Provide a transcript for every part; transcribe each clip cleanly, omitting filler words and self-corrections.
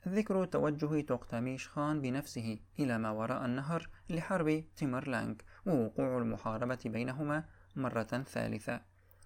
ذكر توجه توقتاميش خان بنفسه إلى ما وراء النهر لحرب تيمرلانك ووقوع المحاربة بينهما مرة ثالثة.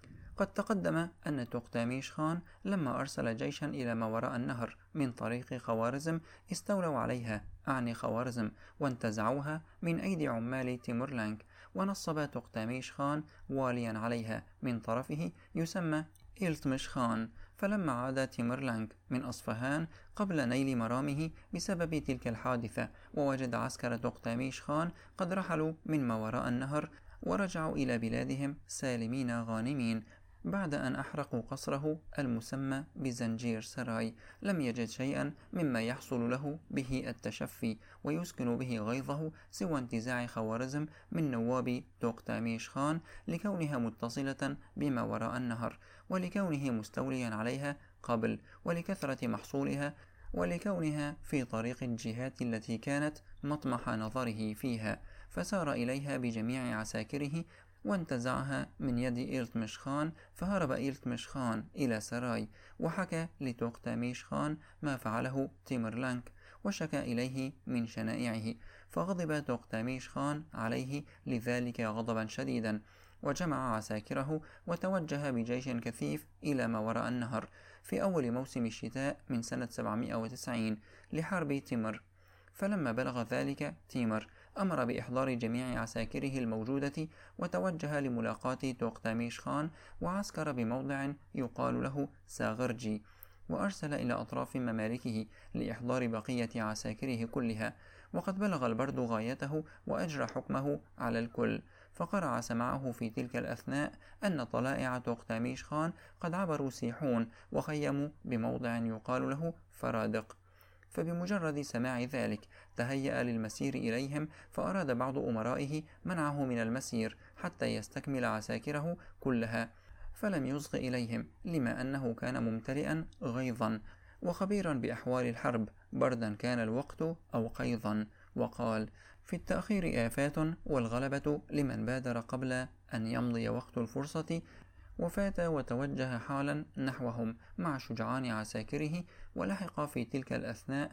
قد تقدم أن توقتاميش خان لما أرسل جيشا إلى ما وراء النهر من طريق خوارزم استولوا عليها، أعني خوارزم، وانتزعوها من أيدي عمال تيمرلانك، ونصب توقتاميش خان واليا عليها من طرفه يسمى إلتمش خان. فلما عاد تيمرلانك من أصفهان قبل نيل مرامه بسبب تلك الحادثة ووجد عسكر توقتاميش خان قد رحلوا من ما وراء النهر ورجعوا إلى بلادهم سالمين غانمين بعد أن أحرقوا قصره المسمى بزنجير سراي، لم يجد شيئا مما يحصل له به التشفي ويسكن به غيظه سوى انتزاع خوارزم من نواب توقتاميش خان لكونها متصلة بما وراء النهر، ولكونه مستوليا عليها قبل، ولكثرة محصولها، ولكونها في طريق الجهات التي كانت مطمح نظره فيها، فسار إليها بجميع عساكره وانتزعها من يد إلتمش خان. فهرب إلتمش خان إلى سراي وحكى لتوقتاميش خان ما فعله تيمرلانك وشكى إليه من شنائعه، فغضب توقتاميش خان عليه لذلك غضبا شديدا، وجمع عساكره وتوجه بجيش كثيف إلى ما وراء النهر في أول موسم الشتاء من سنة 790 لحرب تيمر. فلما بلغ ذلك تيمر أمر بإحضار جميع عساكره الموجودة وتوجه لملاقاة توقتاميش خان، وعسكر بموضع يقال له ساغرجي، وأرسل إلى أطراف ممالكه لإحضار بقية عساكره كلها. وقد بلغ البرد غايته وأجرى حكمه على الكل، فقرع سمعه في تلك الأثناء أن طلائع توقتاميش خان قد عبروا سيحون وخيموا بموضع يقال له فرادق. فبمجرد سماع ذلك تهيأ للمسير إليهم، فأراد بعض أمرائه منعه من المسير حتى يستكمل عساكره كلها، فلم يصغ إليهم لما أنه كان ممتلئا غيظا وخبيرا بأحوال الحرب، بردا كان الوقت أو قيظا. وقال: في التأخير آفات، والغلبة لمن بادر قبل أن يمضي وقت الفرصة. وفات وتوجه حالا نحوهم مع شجعان عساكره، ولحق في تلك الأثناء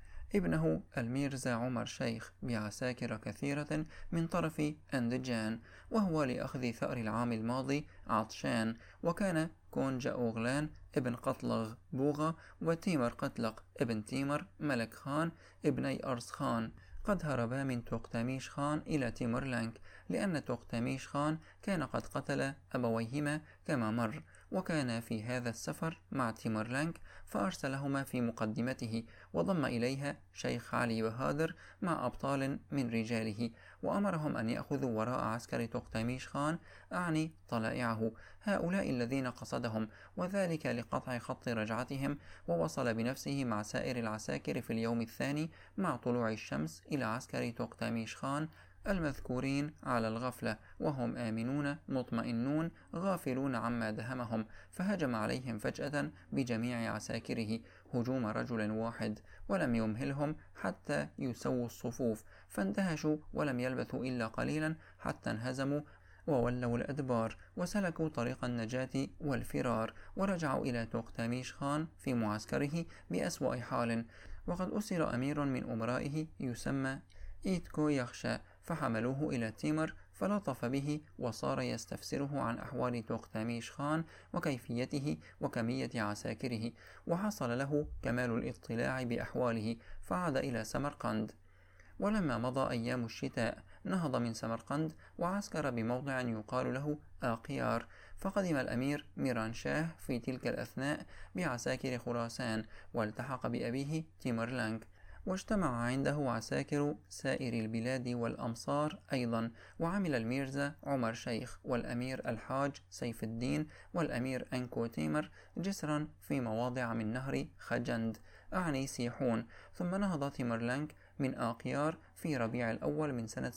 ابنه الميرزا عمر شيخ بعساكر كثيرة من طرف أندجان، وهو لأخذ ثأر العام الماضي عطشان. وكان كونجا أوغلان ابن قطلغ بوغا وتيمر قتلق ابن تيمر ملك خان ابني أرس خان قد هربا من توقتاميش خان إلى تيمرلانك، لأن توقتاميش خان كان قد قتل أبويهما كما مر، وكان في هذا السفر مع تيمرلانك، فأرسلهما في مقدمته، وضم إليها شيخ علي بهادر مع أبطال من رجاله، وأمرهم أن يأخذوا وراء عسكر توقتاميش خان، أعني طلائعه، هؤلاء الذين قصدهم، وذلك لقطع خط رجعتهم. ووصل بنفسه مع سائر العساكر في اليوم الثاني مع طلوع الشمس إلى عسكر توقتاميش خان المذكورين على الغفلة، وهم آمنون مطمئنون غافلون عما دهمهم، فهجم عليهم فجأة بجميع عساكره هجوم رجل واحد، ولم يمهلهم حتى يسووا الصفوف، فاندهشوا ولم يلبثوا إلا قليلا حتى انهزموا وولوا الأدبار وسلكوا طريق النجاة والفرار، ورجعوا إلى توقتاميش خان في معسكره بأسوأ حال. وقد أسر أمير من أمرائه يسمى إيتكو يخشى، فحملوه إلى تيمر، فلطف به وصار يستفسره عن أحوال توقتاميش خان وكيفيته وكمية عساكره، وحصل له كمال الاطلاع بأحواله، فعاد إلى سمرقند. ولما مضى أيام الشتاء نهض من سمرقند وعسكر بموضع يقال له آقيار، فقدم الأمير ميران شاه في تلك الأثناء بعساكر خراسان، والتحق بأبيه تيمرلانك، واجتمع عنده عساكر سائر البلاد والأمصار أيضا. وعمل الميرزا عمر شيخ والأمير الحاج سيف الدين والأمير أنكو تيمر جسرا في مواضع من نهر خجند، أعني سيحون. ثم نهض تيمرلانك من آقيار في ربيع الأول من سنة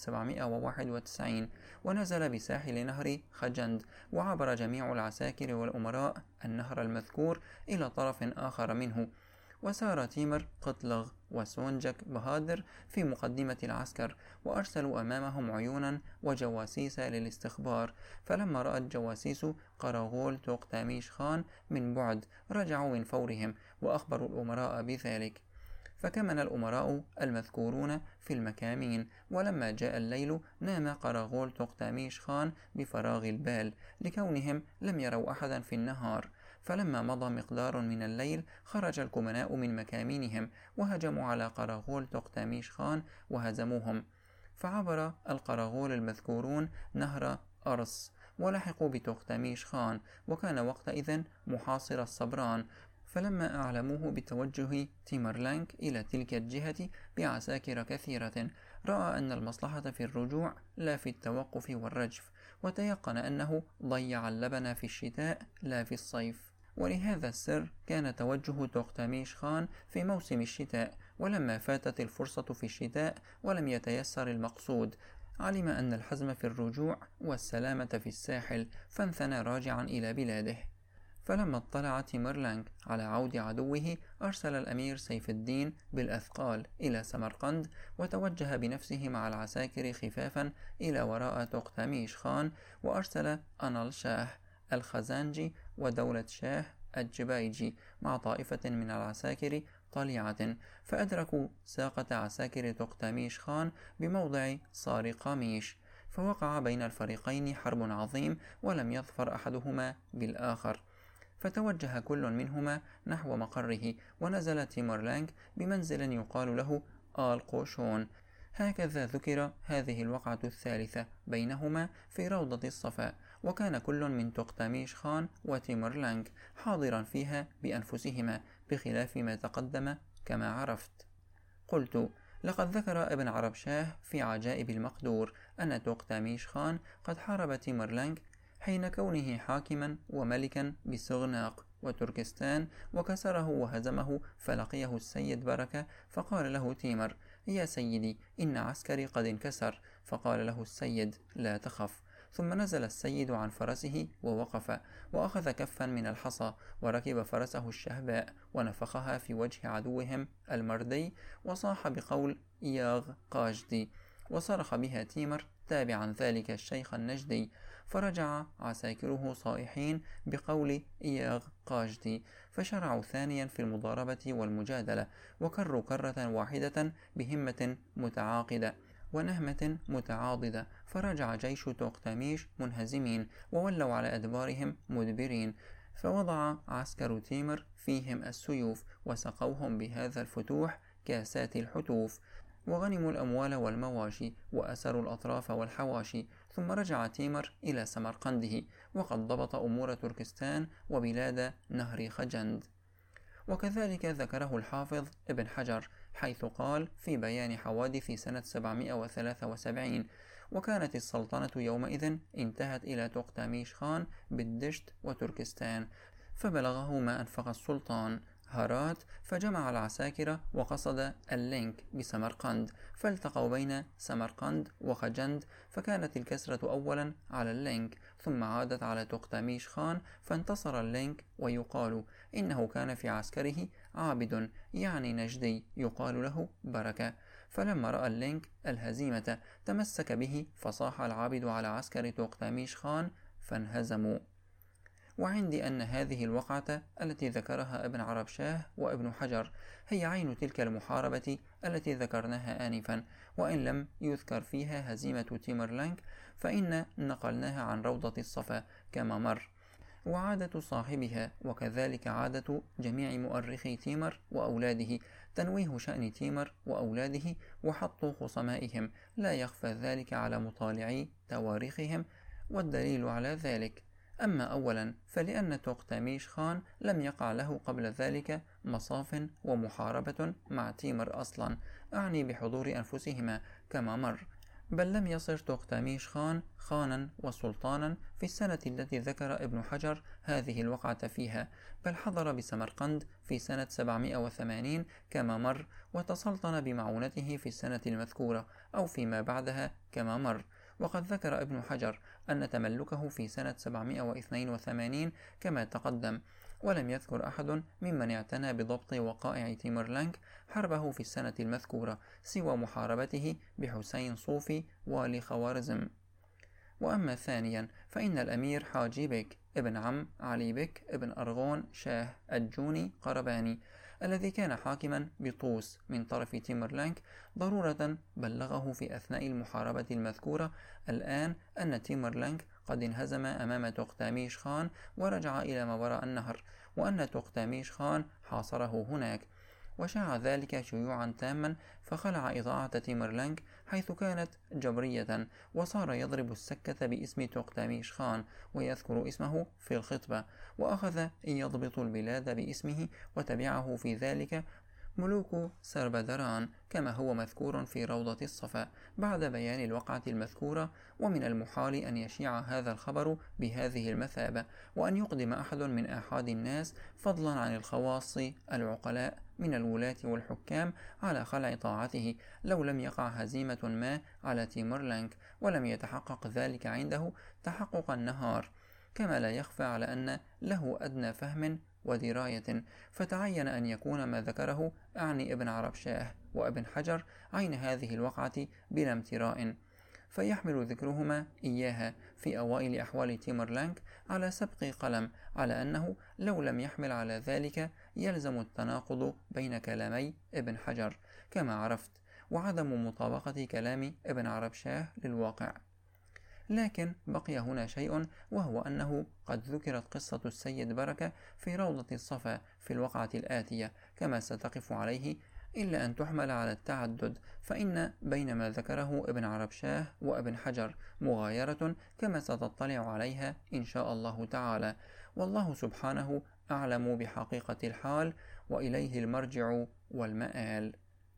791، ونزل بساحل نهر خجند، وعبر جميع العساكر والأمراء النهر المذكور إلى طرف آخر منه، وسار تيمر قتلغ وسونجك بهادر في مقدمة العسكر، وأرسلوا أمامهم عيونا وجواسيس للاستخبار. فلما رأت جواسيس قراغول توقتاميش خان من بعد رجعوا من فورهم وأخبروا الأمراء بذلك، فكمن الأمراء المذكورون في المكامين. ولما جاء الليل نام قراغول توقتاميش خان بفراغ البال، لكونهم لم يروا أحدا في النهار. فلما مضى مقدار من الليل خرج الكمناء من مكامنهم وهجموا على قراغول توقتاميش خان وهزموهم، فعبر القراغول المذكورون نهر أرس ولحقوا بتوقتاميش خان، وكان وقتئذ محاصر الصبران. فلما أعلموه بتوجه تيمرلانك إلى تلك الجهة بعساكر كثيرة، رأى أن المصلحة في الرجوع لا في التوقف والرجف، وتيقن أنه ضيع اللبن في الشتاء لا في الصيف. ولهذا السر كان توجه توقتاميش خان في موسم الشتاء، ولما فاتت الفرصة في الشتاء ولم يتيسر المقصود، علم أن الحزم في الرجوع والسلامة في الساحل، فانثنى راجعا إلى بلاده. فلما اطلع تيمرلانك على عود عدوه أرسل الأمير سيف الدين بالأثقال إلى سمرقند، وتوجه بنفسه مع العساكر خفافا إلى وراء توقتاميش خان، وأرسل أنال شاه الخزانجي ودولة شاه الجبايجي مع طائفة من العساكر طليعة، فأدركوا ساقة عساكر توقتاميش خان بموضع صار قاميش، فوقع بين الفريقين حرب عظيم ولم يظفر أحدهما بالآخر. فتوجه كل منهما نحو مقره، ونزل تيمرلانك بمنزل يقال له آل قوشون. هكذا ذكر هذه الوقعة الثالثة بينهما في روضة الصفا، وكان كل من توقتاميش خان وتيمرلانك حاضرا فيها بأنفسهما، بخلاف ما تقدم كما عرفت. قلت: لقد ذكر ابن عرب شاه في عجائب المقدور أن توقتاميش خان قد حارب تيمرلانك حين كونه حاكما وملكا بسغناق وتركستان، وكسره وهزمه، فلقيه السيد بركة فقال له تيمر: يا سيدي، إن عسكري قد انكسر. فقال له السيد: لا تخف. ثم نزل السيد عن فرسه ووقف، وأخذ كفا من الحصى، وركب فرسه الشهباء ونفخها في وجه عدوهم المردي، وصاح بقول إياغ قاجدي، وصرخ بها تيمر تابعا ذلك الشيخ النجدي، فرجع عساكره صائحين بقول إياغ قاجدي، فشرعوا ثانيا في المضاربة والمجادلة، وكروا كرة واحدة بهمة متعاقدة ونهمة متعاضدة، فرجع جيش توقتاميش منهزمين، وولوا على أدبارهم مدبرين، فوضع عسكر تيمر فيهم السيوف، وسقوهم بهذا الفتوح كاسات الحتوف، وغنموا الأموال والمواشي، وأسروا الأطراف والحواشي. ثم رجع تيمر إلى سمرقنده، وقد ضبط أمور تركستان وبلاد نهر خجند. وكذلك ذكره الحافظ ابن حجر، حيث قال في بيان حوادث سنة 773: وكانت السلطنة يومئذ انتهت إلى توقتاميش خان بالدشت وتركستان، فبلغه ما أنفق السلطان هارات، فجمع العساكر وقصد اللينك بسمرقند، فالتقوا بين سمرقند وخجند، فكانت الكسرة أولا على اللينك، ثم عادت على توقتاميش خان، فانتصر اللينك. ويقال إنه كان في عسكره عابد يعني نجدي يقال له بركة، فلما رأى اللينك الهزيمة تمسك به، فصاح العابد على عسكر توقتاميش خان فانهزموا. وعندي أن هذه الوقعة التي ذكرها ابن عرب شاه وابن حجر هي عين تلك المحاربة التي ذكرناها آنفا، وإن لم يذكر فيها هزيمة تيمرلانك فإن نقلناها عن روضة الصفا كما مر. وعادة صاحبها وكذلك عادة جميع مؤرخي تيمر وأولاده تنويه شأن تيمر وأولاده وحط خصمائهم، لا يخفى ذلك على مطالعي تواريخهم، والدليل على ذلك: أما أولا فلأن توقتاميش خان لم يقع له قبل ذلك مصاف ومحاربة مع تيمر أصلا، أعني بحضور أنفسهما كما مر، بل لم يصر توقتاميش خان خانا وسلطانا في السنة التي ذكر ابن حجر هذه الوقعة فيها، بل حضر بسمرقند في سنة 780 كما مر، وتسلطن بمعونته في السنة المذكورة أو فيما بعدها كما مر. وقد ذكر ابن حجر أن تملكه في سنة 782 كما تقدم، ولم يذكر أحد ممن اعتنى بضبط وقائع تيمرلانك حربه في السنة المذكورة سوى محاربته بحسين صوفي والي خوارزم. وأما ثانيا فإن الأمير حاجي بك ابن عم علي بك ابن أرغون شاه الجوني قرباني الذي كان حاكما بطوس من طرف تيمرلانك ضرورة بلغه في أثناء المحاربة المذكورة الآن أن تيمرلانك قد انهزم أمام توختاميش خان ورجع إلى ما وراء النهر، وأن توختاميش خان حاصره هناك. وشاع ذلك شيوعا تاما، فخلع إضاعة تيمرلانك حيث كانت جبرية، وصار يضرب السكة باسم توختاميش خان ويذكر اسمه في الخطبة، وأخذ يضبط البلاد باسمه، وتبعه في ذلك ملوك سربدران كما هو مذكور في روضة الصفا بعد بيان الوقعة المذكورة. ومن المحال أن يشيع هذا الخبر بهذه المثابة، وأن يقدم أحد من آحاد الناس فضلا عن الخواص العقلاء من الولاة والحكام على خلع طاعته لو لم يقع هزيمة ما على تيمرلانك، ولم يتحقق ذلك عنده تحقق النهار، كما لا يخفى على أن له أدنى فهم ودراية، فتعين أن يكون ما ذكره أعني ابن عرب شاه وابن حجر عين هذه الوقعة بلا امتراء، فيحمل ذكرهما إياها في أوائل أحوال تيمرلانك على سبق قلم، على أنه لو لم يحمل على ذلك يلزم التناقض بين كلامي ابن حجر كما عرفت، وعدم مطابقة كلام ابن عرب شاه للواقع. لكن بقي هنا شيء، وهو أنه قد ذكرت قصة السيد بركة في روضة الصفا في الوقعة الآتية كما ستقف عليه، إلا أن تحمل على التعدد، فإن بين ما ذكره ابن عرب شاه وابن حجر مغايرة كما ستطلع عليها إن شاء الله تعالى، والله سبحانه أعلم بحقيقة الحال، وإليه المرجع والمآل.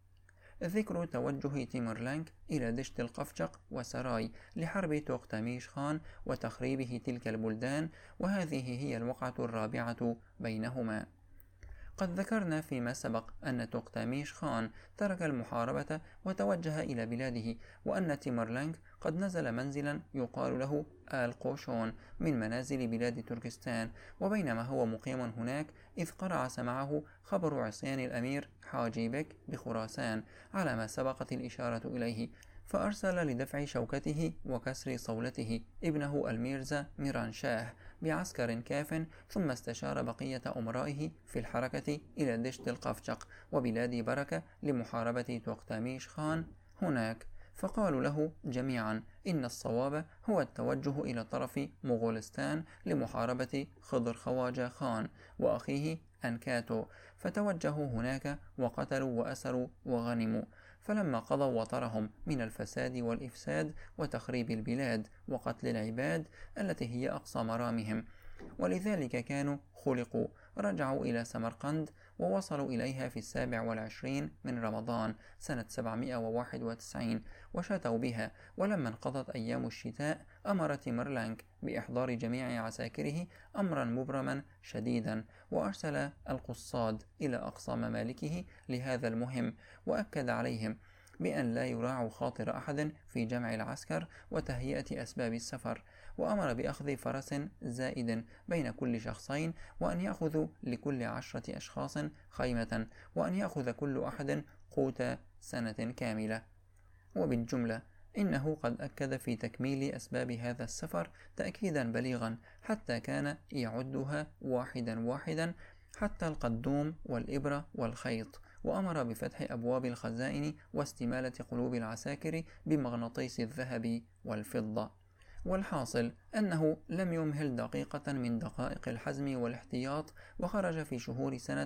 ذكر توجه تيمرلانك إلى دشت القفجق وسراي لحرب توختاميش خان وتخريبه تلك البلدان، وهذه هي الوقعة الرابعة بينهما. قد ذكرنا فيما سبق أن توختاميش خان ترك المحاربة وتوجه إلى بلاده، وأن تيمرلانك قد نزل منزلا يقال له آل قوشون من منازل بلاد تركستان، وبينما هو مقيم هناك إذ قرع سمعه خبر عصيان الأمير حاجي بك بخراسان على ما سبقت الإشارة إليه، فأرسل لدفع شوكته وكسر صولته ابنه الميرزا ميران شاه بعسكر كاف، ثم استشار بقية أمرائه في الحركة إلى دشت القفجق وبلاد بركة لمحاربة توختاميش خان هناك، فقالوا له جميعا إن الصواب هو التوجه إلى طرف مغولستان لمحاربة خضر خواجة خان وأخيه أنكاتو، فتوجهوا هناك وقتلوا وأسروا وغنموا، فلما قضوا وطرهم من الفساد والإفساد وتخريب البلاد وقتل العباد التي هي أقصى مرامهم، ولذلك كانوا خلقوا، رجعوا إلى سمرقند ووصلوا إليها في 27 من رمضان سنة 791 وشاتوا بها. ولما انقضت أيام الشتاء أمر تيمرلانك بإحضار جميع عساكره أمرا مبرما شديدا، وأرسل القصاد إلى أقصى ممالكه لهذا المهم، وأكد عليهم بأن لا يراعوا خاطر أحد في جمع العسكر وتهيئة أسباب السفر، وأمر بأخذ فرس زائد بين كل شخصين، وأن يأخذوا لكل 10 أشخاص خيمة، وأن يأخذ كل أحد قوت سنة كاملة. وبالجملة إنه قد أكد في تكميل أسباب هذا السفر تأكيدا بليغا، حتى كان يعدها واحدا واحدا حتى القدوم والإبرة والخيط، وأمر بفتح أبواب الخزائن واستمالة قلوب العساكر بمغناطيس الذهب والفضة. والحاصل أنه لم يمهل دقيقة من دقائق الحزم والاحتياط، وخرج في شهور سنة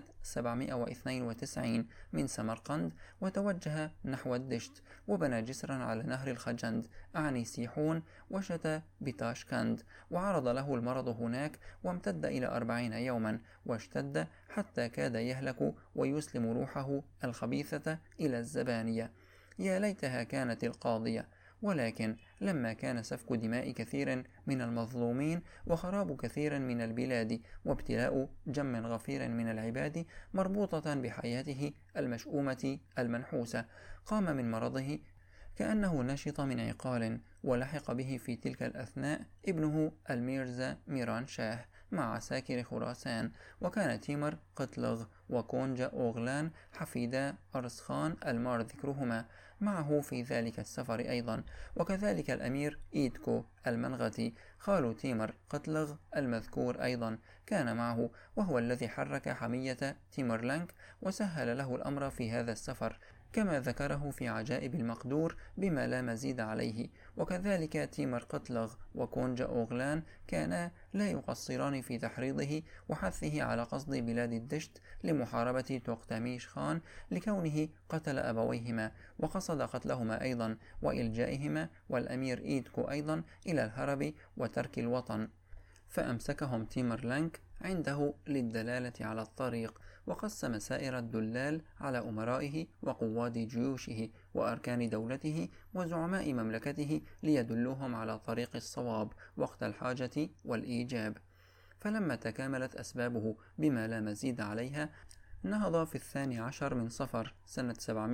792 من سمرقند وتوجه نحو الدشت، وبنى جسرا على نهر الخجند أعني سيحون، وشتى بتاشكند، وعرض له المرض هناك وامتد إلى 40 يوما، واشتد حتى كاد يهلك ويسلم روحه الخبيثة إلى الزبانية. يا ليتها كانت القاضية. ولكن لما كان سفك دماء كثير من المظلومين وخراب كثير من البلاد وابتلاء جم غفير من العباد مربوطة بحياته المشؤومة المنحوسة، قام من مرضه كأنه نشط من عقال، ولحق به في تلك الأثناء ابنه الميرزا ميران شاه مع عساكر خراسان، وكان تيمر قتلغ وكونجا أوغلان حفيدا أرس خان المار ذكرهما معه في ذلك السفر أيضا، وكذلك الأمير إيدكو المنغتي خال تيمر قتلغ المذكور أيضا كان معه، وهو الذي حرك حمية تيمرلانك وسهل له الأمر في هذا السفر، كما ذكره في عجائب المقدور بما لا مزيد عليه. وكذلك تيمر قتلغ وكونجا أوغلان كانا لا يقصران في تحريضه وحثه على قصد بلاد الدشت لمحاربة توقتميش خان، لكونه قتل أبويهما وقصد قتلهما أيضا وإلجائهما والأمير إيدكو أيضا إلى الهرب وترك الوطن، فأمسكهم تيمرلانك عنده للدلالة على الطريق، وقسم سائر الدلال على أمرائه وقواد جيوشه وأركان دولته وزعماء مملكته ليدلوهم على طريق الصواب وقت الحاجة والإيجاب. فلما تكاملت أسبابه بما لا مزيد عليها، نهض في 12 من صفر سنة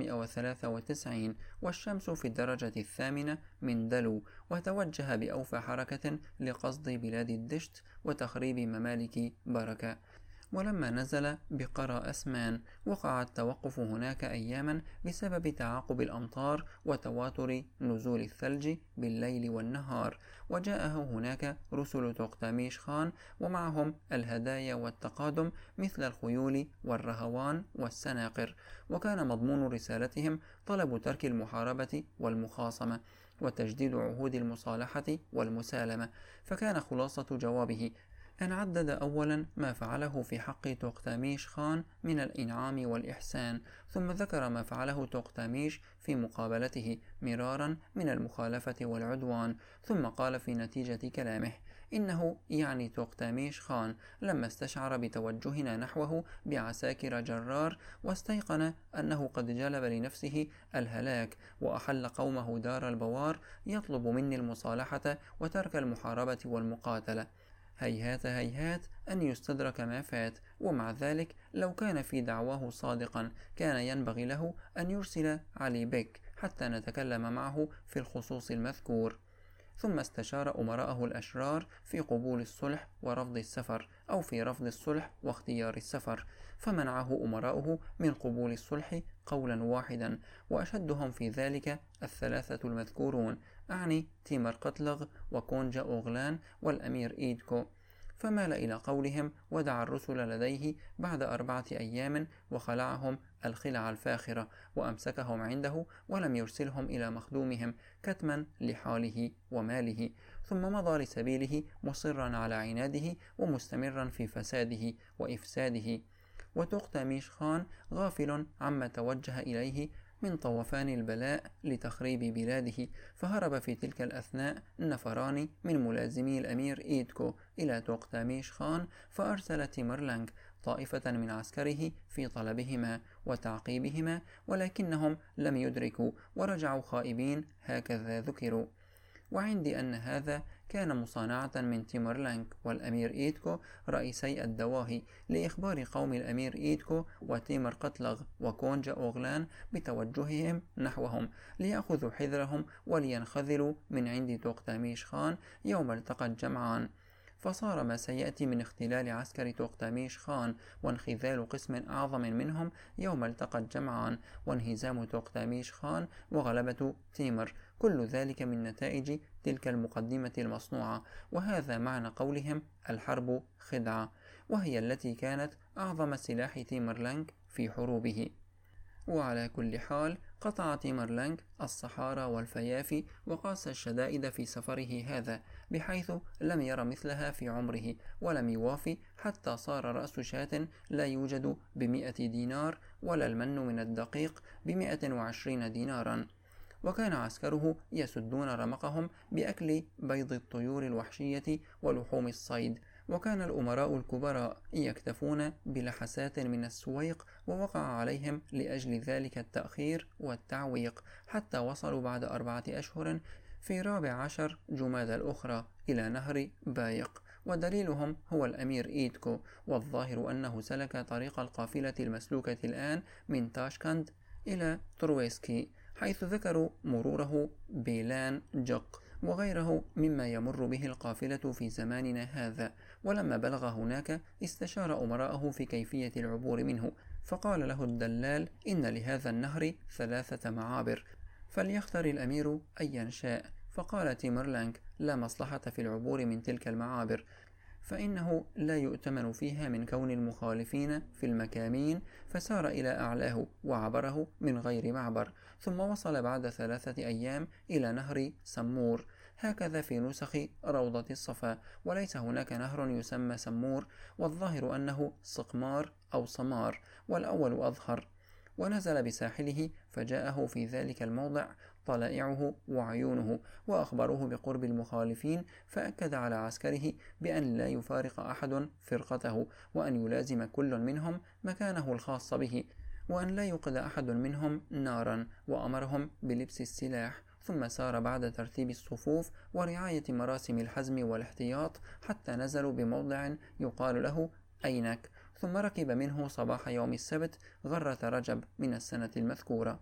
793 والشمس في الدرجة 8 من دلو، وتوجه بأوفى حركة لقصد بلاد الدشت وتخريب ممالك بركة. ولما نزل بقرى أسمان وقع التوقف هناك أياما بسبب تعاقب الأمطار وتواتر نزول الثلج بالليل والنهار، وجاءه هناك رسل توقتميش خان ومعهم الهدايا والتقادم مثل الخيول والرهوان والسناقر، وكان مضمون رسالتهم طلب ترك المحاربة والمخاصمة وتجديد عهود المصالحة والمسالمة. فكان خلاصة جوابه أن عدد أولا ما فعله في حق توقتميش خان من الإنعام والإحسان، ثم ذكر ما فعله توقتميش في مقابلته مرارا من المخالفة والعدوان، ثم قال في نتيجة كلامه إنه يعني توقتميش خان لما استشعر بتوجهنا نحوه بعساكر جرار واستيقن أنه قد جلب لنفسه الهلاك وأحل قومه دار البوار، يطلب مني المصالحة وترك المحاربة والمقاتلة. هيهات هيهات أن يستدرك ما فات، ومع ذلك لو كان في دعواه صادقا كان ينبغي له أن يرسل علي بيك حتى نتكلم معه في الخصوص المذكور. ثم استشار أمراءه الأشرار في قبول الصلح ورفض السفر، أو في رفض الصلح واختيار السفر، فمنعه أمراؤه من قبول الصلح قولا واحدا، وأشدهم في ذلك الثلاثة المذكورون، أعني تيمر قتلغ وكونجا أوغلان والأمير إيدكو، فمال إلى قولهم ودعا الرسل لديه بعد 4 أيام وخلعهم الخلع الفاخرة وأمسكهم عنده ولم يرسلهم إلى مخدومهم كتما لحاله وماله، ثم مضى لسبيله مصرا على عناده ومستمرا في فساده وإفساده. وتوقتميش خان غافل عما توجه إليه من طوفان البلاء لتخريب بلاده، فهرب في تلك الأثناء نفران من ملازمي الأمير إيدكو إلى توقتميش خان، فأرسل تيمرلانك طائفة من عسكره في طلبهما وتعقيبهما، ولكنهم لم يدركوا ورجعوا خائبين هكذا ذكروا. وعندي أن هذا كان مصانعة من تيمرلانك والأمير إيدكو رئيسي الدواهي لإخبار قوم الأمير إيدكو وتيمر قتلغ وكونجا أوغلان بتوجههم نحوهم ليأخذوا حذرهم ولينخذلوا من عند توقتميش خان يوم التقى الجمعان. فصار ما سيأتي من اختلال عسكر توقتميش خان وانخذال قسم أعظم منهم يوم التقى الجمعان وانهزام توقتميش خان وغلبة تيمر، كل ذلك من نتائج تلك المقدمة المصنوعة، وهذا معنى قولهم الحرب خدعة، وهي التي كانت أعظم سلاح تيمرلانك في حروبه. وعلى كل حال قطع تيمرلانك الصحارى والفيافي وقاس الشدائد في سفره هذا، بحيث لم ير مثلها في عمره، ولم يوافي حتى صار رأس شاة لا يوجد ب100 دينار، ولا المن من الدقيق ب120 دينارا. وكان عسكره يسدون رمقهم بأكل بيض الطيور الوحشية ولحوم الصيد، وكان الأمراء الكبراء يكتفون بلحسات من السويق، ووقع عليهم لأجل ذلك التأخير والتعويق، حتى وصلوا بعد 4 أشهر في 14 جماد الأخرى إلى نهر بايق، ودليلهم هو الأمير إيدكو، والظاهر أنه سلك طريق القافلة المسلوكة الآن من تاشكند إلى ترويسكي، حيث ذكروا مروره بيلان جق وغيره مما يمر به القافلة في زماننا هذا. ولما بلغ هناك استشار أمراءه في كيفية العبور منه، فقال له الدلال: إن لهذا النهر 3 معابر، فليختر الأمير أيا شاء. فقال تيمرلانك: لا مصلحة في العبور من تلك المعابر، فإنه لا يؤتمن فيها من كون المخالفين في المكامين. فسار إلى أعلاه وعبره من غير معبر، ثم وصل بعد 3 أيام إلى نهر سمور. هكذا في نسخ روضة الصفا، وليس هناك نهر يسمى سمور، والظاهر أنه صقمار أو صمار، والأول أظهر. ونزل بساحله، فجاءه في ذلك الموضع طلائعه وعيونه، وأخبروه بقرب المخالفين، فأكد على عسكره بأن لا يفارق أحد فرقته، وأن يلازم كل منهم مكانه الخاص به، وأن لا يوقد أحد منهم نارا، وأمرهم بلبس السلاح. ثم سار بعد ترتيب الصفوف ورعاية مراسم الحزم والاحتياط حتى نزلوا بموضع يقال له أينك، ثم ركب منه صباح يوم السبت غرة رجب من السنة المذكورة،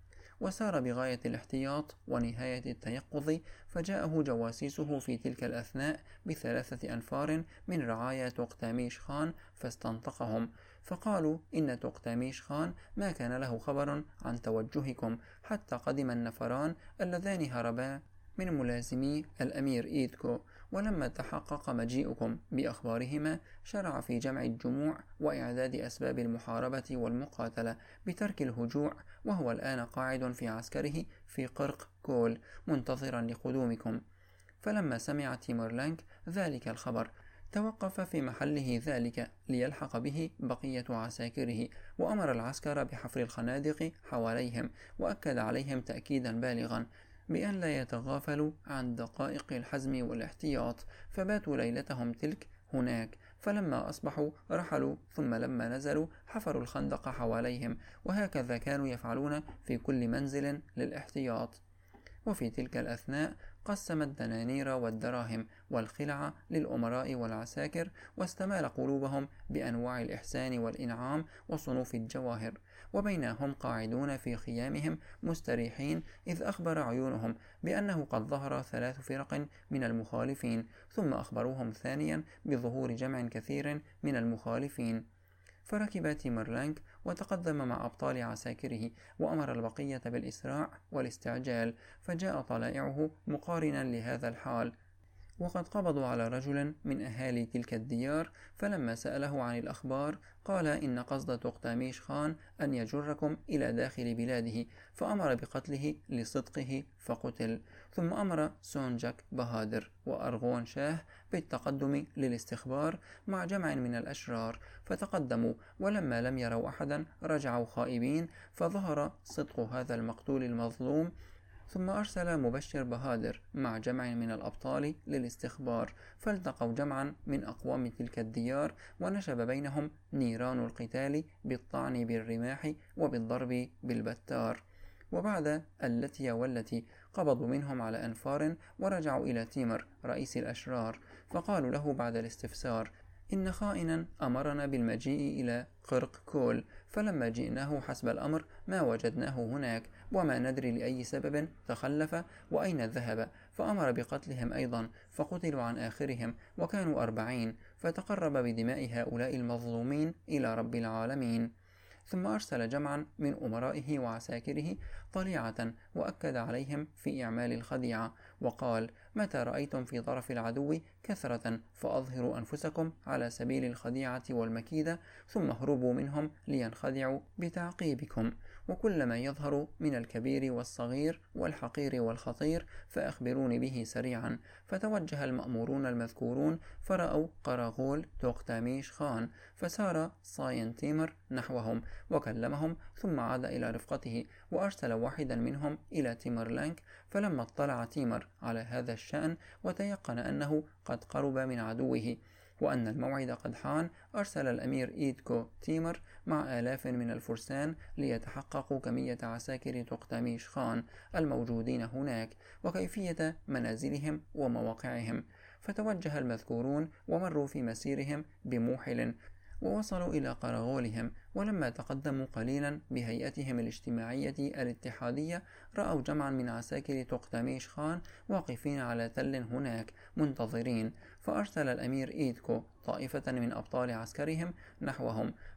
وسار بغاية الاحتياط ونهاية التيقظ. فجاءه جواسيسه في تلك الأثناء ب3 أنفار من رعايا توقتاميش خان، فاستنطقهم، فقالوا: إن توقتاميش خان ما كان له خبر عن توجهكم حتى قدم النفران اللذان هربا من ملازمي الأمير إيدكو. ولما تحقق مجيئكم بأخبارهما، شرع في جمع الجموع وإعداد أسباب المحاربة والمقاتلة بترك الهجوع، وهو الآن قاعد في عسكره في قرق كول منتظرا لقدومكم. فلما سمع تيمرلانك ذلك الخبر، توقف في محله ذلك ليلحق به بقية عساكره، وأمر العسكر بحفر الخنادق حواليهم، وأكد عليهم تأكيدا بالغا بأن لا يتغافلوا عن دقائق الحزم والاحتياط. فباتوا ليلتهم تلك هناك، فلما أصبحوا رحلوا، ثم لما نزلوا حفروا الخندق حواليهم، وهكذا كانوا يفعلون في كل منزل للاحتياط. وفي تلك الأثناء قسم الدنانير والدراهم والخلع للأمراء والعساكر، واستمال قلوبهم بأنواع الإحسان والإنعام وصنوف الجواهر. وبينهم قاعدون في خيامهم مستريحين، إذ أخبر عيونهم بأنه قد ظهر 3 فرق من المخالفين، ثم أخبروهم ثانيا بظهور جمع كثير من المخالفين. فركب تيمرلانك وتقدم مع أبطال عساكره، وأمر البقية بالإسراع والاستعجال، فجاء طلائعه مقارنا لهذا الحال، وقد قبضوا على رجل من أهالي تلك الديار. فلما سأله عن الأخبار قال: إن قصد توقتاميش خان أن يجركم إلى داخل بلاده، فأمر بقتله لصدقه فقتل. ثم أمر سونجك بهادر وأرغون شاه بالتقدم للاستخبار مع جمع من الأشرار، فتقدموا، ولما لم يروا أحدا رجعوا خائبين، فظهر صدق هذا المقتول المظلوم. ثم أرسل مبشر بهادر مع جمع من الأبطال للاستخبار، فالتقوا جمعا من أقوام تلك الديار، ونشب بينهم نيران القتال بالطعن بالرماح وبالضرب بالبتار. وبعد التي والتي قبضوا منهم على أنفار، ورجعوا إلى تيمر رئيس الأشرار، فقالوا له بعد الاستفسار: إن خائنا أمرنا بالمجيء إلى قرق كول، فلما جئناه حسب الأمر ما وجدناه هناك، وما ندري لأي سبب تخلف وأين ذهب. فأمر بقتلهم أيضا، فقتلوا عن آخرهم، وكانوا 40، فتقرب بدماء هؤلاء المظلومين إلى رب العالمين. ثم أرسل جمعا من أمرائه وعساكره طليعة، وأكد عليهم في إعمال الخديعة، وقال: متى رأيتم في طرف العدو كثرة فأظهروا أنفسكم على سبيل الخديعة والمكيدة، ثم اهربوا منهم لينخدعوا بتعقيبكم، وكل ما يظهر من الكبير والصغير والحقير والخطير فأخبروني به سريعا. فتوجه المأمورون المذكورون، فرأوا قراغول توقتاميش خان، فسار صاين تيمر نحوهم وكلمهم، ثم عاد إلى رفقته، وأرسل واحدا منهم إلى تيمرلانك. فلما اطلع تيمر على هذا الشأن وتيقن أنه قد قرب من عدوه وأن الموعد قد حان، أرسل الأمير إيدكو تيمر مع آلاف من الفرسان ليتحققوا كمية عساكر توقتاميش خان الموجودين هناك وكيفية منازلهم ومواقعهم. فتوجه المذكورون ومروا في مسيرهم بموحل، ووصلوا إلى قرغولهم. ولما تقدموا قليلا بهيئتهم الاجتماعية الاتحادية، رأوا جمعا من عساكر توقتاميش خان واقفين على تل هناك منتظرين، فأرسل الأمير إيدكو طائفة من أبطال عسكرهم نحوهم،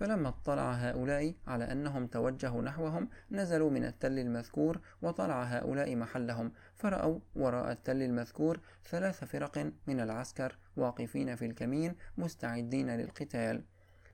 فلما اطلع هؤلاء على أنهم توجهوا نحوهم نزلوا من التل المذكور، وطلع هؤلاء محلهم، فرأوا وراء التل المذكور 3 فرق من العسكر واقفين في الكمين مستعدين للقتال.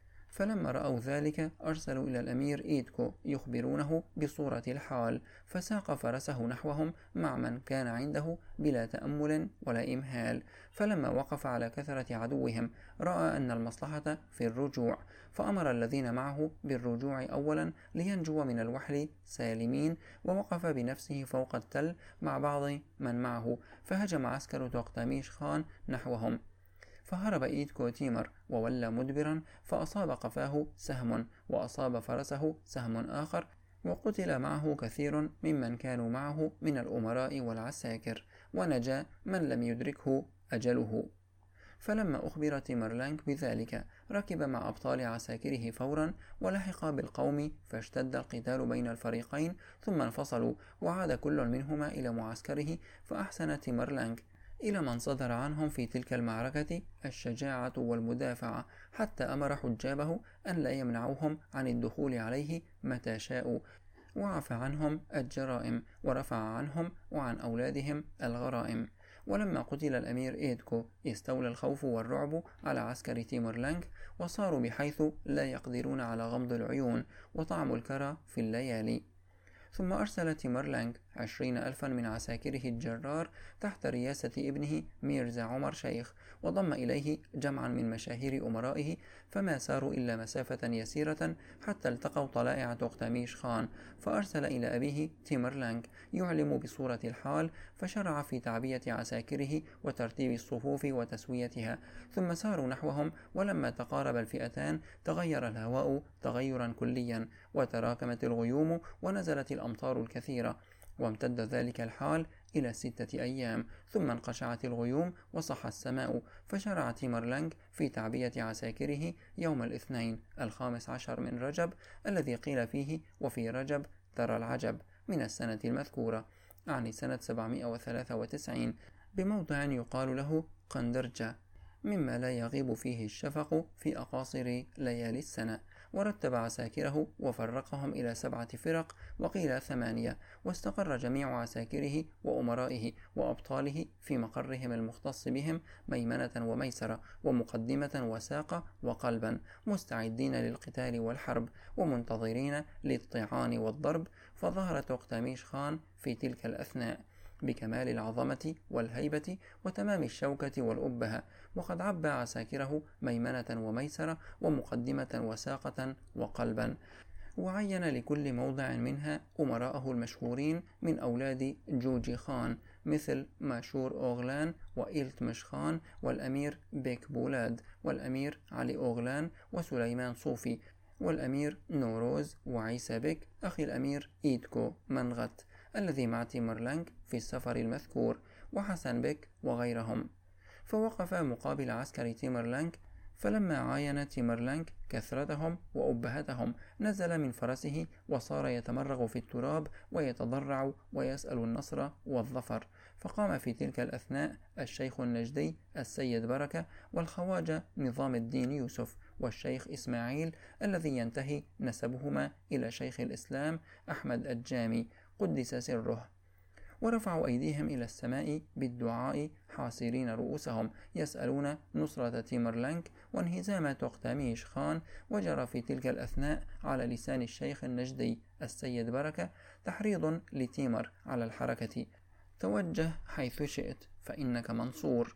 فلما رأوا ذلك أرسلوا إلى الأمير إيدكو يخبرونه بصورة الحال، فساق فرسه نحوهم مع من كان عنده بلا تأمل ولا إمهال. فلما وقف على كثرة عدوهم رأى أن المصلحة في الرجوع، فأمر الذين معه بالرجوع أولا لينجوا من الوحل سالمين، ووقف بنفسه فوق التل مع بعض من معه، فهجم عسكر توقتميش خان نحوهم، فهرب إيدكو تيمر وولى مدبرا، فأصاب قفاه سهم وأصاب فرسه سهم آخر، وقتل معه كثير ممن كانوا معه من الأمراء والعساكر، ونجا من لم يدركه أجله. فلما أخبر تيمرلانك بذلك ركب مع أبطال عساكره فورا ولحق بالقوم، فاشتد القتال بين الفريقين، ثم انفصلوا وعاد كل منهما إلى معسكره. فأحسن تيمرلانك إلى من صدر عنهم في تلك المعركة الشجاعة والمدافعة، حتى أمر حجابه أن لا يمنعوهم عن الدخول عليه متى شاءوا، وعفى عنهم الجرائم، ورفع عنهم وعن أولادهم الغرائم. ولما قتل الأمير إيدكو استولى الخوف والرعب على عسكر تيمرلانك، وصاروا بحيث لا يقدرون على غمض العيون وطعم الكرى في الليالي. ثم أرسل تيمرلانك 20,000 من عساكره الجرار تحت رياسة ابنه ميرزا عمر شيخ، وضم إليه جمعا من مشاهير أمرائه، فما ساروا إلا مسافة يسيرة حتى التقوا طلائع توقتميش خان، فأرسل إلى أبيه تيمرلانك يعلم بصورة الحال، فشرع في تعبية عساكره وترتيب الصفوف وتسويتها، ثم ساروا نحوهم. ولما تقارب الفئتان تغير الهواء تغيرا كليا، وتراكمت الغيوم ونزلت الأمطار الكثيرة، وامتد ذلك الحال إلى 6 أيام، ثم انقشعت الغيوم وصح السماء. فشرع تيمرلانك في تعبية عساكره يوم الاثنين 15 من رجب، الذي قيل فيه وفي رجب ترى العجب، من السنة المذكورة، أعني سنة 793، بموضع يقال له قندرجة، مما لا يغيب فيه الشفق في أقاصر ليالي السنة. ورتب عساكره وفرقهم إلى 7 فرق، وقيل 8، واستقر جميع عساكره وأمرائه وأبطاله في مقرهم المختص بهم، ميمنة وميسرة ومقدمة وساقة وقلبا، مستعدين للقتال والحرب، ومنتظرين للطعان والضرب. فظهر توقتميش خان في تلك الأثناء بكمال العظمة والهيبة وتمام الشوكة والأبهة، وقد عبى عساكره ميمنة وميسرة ومقدمة وساقة وقلبا، وعين لكل موضع منها أمراءه المشهورين من أولاد جوجي خان، مثل ماشور أوغلان وإلتمش خان والأمير بيك بولاد والأمير علي أوغلان وسليمان صوفي والأمير نوروز وعيسى بك أخي الأمير إيدكو منغت الذي مع تيمرلانك في السفر المذكور، وحسن بك وغيرهم. فوقف مقابل عسكر تيمرلانك، فلما عاين تيمرلانك كثرتهم وأبهتهم نزل من فرسه وصار يتمرغ في التراب ويتضرع ويسأل النصر والظفر. فقام في تلك الأثناء الشيخ النجدي السيد بركة، والخواجة نظام الدين يوسف، والشيخ إسماعيل الذي ينتهي نسبهما إلى شيخ الإسلام أحمد الجامي قدس سره، ورفعوا أيديهم إلى السماء بالدعاء حاصرين رؤوسهم يسألون نصرة تيمرلانك وانهزام توقتميش خان. وجرى في تلك الأثناء على لسان الشيخ النجدي السيد بركة تحريض لتيمر على الحركة: توجه حيث شئت فإنك منصور.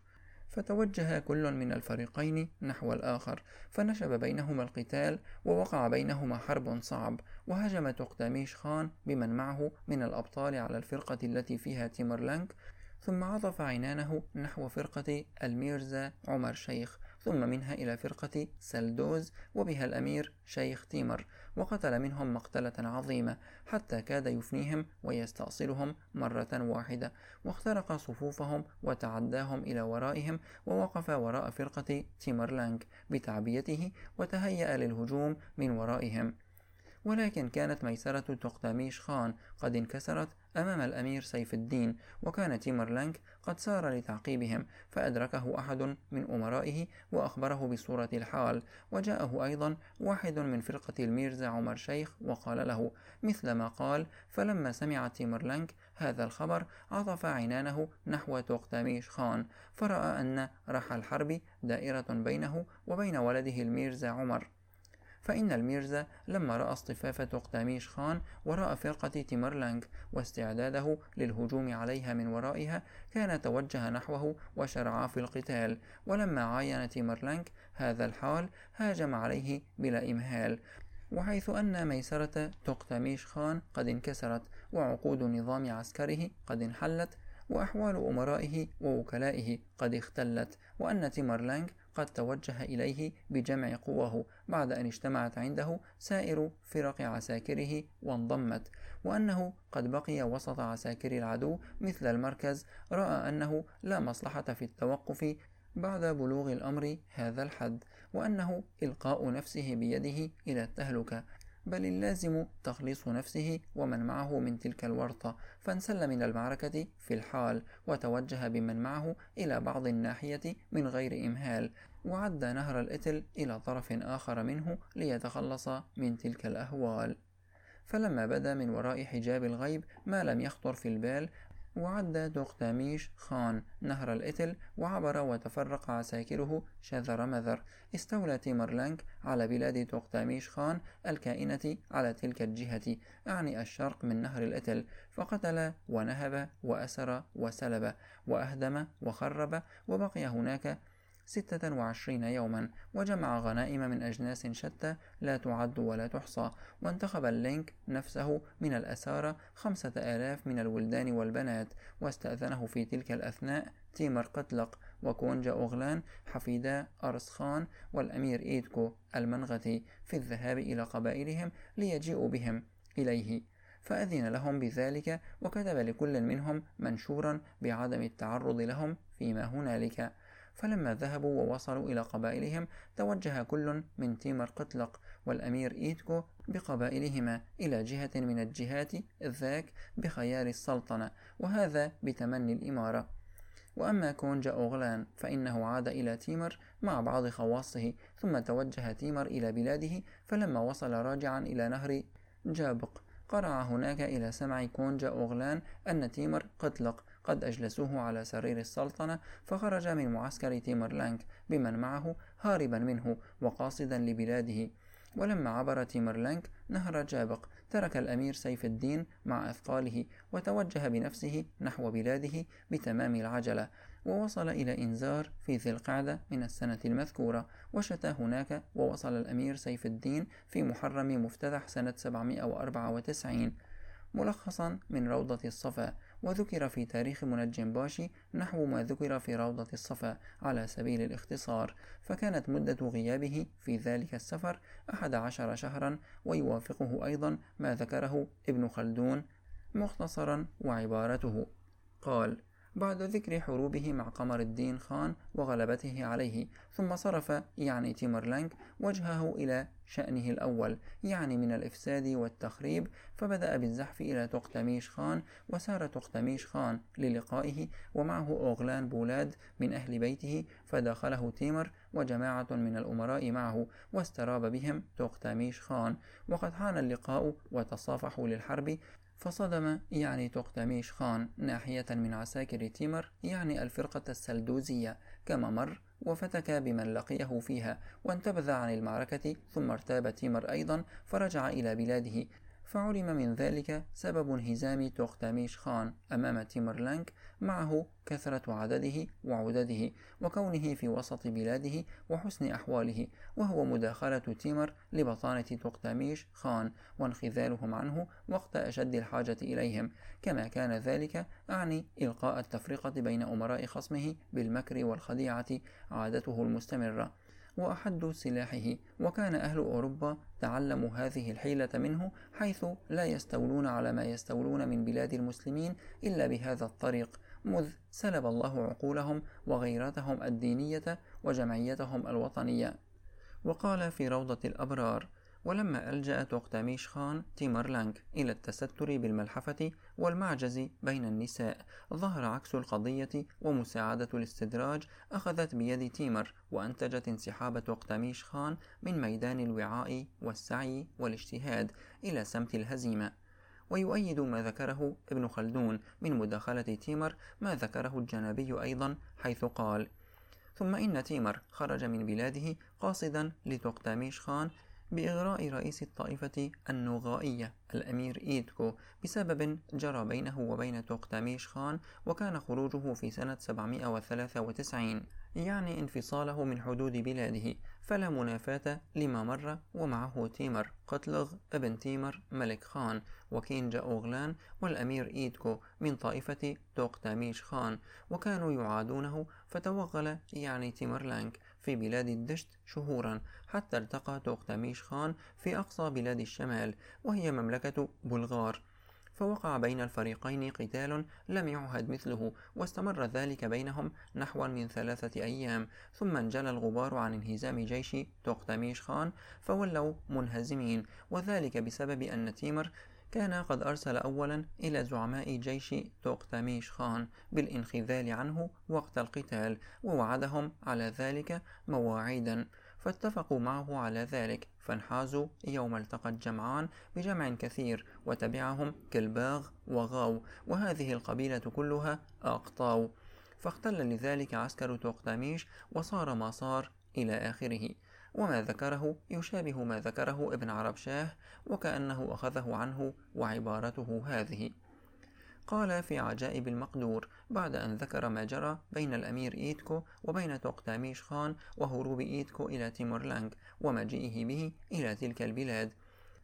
فتوجه كل من الفريقين نحو الآخر، فنشب بينهما القتال، ووقع بينهما حرب صعب، وهجم توقتميش خان بمن معه من الأبطال على الفرقة التي فيها تيمرلانك، ثم عطف عنانه نحو فرقة الميرزا عمر شيخ، ثم منها إلى فرقة سلدوز وبها الأمير شيخ تيمر، وقتل منهم مقتلة عظيمة حتى كاد يفنيهم ويستأصلهم مرة واحدة، واخترق صفوفهم وتعداهم إلى ورائهم، ووقف وراء فرقة تيمرلانك بتعبيته وتهيأ للهجوم من ورائهم. ولكن كانت ميسرة توختاميش خان قد انكسرت أمام الأمير سيف الدين، وكان تيمرلانك قد سار لتعقيبهم، فأدركه أحد من أمرائه وأخبره بصورة الحال، وجاءه أيضا واحد من فرقة الميرزا عمر شيخ وقال له مثل ما قال. فلما سمع تيمرلانك هذا الخبر عطف عنانه نحو توختاميش خان، فرأى أن رح الحرب دائرة بينه وبين ولده الميرزا عمر. فإن الميرزا لما رأى اصطفاف توختاميش خان وراء فرقة تيمرلانك واستعداده للهجوم عليها من ورائها، كان توجه نحوه وشرعا في القتال. ولما عاين تيمرلانك هذا الحال هاجم عليه بلا إمهال، وحيث أن ميسرة توختاميش خان قد انكسرت، وعقود نظام عسكره قد انحلت، وأحوال أمرائه ووكلائه قد اختلت، وأن تيمرلانك قد توجه إليه بجمع قواه بعد أن اجتمعت عنده سائر فرق عساكره وانضمت، وأنه قد بقي وسط عساكر العدو مثل المركز، رأى أنه لا مصلحة في التوقف بعد بلوغ الأمر هذا الحد، وأنه إلقاء نفسه بيده إلى التهلكة، بل اللازم تخليص نفسه ومن معه من تلك الورطة. فانسل من المعركة في الحال، وتوجه بمن معه إلى بعض الناحية من غير إمهال، وعد نهر الإتل إلى طرف آخر منه ليتخلص من تلك الأهوال. فلما بدا من وراء حجاب الغيب ما لم يخطر في البال، وعد توختاميش خان نهر الإتل وعبر وتفرق عساكره شذر مذر. استولى تيمرلانك على بلاد توختاميش خان الكائنة على تلك الجهة، أعني الشرق من نهر الإتل، فقتل ونهب وأسر وسلب وأهدم وخرب، وبقي هناك 26 يوما، وجمع غنائم من أجناس شتى لا تعد ولا تحصى. وانتخب اللينك نفسه من الأسارة 5000 من الولدان والبنات، واستأذنه في تلك الأثناء تيمر قتلق وكونجا أوغلان حفيدا أرس خان والأمير إيدكو المنغتي في الذهاب إلى قبائلهم ليجيئوا بهم إليه، فأذن لهم بذلك، وكتب لكل منهم منشورا بعدم التعرض لهم فيما هنالك. فلما ذهبوا ووصلوا إلى قبائلهم توجه كل من تيمر قتلق والأمير إيدكو بقبائلهما إلى جهة من الجهات، ذاك بخيار السلطنة وهذا بتمني الإمارة. وأما كونجا أوغلان فإنه عاد إلى تيمر مع بعض خواصه، ثم توجه تيمر إلى بلاده. فلما وصل راجعا إلى نهر جابق قرع هناك إلى سمع كونجا أوغلان أن تيمر قتلق قد أجلسوه على سرير السلطنة، فخرج من معسكر تيمرلانك بمن معه هاربا منه وقاصدا لبلاده. ولما عبر تيمرلانك نهر جابق ترك الأمير سيف الدين مع أثقاله وتوجه بنفسه نحو بلاده بتمام العجلة، ووصل إلى إنزار في ذي القعدة من السنة المذكورة، وشتى هناك، ووصل الأمير سيف الدين في محرم مفتتح سنة 794. ملخصا من روضة الصفا. وذكر في تاريخ منجم باشي نحو ما ذكر في روضة الصفا على سبيل الاختصار، فكانت مدة غيابه في ذلك السفر 11 شهرا، ويوافقه أيضا ما ذكره ابن خلدون مختصرا، وعبارته قال: بعد ذكر حروبه مع قمر الدين خان وغلبته عليه، ثم صرف يعني تيمرلانك وجهه إلى شأنه الأول، يعني من الإفساد والتخريب، فبدأ بالزحف إلى توختاميش خان، وسار توختاميش خان للقائه ومعه أوغلان بولاد من أهل بيته، فداخله تيمر وجماعة من الأمراء معه، واستراب بهم توختاميش خان، وقد حان اللقاء وتصافحوا للحرب. فصدم يعني توختاميش خان ناحية من عساكر تيمر يعني الفرقة السلدوزية كما مر، وفتك بمن لقيه فيها وانتبذ عن المعركة، ثم ارتاب تيمر أيضا فرجع إلى بلاده. فعلم من ذلك سبب انهزام توختاميش خان أمام تيمرلانك، معه كثرة عدده وعدده وكونه في وسط بلاده وحسن أحواله، وهو مداخلة تيمر لبطانة توختاميش خان وانخذالهم عنه وقت أشد الحاجة إليهم، كما كان ذلك أعني إلقاء التفرقة بين أمراء خصمه بالمكر والخديعة عادته المستمرة وأحد سلاحه. وكان أهل أوروبا تعلموا هذه الحيلة منه، حيث لا يستولون على ما يستولون من بلاد المسلمين إلا بهذا الطريق، مذ سلب الله عقولهم وغيرتهم الدينية وجمعيتهم الوطنية. وقال في روضة الأبرار: ولما ألجأ توختاميش خان تيمرلانك إلى التستر بالملحفة والمعجز بين النساء، ظهر عكس القضية، ومساعدة الاستدراج أخذت بيد تيمر، وأنتجت انسحاب توختاميش خان من ميدان الوعاء والسعي والاجتهاد إلى سمت الهزيمة. ويؤيد ما ذكره ابن خلدون من مداخلة تيمر ما ذكره الجنابي أيضا، حيث قال: ثم إن تيمر خرج من بلاده قاصدا لتوختاميش خان بإغراء رئيس الطائفة النوغائية الأمير إيدكو بسبب جرى بينه وبين توختاميش خان، وكان خروجه في سنة 793، يعني انفصاله من حدود بلاده، فلا منافاة لما مر. ومعه تيمر قتلغ ابن تيمر ملك خان وكينجا أوغلان والأمير إيدكو من طائفة توختاميش خان، وكانوا يعادونه، فتوغل يعني تيمرلانك في بلاد الدشت شهورا، حتى التقى توختاميش خان في أقصى بلاد الشمال وهي مملكة بلغار، فوقع بين الفريقين قتال لم يعهد مثله، واستمر ذلك بينهم نحو من 3 أيام، ثم انجلى الغبار عن انهزام جيش توختاميش خان، فولوا منهزمين، وذلك بسبب أن تيمر كان قد أرسل أولا إلى زعماء جيش توختاميش خان بالانخذال عنه وقت القتال، ووعدهم على ذلك مواعيدا، فاتفقوا معه على ذلك، فانحازوا يوم التقى الجمعان بجمع كثير، وتبعهم كلباغ وغاو، وهذه القبيلة كلها أقطاو، فاختل لذلك عسكر توختاميش، وصار ما صار إلى آخره. وما ذكره يشابه ما ذكره ابن عرب شاه، وكأنه أخذه عنه، وعبارته هذه: قال في عجائب المقدور بعد أن ذكر ما جرى بين الأمير إيدكو وبين توختاميش خان وهروب إيدكو إلى تيمورلانك ومجيئه به إلى تلك البلاد: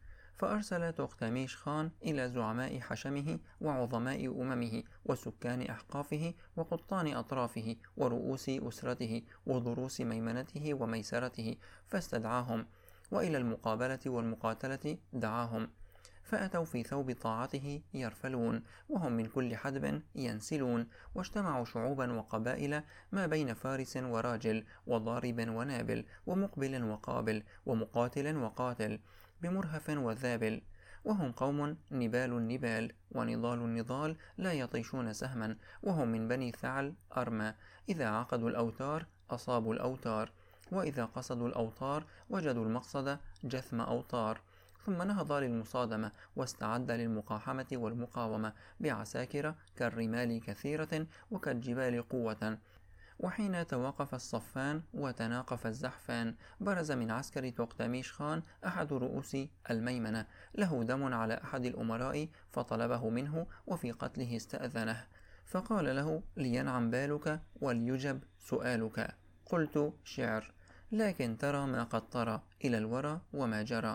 فأرسل توختاميش خان إلى زعماء حشمه وعظماء أممه وسكان أحقافه وقطان أطرافه ورؤوس أسرته وضروس ميمنته وميسرته، فاستدعاهم، وإلى المقابلة والمقاتلة دعاهم، فأتوا في ثوب طاعته يرفلون، وهم من كل حدب ينسلون، واجتمعوا شعوبا وقبائل ما بين فارس وراجل وضارب ونابل ومقبل وقابل ومقاتل وقاتل، بمرهف وذابل، وهم قوم نبال النبال ونضال النضال لا يطيشون سهما، وهم من بني ثعل أرمى، إذا عقدوا الأوتار أصابوا الأوتار، وإذا قصدوا الأوطار وجدوا المقصد جثم أوطار. ثم نهض للمصادمة واستعد للمقاحمة والمقاومة بعساكر كالرمال كثيرة وكالجبال قوة. وحين توقف الصفان وتناقف الزحفان، برز من عسكر توختاميش خان أحد رؤوس الميمنة له دم على أحد الأمراء، فطلبه منه، وفي قتله استأذنه، فقال له: لينعم بالك وليجب سؤالك. قلت: شعر، لكن ترى ما قد طرى إلى الورى وما جرى.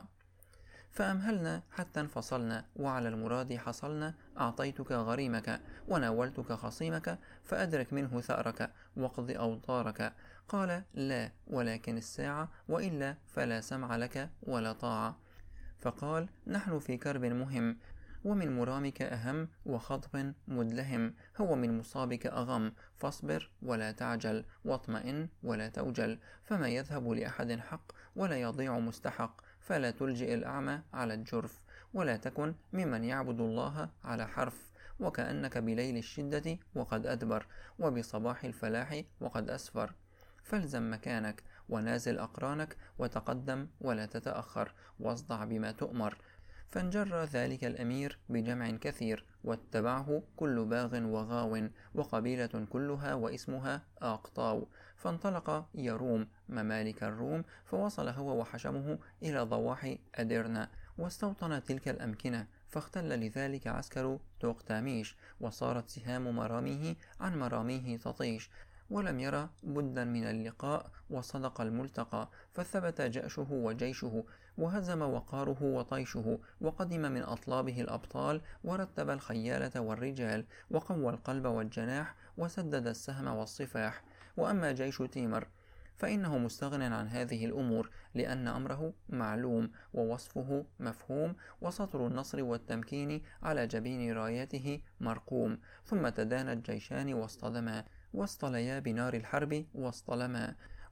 فأمهلنا حتى انفصلنا، وعلى المراد حصلنا، أعطيتك غريمك وناولتك خصيمك، فأدرك منه ثأرك واقض أوطارك. قال: لا، ولكن الساعة، وإلا فلا سمع لك ولا طاعة. فقال: نحن في كرب مهم، ومن مرامك أهم، وخطب مدلهم، هو من مصابك أغم، فاصبر ولا تعجل، واطمئن ولا توجل، فما يذهب لأحد حق ولا يضيع مستحق، فلا تلجئ الأعمى على الجرف، ولا تكن ممن يعبد الله على حرف، وكأنك بليل الشدة وقد أدبر، وبصباح الفلاح وقد أسفر، فالزم مكانك ونازل أقرانك، وتقدم ولا تتأخر، واصدع بما تؤمر. فانجر ذلك الأمير بجمع كثير، واتبعه كل باغ وغاو، وقبيلة كلها واسمها أقطاو، فانطلق يروم ممالك الروم، فوصل هو وحشمه إلى ضواحي أديرنا، واستوطن تلك الأمكنة، فاختل لذلك عسكر توختاميش، وصارت سهام مراميه عن مراميه تطيش، ولم يرى بدا من اللقاء، وصدق الملتقى، فثبت جأشه وجيشه، وهزم وقاره وطيشه، وقدم من أطلابه الأبطال، ورتب الخيالة والرجال، وقوى القلب والجناح، وسدد السهم والصفاح. وأما جيش تيمر فإنه مستغن عن هذه الأمور، لأن أمره معلوم ووصفه مفهوم، وسطر النصر والتمكين على جبين رايته مرقوم. ثم تدانى الجيشان واصطدما، واصطليا بنار الحرب واصطلما،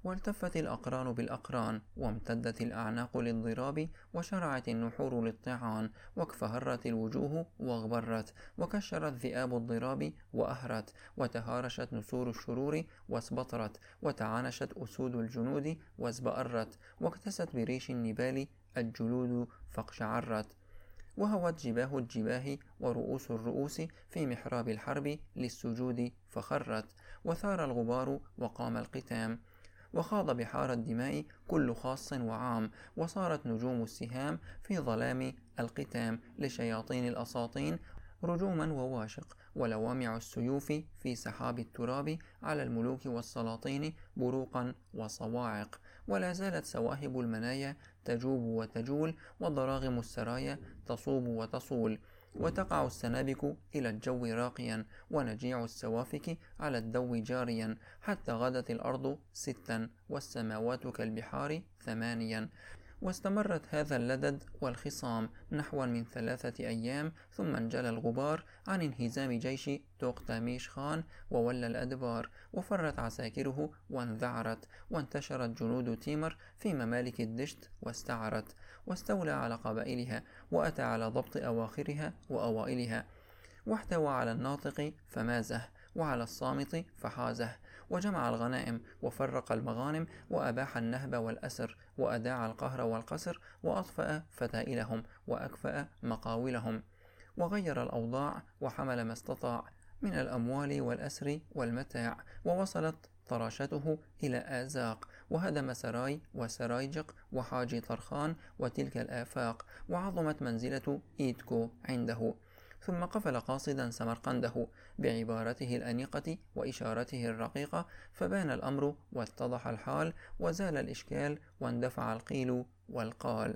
والتفت الأقران بالأقران، وامتدت الأعناق للضراب، وشرعت النحور للطعان، واكفهرت الوجوه واغبرت، وكشرت ذئاب الضراب وأهرت، وتهارشت نسور الشرور واسبطرت، وتعانشت أسود الجنود وازبأرت، واكتست بريش النبال الجلود فاقشعرت، وهوت جباه الجباه ورؤوس الرؤوس في محراب الحرب للسجود فخرت، وثار الغبار وقام القتام، وخاض بحار الدماء كل خاص وعام، وصارت نجوم السهام في ظلام القتام لشياطين الأساطين رجوما وواشق، ولوامع السيوف في سحاب التراب على الملوك والسلاطين بروقا وصواعق، ولا زالت سواهب المنايا تجوب وتجول، وضراغم السرايا تصوب وتصول، وتقع السنابك إلى الجو راقيا، ونجيع السوافك على الدو جاريا، حتى غدت الأرض 6 والسماوات كالبحار 8. واستمرت هذا اللدد والخصام نحو من 3 أيام، ثم انجلى الغبار عن انهزام جيش توقتاميش خان وولى الأدبار، وفرت عساكره وانذعرت، وانتشرت جنود تيمر في ممالك الدشت واستعرت، واستولى على قبائلها، وأتى على ضبط أواخرها وأوائلها، واحتوى على الناطق فمازه، وعلى الصامت فحازه، وجمع الغنائم وفرق المغانم، وأباح النهب والأسر، وأداع القهر والقسر، وأطفأ فتائلهم، وأكفأ مقاولهم، وغير الأوضاع، وحمل ما استطاع من الأموال والأسر والمتاع، ووصلت طراشته إلى آزاق، وهدم سراي وسرايجق وحاجي طرخان وتلك الآفاق، وعظمت منزلة إيدكو عنده، ثم قفل قاصدا سمرقنده بعبارته الأنيقة وإشارته الرقيقة، فبان الأمر واتضح الحال، وزال الإشكال، واندفع القيل والقال.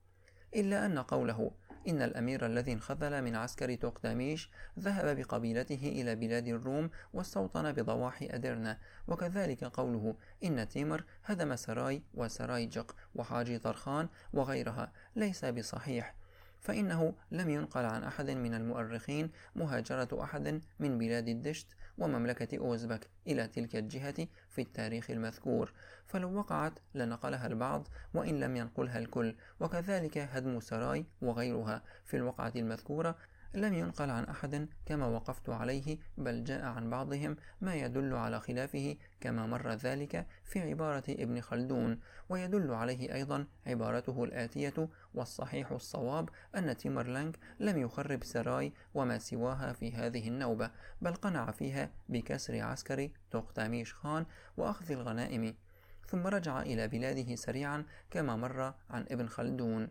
إلا أن قوله إن الأمير الذي انخذل من عسكر توقتاميش ذهب بقبيلته إلى بلاد الروم واستوطن بضواحي أدرنة، وكذلك قوله إن تيمر هدم سراي وسرايجق وحاجي طرخان وغيرها ليس بصحيح، فإنه لم ينقل عن أحد من المؤرخين مهاجرة أحد من بلاد الدشت ومملكة أوزبك إلى تلك الجهة في التاريخ المذكور، فلو وقعت لنقلها البعض وإن لم ينقلها الكل، وكذلك هدم سراي وغيرها في الوقعة المذكورة لم ينقل عن أحد كما وقفت عليه، بل جاء عن بعضهم ما يدل على خلافه كما مر ذلك في عبارة ابن خلدون، ويدل عليه أيضا عبارته الآتية: والصحيح الصواب أن تيمرلانك لم يخرب سراي وما سواها في هذه النوبة، بل قنع فيها بكسر عسكر توقتاميش خان وأخذ الغنائم، ثم رجع إلى بلاده سريعا كما مر عن ابن خلدون.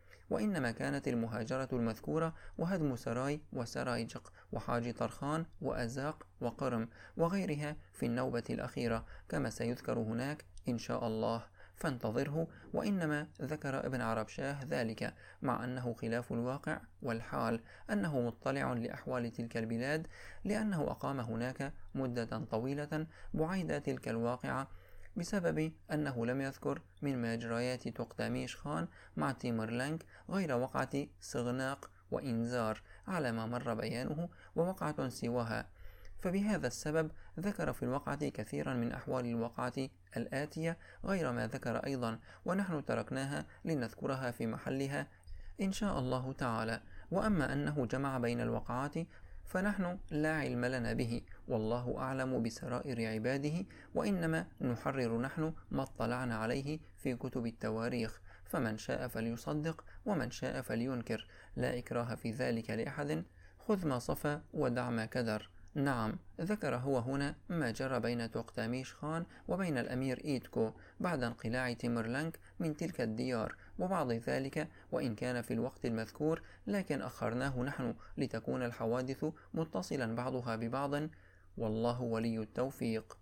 وإنما كانت المهاجرة المذكورة وهدم سراي وسرايجق وحاجي طرخان وأزاق وقرم وغيرها في النوبة الأخيرة كما سيذكر هناك إن شاء الله، فانتظره. وإنما ذكر ابن عربشاه ذلك مع أنه خلاف الواقع والحال، أنه مطلع لأحوال تلك البلاد لأنه أقام هناك مدة طويلة بعيد تلك الواقعة، بسبب أنه لم يذكر من مجريات توقتاميش خان مع تيمرلانك غير وقعة سغناق وإنزار على ما مر بيانه ووقعة سواها، فبهذا السبب ذكر في الوقعة كثيرا من أحوال الوقعة الآتية غير ما ذكر أيضا، ونحن تركناها لنذكرها في محلها إن شاء الله تعالى. وأما أنه جمع بين الوقعات فنحن لا علم لنا به، والله أعلم بسرائر عباده، وإنما نحرر نحن ما اطلعنا عليه في كتب التواريخ، فمن شاء فليصدق ومن شاء فلينكر، لا إكراه في ذلك لأحد، خذ ما صفى ودع ما كدر. نعم، ذكر هو هنا ما جرى بين توقتاميش خان وبين الأمير إيدكو بعد انقلاع تيمرلانك من تلك الديار وبعض ذلك، وإن كان في الوقت المذكور، لكن أخرناه نحن لتكون الحوادث متصلا بعضها ببعض، والله ولي التوفيق.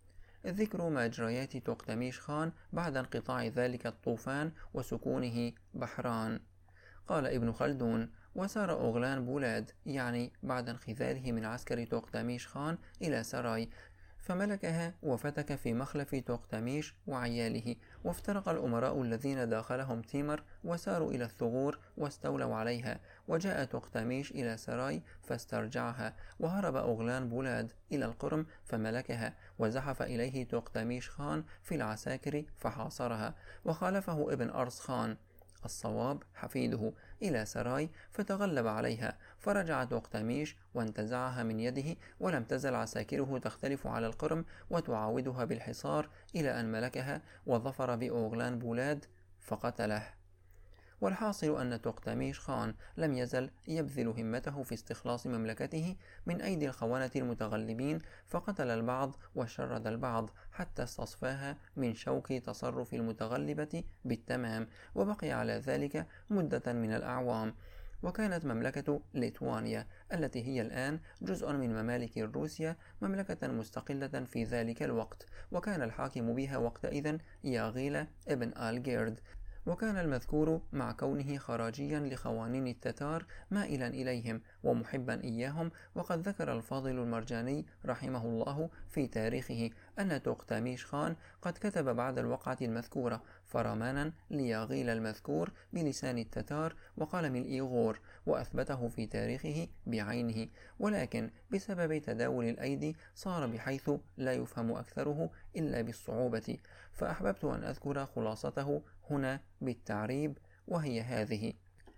ذكر مجريات توقتاميش خان بعد انقطاع ذلك الطوفان وسكونه بحران. قال ابن خلدون: وسار أغلان بولاد، يعني بعد انخذاله من عسكر توقتاميش خان إلى سراي، فملكها وفتك في مخلف توقتميش وعياله. وافترق الأمراء الذين داخلهم تيمر وساروا إلى الثغور واستولوا عليها. وجاء توقتميش إلى سراي فاسترجعها. وهرب أغلان بولاد إلى القرم فملكها. وزحف إليه توقتميش خان في العساكر فحاصرها. وخالفه ابن أرس خان الصواب حفيده إلى سراي فتغلب عليها. فرجع توقتميش وانتزعها من يده. ولم تزل عساكره تختلف على القرم وتعاودها بالحصار إلى أن ملكها وظفر بأوغلان بولاد فقتله. والحاصل أن توقتميش خان لم يزل يبذل همته في استخلاص مملكته من أيدي الخونة المتغلبين، فقتل البعض وشرد البعض حتى استصفاها من شوك تصرف المتغلبة بالتمام، وبقي على ذلك مدة من الأعوام. وكانت مملكة ليتوانيا التي هي الآن جزء من ممالك روسيا مملكة مستقلة في ذلك الوقت، وكان الحاكم بها وقتئذ ياغيل ابن آلجيرد. وكان المذكور مع كونه خراجيا لخوانين التتار مائلا إليهم ومحبا إياهم. وقد ذكر الفاضل المرجاني رحمه الله في تاريخه أن توقتميش خان قد كتب بعد الوقعة المذكورة فرمانا لياغيل المذكور بلسان التتار وقلم الإيغور، وأثبته في تاريخه بعينه، ولكن بسبب تداول الأيدي صار بحيث لا يفهم أكثره إلا بالصعوبة، فأحببت أن أذكر خلاصته هنا بالتعريب، وهي هذه: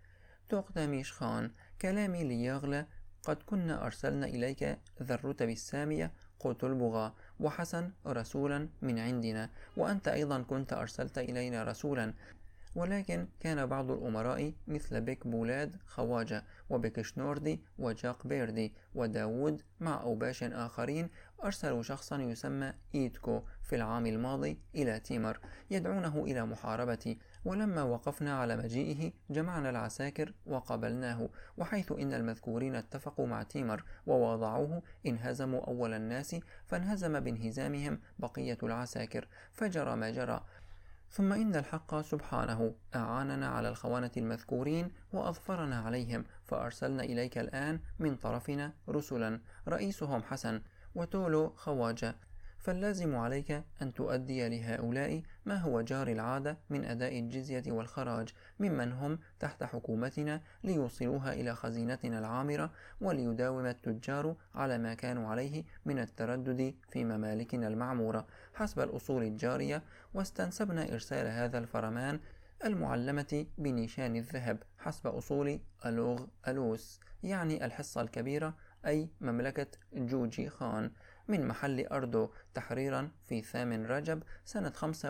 توقتميش خان: كلامي لياغلى، قد كنا أرسلنا إليك ذا الرتب السامية قوت البغاء وحسن رسولا من عندنا، وأنت أيضا كنت أرسلت إلينا رسولا، ولكن كان بعض الأمراء مثل بيك بولاد خواجة وبيكشنوردي وجاق بيردي وداود مع أوباش آخرين أرسلوا شخصا يسمى إيتكو في العام الماضي إلى تيمر يدعونه إلى محاربتي، ولما وقفنا على مجيئه جمعنا العساكر وقبلناه، وحيث إن المذكورين اتفقوا مع تيمر ووضعوه انهزموا أول الناس، فانهزم بانهزامهم بقية العساكر، فجرى ما جرى. ثم إن الحق سبحانه أعاننا على الخونة المذكورين وأظفرنا عليهم، فأرسلنا إليك الآن من طرفنا رسلا رئيسهم حسن وتولو خواجة، فاللازم عليك أن تؤدي لهؤلاء ما هو جار العادة من أداء الجزية والخراج ممن هم تحت حكومتنا ليوصلوها إلى خزينتنا العامرة، وليداوم التجار على ما كانوا عليه من التردد في ممالكنا المعمورة حسب الأصول الجارية. واستنسبنا إرسال هذا الفرمان المعلمة بنيشان الذهب حسب أصول ألوغ ألوس، يعني الحصة الكبيرة، أي مملكة جوجي خان، من محل أردو تحريرا في 8 رجب سنة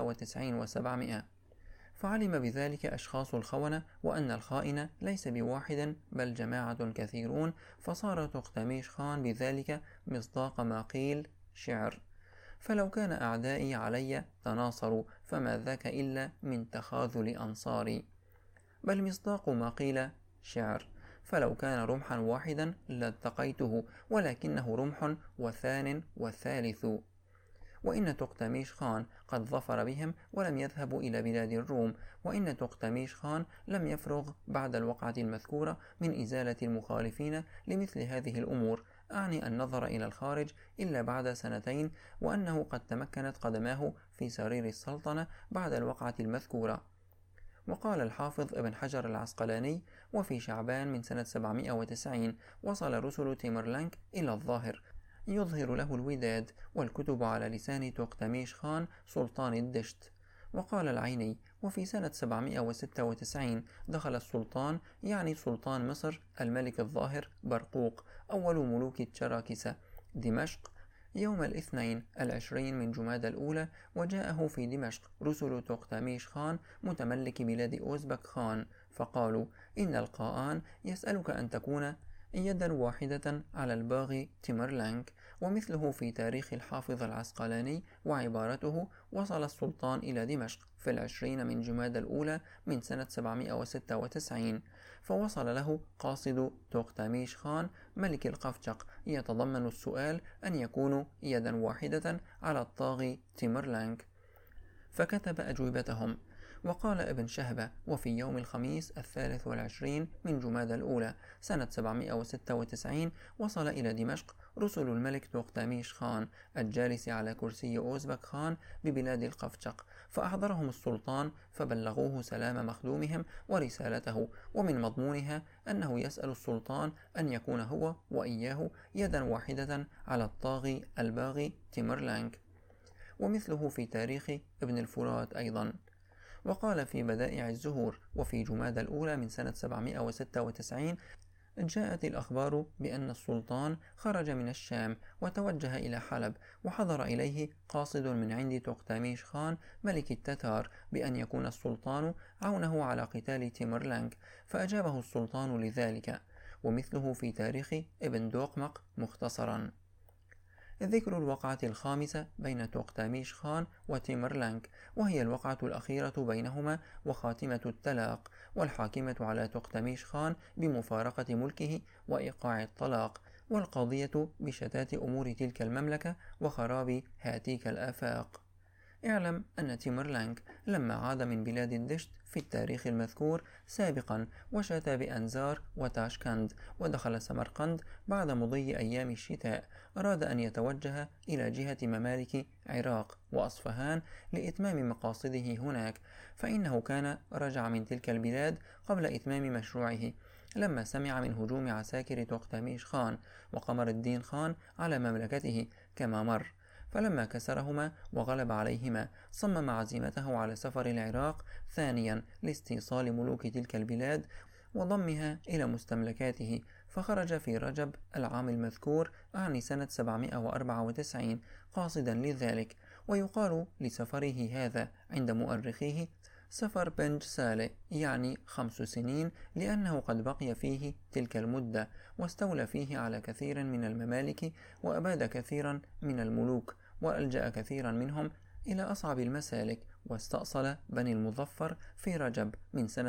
95 و700. فعلم بذلك أشخاص الخونة وأن الخائن ليس بواحد بل جماعة كثيرون، فصار توقتميش خان بذلك مصداق ما قيل شعر: فلو كان أعدائي علي تناصروا فما ذاك إلا من تخاذل أنصاري، بل مصداق ما قيل شعر: فلو كان رمحا واحدا لاتقيته ولكنه رمح وثان وثالث. وإن توقتميش خان قد ظفر بهم ولم يذهبوا إلى بلاد الروم، وإن توقتميش خان لم يفرغ بعد الوقعة المذكورة من إزالة المخالفين لمثل هذه الأمور، أعني النظر إلى الخارج، إلا بعد 2 وأنه قد تمكنت قدماه في سرير السلطنة بعد الوقعة المذكورة. وقال الحافظ ابن حجر العسقلاني: وفي شعبان من سنة 790 وصل رسل تيمرلانك إلى الظاهر يظهر له الوداد، والكتب على لسان توقتميش خان سلطان الدشت. وقال العيني: وفي سنة 796 دخل السلطان، يعني سلطان مصر، الملك الظاهر برقوق أول ملوك التشراكسة دمشق يوم الاثنين 20 من جمادى الأولى، وجاءه في دمشق رسل توقتميش خان متملك بلاد أوزبك خان، فقالوا: إن القاآن يسألك أن تكون يدا واحدة على الباغي تيمرلانك. ومثله في تاريخ الحافظ العسقلاني، وعبارته: وصل السلطان إلى دمشق في 20 من جمادى الأولى من سنة 796، فوصل له قاصد توقتميش خان ملك القفجق يتضمن السؤال أن يكونوا يدا واحدة على الطاغي تيمرلانك، فكتب أجوبتهم: وقال ابن شهبة: وفي يوم الخميس 23 من جمادى الأولى سنة 796 وصل إلى دمشق رسل الملك توقتاميش خان الجالس على كرسي أوزبك خان ببلاد القفشق، فأحضرهم السلطان فبلغوه سلام مخدومهم ورسالته، ومن مضمونها أنه يسأل السلطان أن يكون هو وإياه يدا واحدة على الطاغي الباغي تيمرلانك، ومثله في تاريخ ابن الفرات أيضا. وقال في بدائع الزهور: وفي جمادى الأولى من سنة 796 جاءت الأخبار بأن السلطان خرج من الشام وتوجه إلى حلب، وحضر إليه قاصد من عند توقتاميش خان ملك التتار بأن يكون السلطان عونه على قتال تيمرلانك، فأجابه السلطان لذلك. ومثله في تاريخ ابن دوقمق مختصرا. ذكر الوقعة الخامسة بين توقتاميش خان وتيمرلانك، وهي الوقعة الأخيرة بينهما وخاتمة التلاق، والحاكمة على توقتاميش خان بمفارقة ملكه وإيقاع الطلاق، والقاضية بشتات أمور تلك المملكة وخراب هاتيك الآفاق. اعلم أن تيمرلانك لما عاد من بلاد الدشت في التاريخ المذكور سابقا وشات بأنزار وتاشكند ودخل سمرقند بعد مضي أيام الشتاء، أراد أن يتوجه إلى جهة ممالك عراق وأصفهان لإتمام مقاصده هناك، فإنه كان رجع من تلك البلاد قبل إتمام مشروعه لما سمع من هجوم عساكر توقتاميش خان وقمر الدين خان على مملكته كما مر، فلما كسرهما وغلب عليهما صمم عزيمته على سفر العراق ثانيا لاستيصال ملوك تلك البلاد وضمها إلى مستملكاته، فخرج في رجب العام المذكور أعني سنة 794 قاصدا لذلك. ويقال لسفره هذا عند مؤرخيه سفر بنج سالي، يعني 5 سنين، لأنه قد بقي فيه تلك المدة واستولى فيه على كثير من الممالك وأباد كثيرا من الملوك وألجأ كثيرا منهم إلى أصعب المسالك، واستأصل بني المظفر في رجب من سنة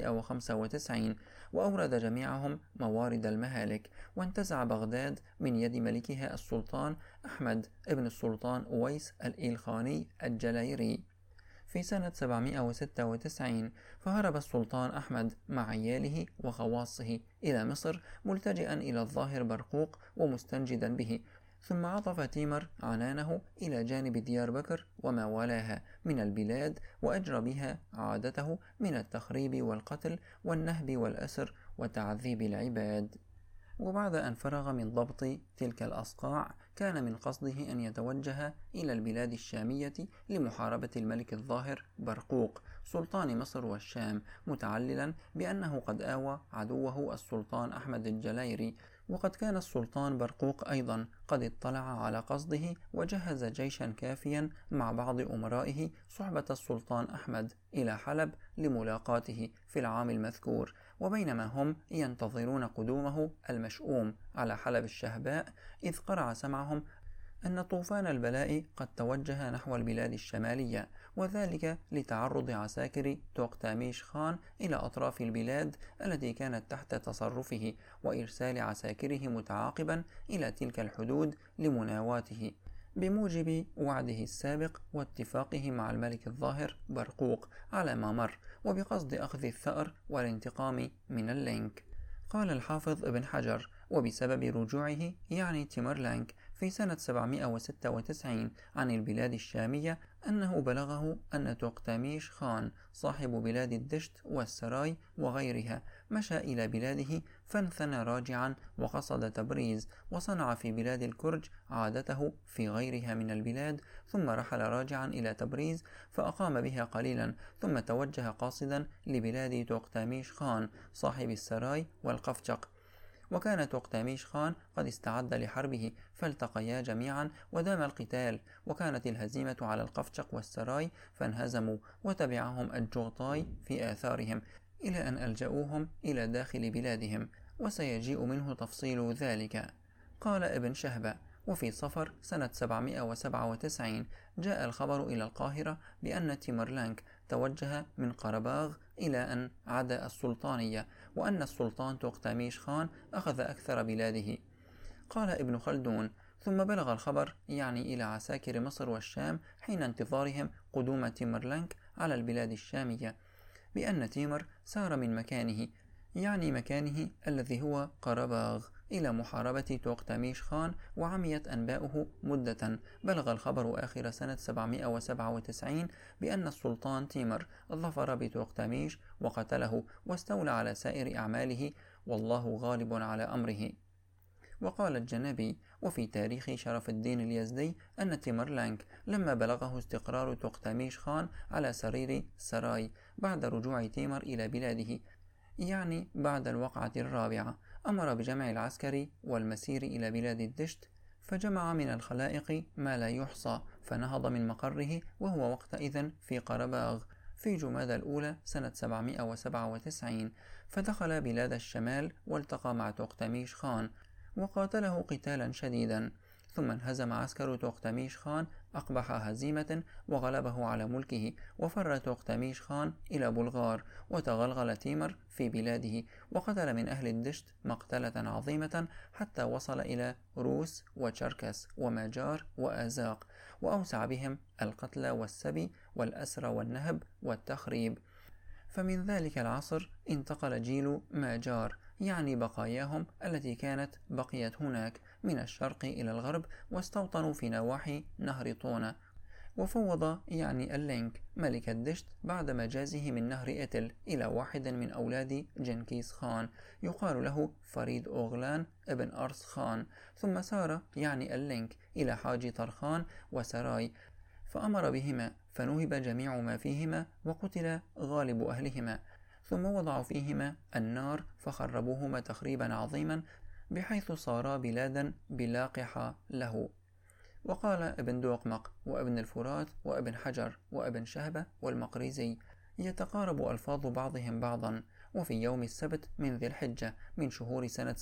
795 وأورد جميعهم موارد المهالك، وانتزع بغداد من يد ملكها السلطان أحمد ابن السلطان أويس الإيلخاني الجلايري في سنة 796، فهرب السلطان أحمد مع عياله وخواصه إلى مصر ملتجئا إلى الظاهر برقوق ومستنجدا به، ثم عطف تيمر عنانه إلى جانب ديار بكر وما والاها من البلاد، وأجرى بها عادته من التخريب والقتل والنهب والأسر وتعذيب العباد. وبعد أن فرغ من ضبط تلك الأصقاع كان من قصده أن يتوجه إلى البلاد الشامية لمحاربة الملك الظاهر برقوق سلطان مصر والشام، متعللا بأنه قد آوى عدوه السلطان أحمد الجلايري، وقد كان السلطان برقوق أيضا قد اطلع على قصده وجهز جيشا كافيا مع بعض أمرائه صحبة السلطان أحمد إلى حلب لملاقاته في العام المذكور. وبينما هم ينتظرون قدومه المشؤوم على حلب الشهباء إذ قرع سمعهم أن طوفان البلاء قد توجه نحو البلاد الشمالية، وذلك لتعرض عساكر توقتاميش خان إلى أطراف البلاد التي كانت تحت تصرفه، وإرسال عساكره متعاقبا إلى تلك الحدود لمناواته بموجب وعده السابق واتفاقه مع الملك الظاهر برقوق على ما مر، وبقصد أخذ الثأر والانتقام من اللينك. قال الحافظ ابن حجر: وبسبب رجوعه يعني تيمرلانك في سنة 796 عن البلاد الشامية أنه بلغه أن توقتاميش خان صاحب بلاد الدشت والسراي وغيرها مشى إلى بلاده فانثنى راجعا وقصد تبريز، وصنع في بلاد الكرج عادته في غيرها من البلاد، ثم رحل راجعا إلى تبريز فأقام بها قليلا، ثم توجه قاصدا لبلاد توقتاميش خان صاحب السراي والقفشق. وكان توقتاميش خان قد استعد لحربه، فالتقيا جميعا ودام القتال، وكانت الهزيمة على القفشق والسراي فانهزموا، وتبعهم الجغطاي في آثارهم إلى أن ألجأوهم إلى داخل بلادهم، وسيجيء منه تفصيل ذلك. قال ابن شهبة: وفي صفر سنة 797 جاء الخبر إلى القاهرة بأن تيمرلانك توجه من قرباغ إلى أن عدا السلطانية، وأن السلطان توقتاميش خان أخذ أكثر بلاده. قال ابن خلدون: ثم بلغ الخبر يعني إلى عساكر مصر والشام حين انتظارهم قدوم تيمرلانك على البلاد الشامية، بأن تيمر سار من مكانه، يعني مكانه الذي هو قرباغ، إلى محاربة توغتاميش خان، وعميت أنباؤه مدة. بلغ الخبر آخر سنة 797 بأن السلطان تيمر ظفر بتوغتاميش وقتله واستولى على سائر أعماله، والله غالب على أمره. وقال الجنابي: وفي تاريخ شرف الدين اليزدي أن تيمرلانك لما بلغه استقرار توغتاميش خان على سرير سراي بعد رجوع تيمر إلى بلاده، يعني بعد الوقعة الرابعة، أمر بجمع العسكر والمسير إلى بلاد الدشت، فجمع من الخلائق ما لا يحصى، فنهض من مقره وهو وقتئذ في قرباغ في جمادى الأولى سنة 797، فدخل بلاد الشمال والتقى مع توغتاميش خان وقاتله قتالا شديدا، ثم انهزم عسكر توغتاميش خان أقبح هزيمة وغلبه على ملكه، وفر توغتاميش خان إلى بلغار، وتغلغل تيمر في بلاده وقتل من أهل الدشت مقتلة عظيمة حتى وصل إلى روس وتشركس وماجار وآزاق، وأوسع بهم القتل والسبي والأسر والنهب والتخريب. فمن ذلك العصر انتقل جيل ماجار، يعني بقاياهم التي كانت بقيت هناك، من الشرق إلى الغرب، واستوطنوا في نواحي نهر طونة. وفوض يعني اللينك ملك الدشت بعد مجازه من نهر إتل إلى واحد من أولاد جنكيز خان يقال له فريد أوغلان ابن أرس خان، ثم سار يعني اللينك إلى حاجي طرخان وسراي، فأمر بهما، فنهب جميع ما فيهما وقتل غالب أهلهما، ثم وضعوا فيهما النار فخربوهما تخريبا عظيما، بحيث صارا بلادا بلاقحة له. وقال ابن دوقمق وابن الفرات وابن حجر وابن شهبة والمقريزي: يتقارب ألفاظ بعضهم بعضا. وفي يوم السبت من ذي الحجة من شهور سنة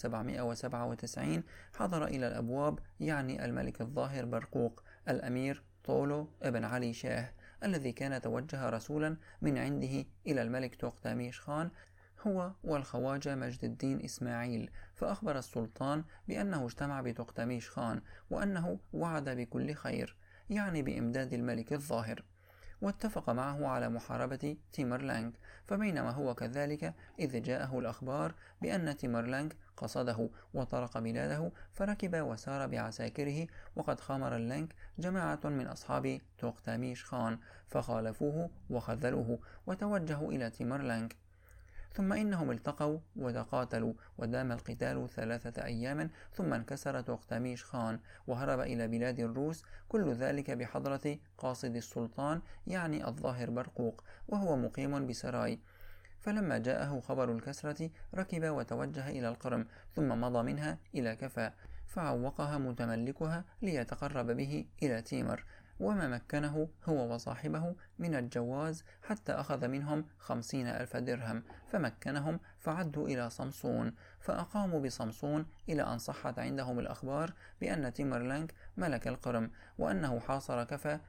797 حضر إلى الأبواب يعني الملك الظاهر برقوق الأمير طولو ابن علي شاه، الذي كان توجه رسولا من عنده إلى الملك توغتاميش خان، هو والخواجة مجد الدين إسماعيل، فأخبر السلطان بأنه اجتمع بتوغتاميش خان، وأنه وعد بكل خير، يعني بإمداد الملك الظاهر، واتفق معه على محاربة تيمرلانك. فبينما هو كذلك إذ جاءه الأخبار بأن تيمرلانك قصده وطرق بلاده، فركب وسار بعساكره، وقد خامر اللانك جماعة من أصحاب توغتاميش خان فخالفوه وخذلوه وتوجهوا إلى تيمرلانك، ثم إنهم التقوا وتقاتلوا، ودام القتال 3 أيام، ثم انكسر توغتاميش خان وهرب إلى بلاد الروس، كل ذلك بحضرة قاصد السلطان يعني الظاهر برقوق، وهو مقيم بسراي. فلما جاءه خبر الكسرة ركب وتوجه إلى القرم، ثم مضى منها إلى كفا، فعوقها متملكها ليتقرب به إلى تيمر، وما مكنه هو وصاحبه من الجواز حتى أخذ منهم 50,000 درهم، فمكنهم فعدوا إلى صمصون، فأقاموا بصمصون إلى أن صحت عندهم الأخبار بأن تيمرلانك ملك القرم، وأنه حاصر كفا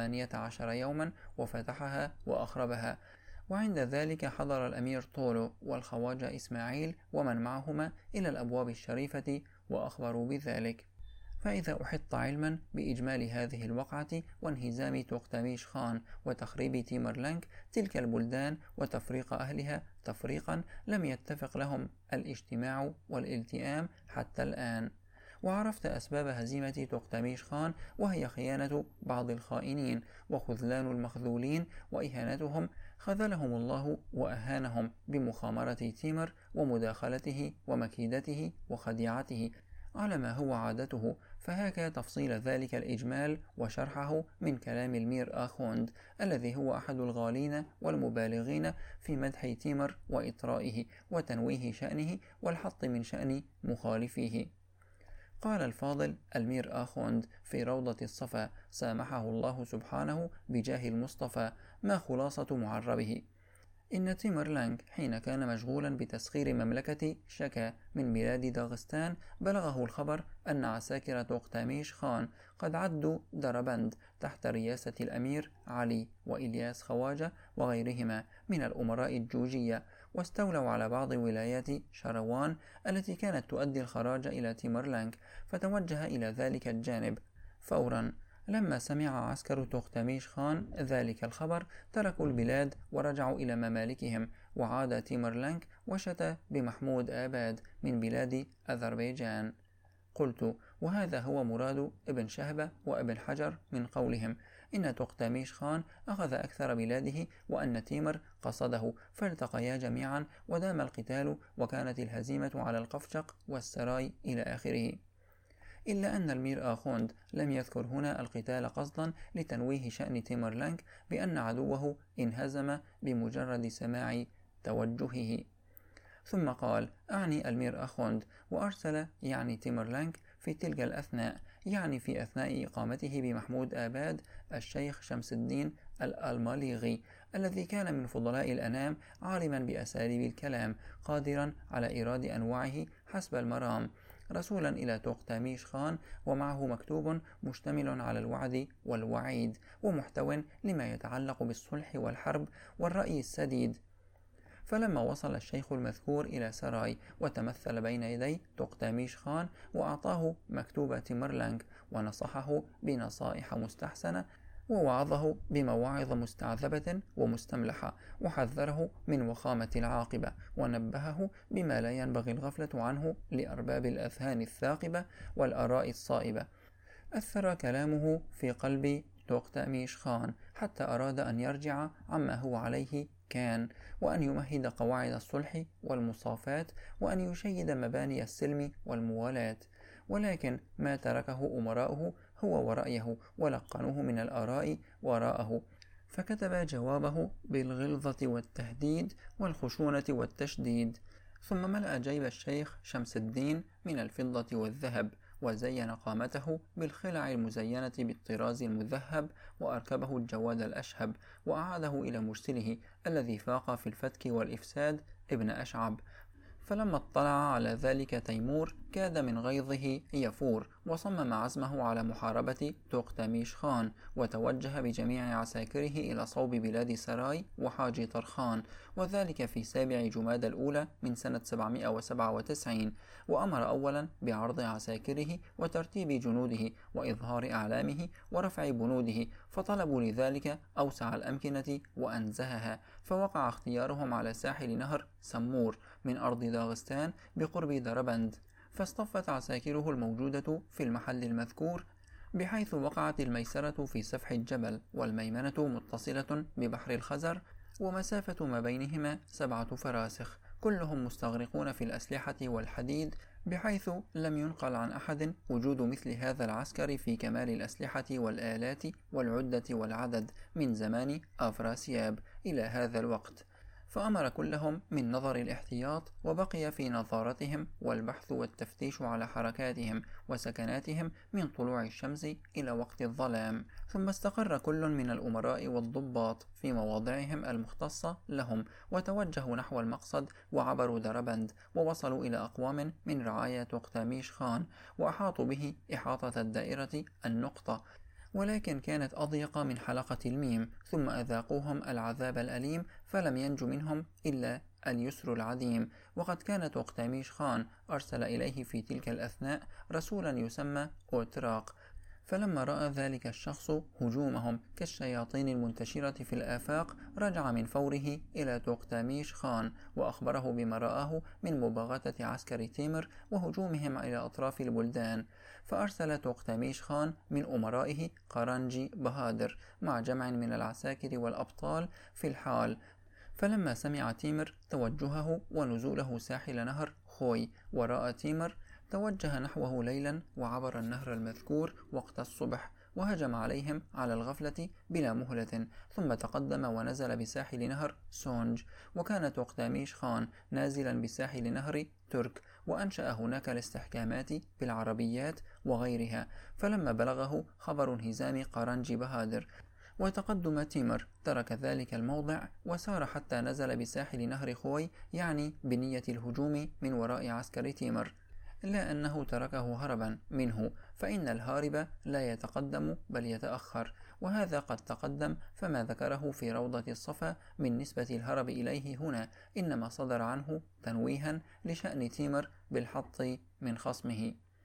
18 يوما وفتحها وأخربها. وعند ذلك حضر الأمير طولو والخواجة إسماعيل ومن معهما إلى الأبواب الشريفة وأخبروا بذلك. فإذا أحط علما بإجمال هذه الوقعة وانهزام توغتاميش خان وتخريب تيمرلانك تلك البلدان وتفريق أهلها تفريقا لم يتفق لهم الاجتماع والالتئام حتى الآن. وعرفت أسباب هزيمة توغتاميش خان، وهي خيانة بعض الخائنين وخذلان المخذولين وإهانتهم، خذلهم الله وأهانهم بمخامرة تيمر ومداخلته ومكيدته وخديعته على ما هو عادته. فهاك تفصيل ذلك الإجمال وشرحه من كلام المير آخوند، الذي هو أحد الغالين والمبالغين في مدح تيمر وإطرائه وتنويه شأنه والحط من شأن مخالفيه. قال الفاضل المير آخوند في روضة الصفا سامحه الله سبحانه بجاه المصطفى: ما خلاصة معربه؟ إن تيمرلانك حين كان مشغولا بتسخير مملكة شكا من بلاد داغستان بلغه الخبر أن عساكر توغتاميش خان قد عدوا دربند تحت رياسة الأمير علي وإلياس خواجة وغيرهما من الأمراء الجوجية، واستولوا على بعض ولايات شروان التي كانت تؤدي الخراج إلى تيمرلانك، فتوجه إلى ذلك الجانب فورا، لما سمع عسكر توختاميش خان ذلك الخبر تركوا البلاد ورجعوا إلى ممالكهم، وعاد تيمرلانك وشتى بمحمود آباد من بلاد أذربيجان. قلت: وهذا هو مراد ابن شهبة وابن حجر من قولهم إن توختاميش خان أخذ أكثر بلاده وأن تيمر قصده، فالتقيا جميعا ودام القتال وكانت الهزيمة على القفشق والسراي إلى آخره. إلا أن المير آخوند لم يذكر هنا القتال قصدا لتنويه شأن تيمرلانك بأن عدوه انهزم بمجرد سماع توجهه. ثم قال: أعني المير آخوند، وأرسل يعني تيمرلانك في تلك الأثناء، يعني في أثناء إقامته بمحمود آباد، الشيخ شمس الدين الألماليغي الذي كان من فضلاء الأنام، عالما بأساليب الكلام، قادرا على إيراد أنواعه حسب المرام، رسولا إلى توختاميش خان، ومعه مكتوب مشتمل على الوعد والوعيد، ومحتو لما يتعلق بالصلح والحرب والرأي السديد. فلما وصل الشيخ المذكور إلى سراي وتمثل بين يدي توختاميش خان وأعطاه مكتوب تيمرلانك ونصحه بنصائح مستحسنة، ووعظه بمواعظ مستعذبة ومستملحة، وحذره من وخامة العاقبة، ونبهه بما لا ينبغي الغفلة عنه لأرباب الأذهان الثاقبة والآراء الصائبة، أثر كلامه في قلب توختاميش خان حتى أراد أن يرجع عما هو عليه كان، وأن يمهد قواعد الصلح والمصافاة، وأن يشيد مباني السلم والموالاة، ولكن ما تركه أمراؤه هو ورأيه، ولقنوه من الآراء وراءه، فكتب جوابه بالغلظة والتهديد والخشونة والتشديد. ثم ملأ جيب الشيخ شمس الدين من الفضة والذهب، وزين قامته بالخلع المزينة بالطراز المذهب، وأركبه الجواد الأشهب، وأعاده إلى مرسله الذي فاق في الفتك والإفساد ابن أشعب. فلما اطلع على ذلك تيمور كاد من غيظه يفور، وصمم عزمه على محاربة توختاميش خان، وتوجه بجميع عساكره إلى صوب بلاد سراي وحاجي طرخان، وذلك في 7 جماد الأولى من سنة 797، وأمر أولا بعرض عساكره وترتيب جنوده وإظهار أعلامه ورفع بنوده، فطلبوا لذلك أوسع الأمكنة وأنزهها، فوقع اختيارهم على ساحل نهر سمور من أرض داغستان بقرب دربند، فاصطفت عساكره الموجودة في المحل المذكور، بحيث وقعت الميسرة في سفح الجبل، والميمنة متصلة ببحر الخزر، ومسافة ما بينهما 7 فراسخ، كلهم مستغرقون في الأسلحة والحديد، بحيث لم ينقل عن أحد وجود مثل هذا العسكر في كمال الأسلحة والآلات والعدة والعدد من زمان أفراسياب إلى هذا الوقت. فأمر كلهم من نظر الاحتياط، وبقي في نظارتهم والبحث والتفتيش على حركاتهم وسكناتهم من طلوع الشمس إلى وقت الظلام. ثم استقر كل من الأمراء والضباط في مواضعهم المختصة لهم، وتوجهوا نحو المقصد، وعبروا دربند، ووصلوا إلى أقوام من رعايا توختاميش خان، وأحاطوا به إحاطة الدائرة النقطة، ولكن كانت أضيق من حلقة الميم، ثم أذاقوهم العذاب الأليم، فلم ينج منهم إلا اليسر العديم. وقد كان توختاميش خان أرسل إليه في تلك الأثناء رسولا يسمى أوتراق، فلما رأى ذلك الشخص هجومهم كالشياطين المنتشرة في الآفاق، رجع من فوره إلى توختاميش خان وأخبره بما رآه من مباغتة عسكر تيمر وهجومهم إلى أطراف البلدان. فأرسل توختاميش خان من أمرائه قرنجي بهادر مع جمع من العساكر والأبطال في الحال. فلما سمع تيمر توجهه ونزوله ساحل نهر خوي وراء تيمر، توجه نحوه ليلا وعبر النهر المذكور وقت الصبح، وهجم عليهم على الغفلة بلا مهلة، ثم تقدم ونزل بساحل نهر سونج، وكان توختاميش خان نازلا بساحل نهر ترك، وأنشأ هناك الاستحكامات بالعربيات وغيرها. فلما بلغه خبر انهزام قرنجي بهادر وتقدم تيمر، ترك ذلك الموضع وسار حتى نزل بساحل نهر خوي، يعني بنية الهجوم من وراء عسكر تيمر، لا أنه تركه هربا منه، فإن الهارب لا يتقدم بل يتأخر، وهذا قد تقدم، فما ذكره في روضة الصفا من نسبة الهرب إليه هنا إنما صدر عنه تنويها لشأن تيمر بالحط من خصمه.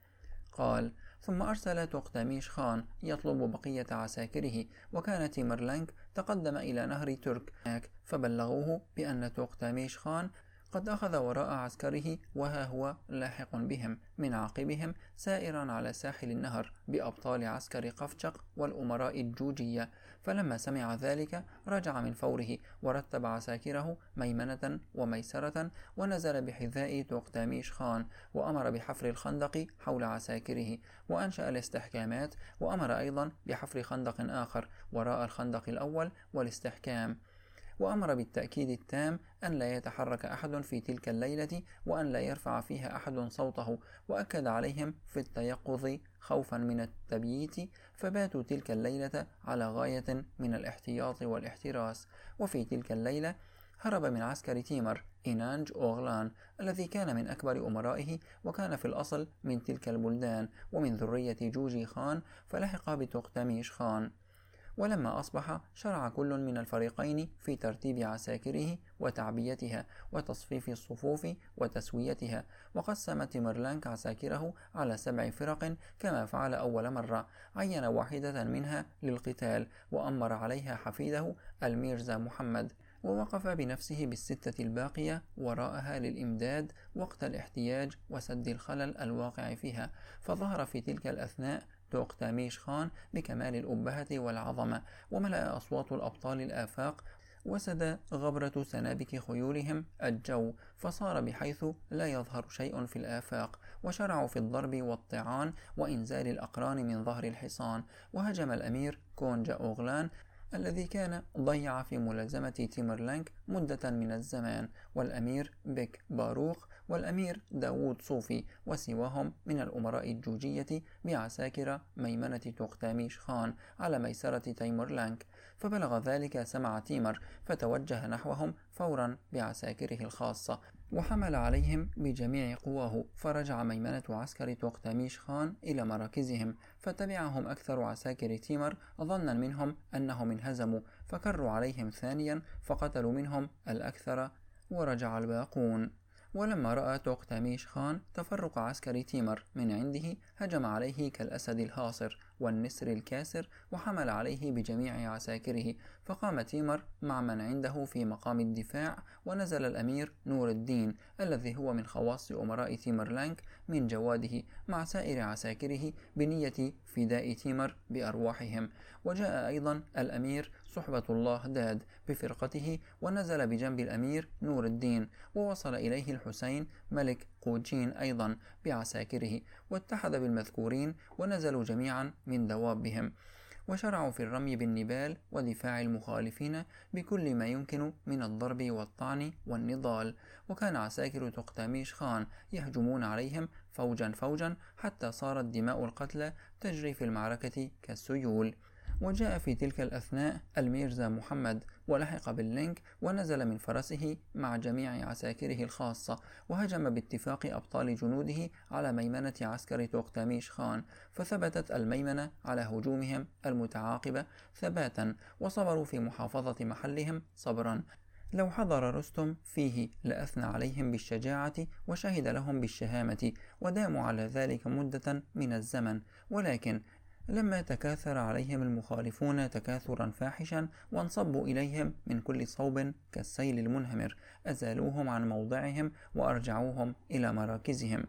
قال: ثم أرسل توختاميش خان يطلب بقية عساكره، وكان تيمرلنك تقدم إلى نهر ترك فبلغوه بأن توختاميش خان قد أخذ وراء عسكره، وها هو لاحق بهم من عقبهم سائرا على ساحل النهر بأبطال عسكر قفشق والأمراء الجوجية. فلما سمع ذلك رجع من فوره، ورتب عساكره ميمنة وميسرة، ونزل بحذاء توختاميش خان، وأمر بحفر الخندق حول عساكره، وأنشأ الاستحكامات، وأمر أيضا بحفر خندق آخر وراء الخندق الأول والاستحكام، وأمر بالتأكيد التام أن لا يتحرك أحد في تلك الليلة، وأن لا يرفع فيها أحد صوته، وأكد عليهم في التيقظ خوفا من التبييت، فباتوا تلك الليلة على غاية من الاحتياط والاحتراس. وفي تلك الليلة هرب من عسكر تيمر إينانج أوغلان الذي كان من أكبر أمرائه، وكان في الأصل من تلك البلدان ومن ذرية جوجي خان، فلحق بتوختاميش خان. ولما أصبح شرع كل من الفريقين في ترتيب عساكره وتعبيتها وتصفيف الصفوف وتسويتها، وقسم تيمرلانك عساكره على 7 فرق كما فعل أول مرة، عين واحدة منها للقتال، وأمر عليها حفيده الميرزا محمد، ووقف بنفسه بالستة الباقية وراءها للإمداد وقت الاحتياج وسد الخلل الواقع فيها. فظهر في تلك الأثناء توختاميش خان بكمال الأبهة والعظمة، وملأ أصوات الأبطال الآفاق، وسد غبرة سنابك خيولهم الجو، فصار بحيث لا يظهر شيء في الآفاق، وشرعوا في الضرب والطعان وإنزال الأقران من ظهر الحصان. وهجم الأمير كونجا أوغلان الذي كان ضيع في ملازمة تيمرلانك مدة من الزمان، والأمير بيك باروخ، والأمير داوود صوفي، وسواهم من الأمراء الجوجية بعساكر ميمنة توختاميش خان على ميسرة تيمرلانك. فبلغ ذلك سمع تيمر، فتوجه نحوهم فورا بعساكره الخاصة، وحمل عليهم بجميع قواه، فرجع ميمنة عسكر توختاميش خان إلى مراكزهم، فتبعهم أكثر عساكر تيمر ظنا منهم أنهم انهزموا، فكروا عليهم ثانيا فقتلوا منهم الأكثر، ورجع الباقون. ولما رأى توختاميش خان تفرق عسكر تيمر من عنده، هجم عليه كالأسد الهاصر والنسر الكاسر، وحمل عليه بجميع عساكره، فقام تيمر مع من عنده في مقام الدفاع، ونزل الأمير نور الدين الذي هو من خواص أمراء تيمرلانك من جواده مع سائر عساكره بنية فداء تيمر بأرواحهم. وجاء أيضا الأمير صحبة الله داد بفرقته، ونزل بجنب الأمير نور الدين، ووصل إليه الحسين ملك قوجين أيضا بعساكره، واتحد بالمذكورين، ونزلوا جميعا من دوابهم، وشرعوا في الرمي بالنبال ودفاع المخالفين بكل ما يمكن من الضرب والطعن والنضال. وكان عساكر توختاميش خان يهجمون عليهم فوجا فوجا، حتى صارت دماء القتلى تجري في المعركة كالسيول. وجاء في تلك الأثناء الميرزا محمد، ولحق باللينك، ونزل من فرسه مع جميع عساكره الخاصة، وهجم باتفاق أبطال جنوده على ميمنة عسكر توختاميش خان، فثبتت الميمنة على هجومهم المتعاقبة ثباتا، وصبروا في محافظة محلهم صبرا. لو حضر رستم فيه لأثنى عليهم بالشجاعة وشهد لهم بالشهامة، وداموا على ذلك مدة من الزمن. ولكن لما تكاثر عليهم المخالفون تكاثرا فاحشا، وانصبوا إليهم من كل صوب كالسيل المنهمر، أزالوهم عن موضعهم وأرجعوهم إلى مراكزهم.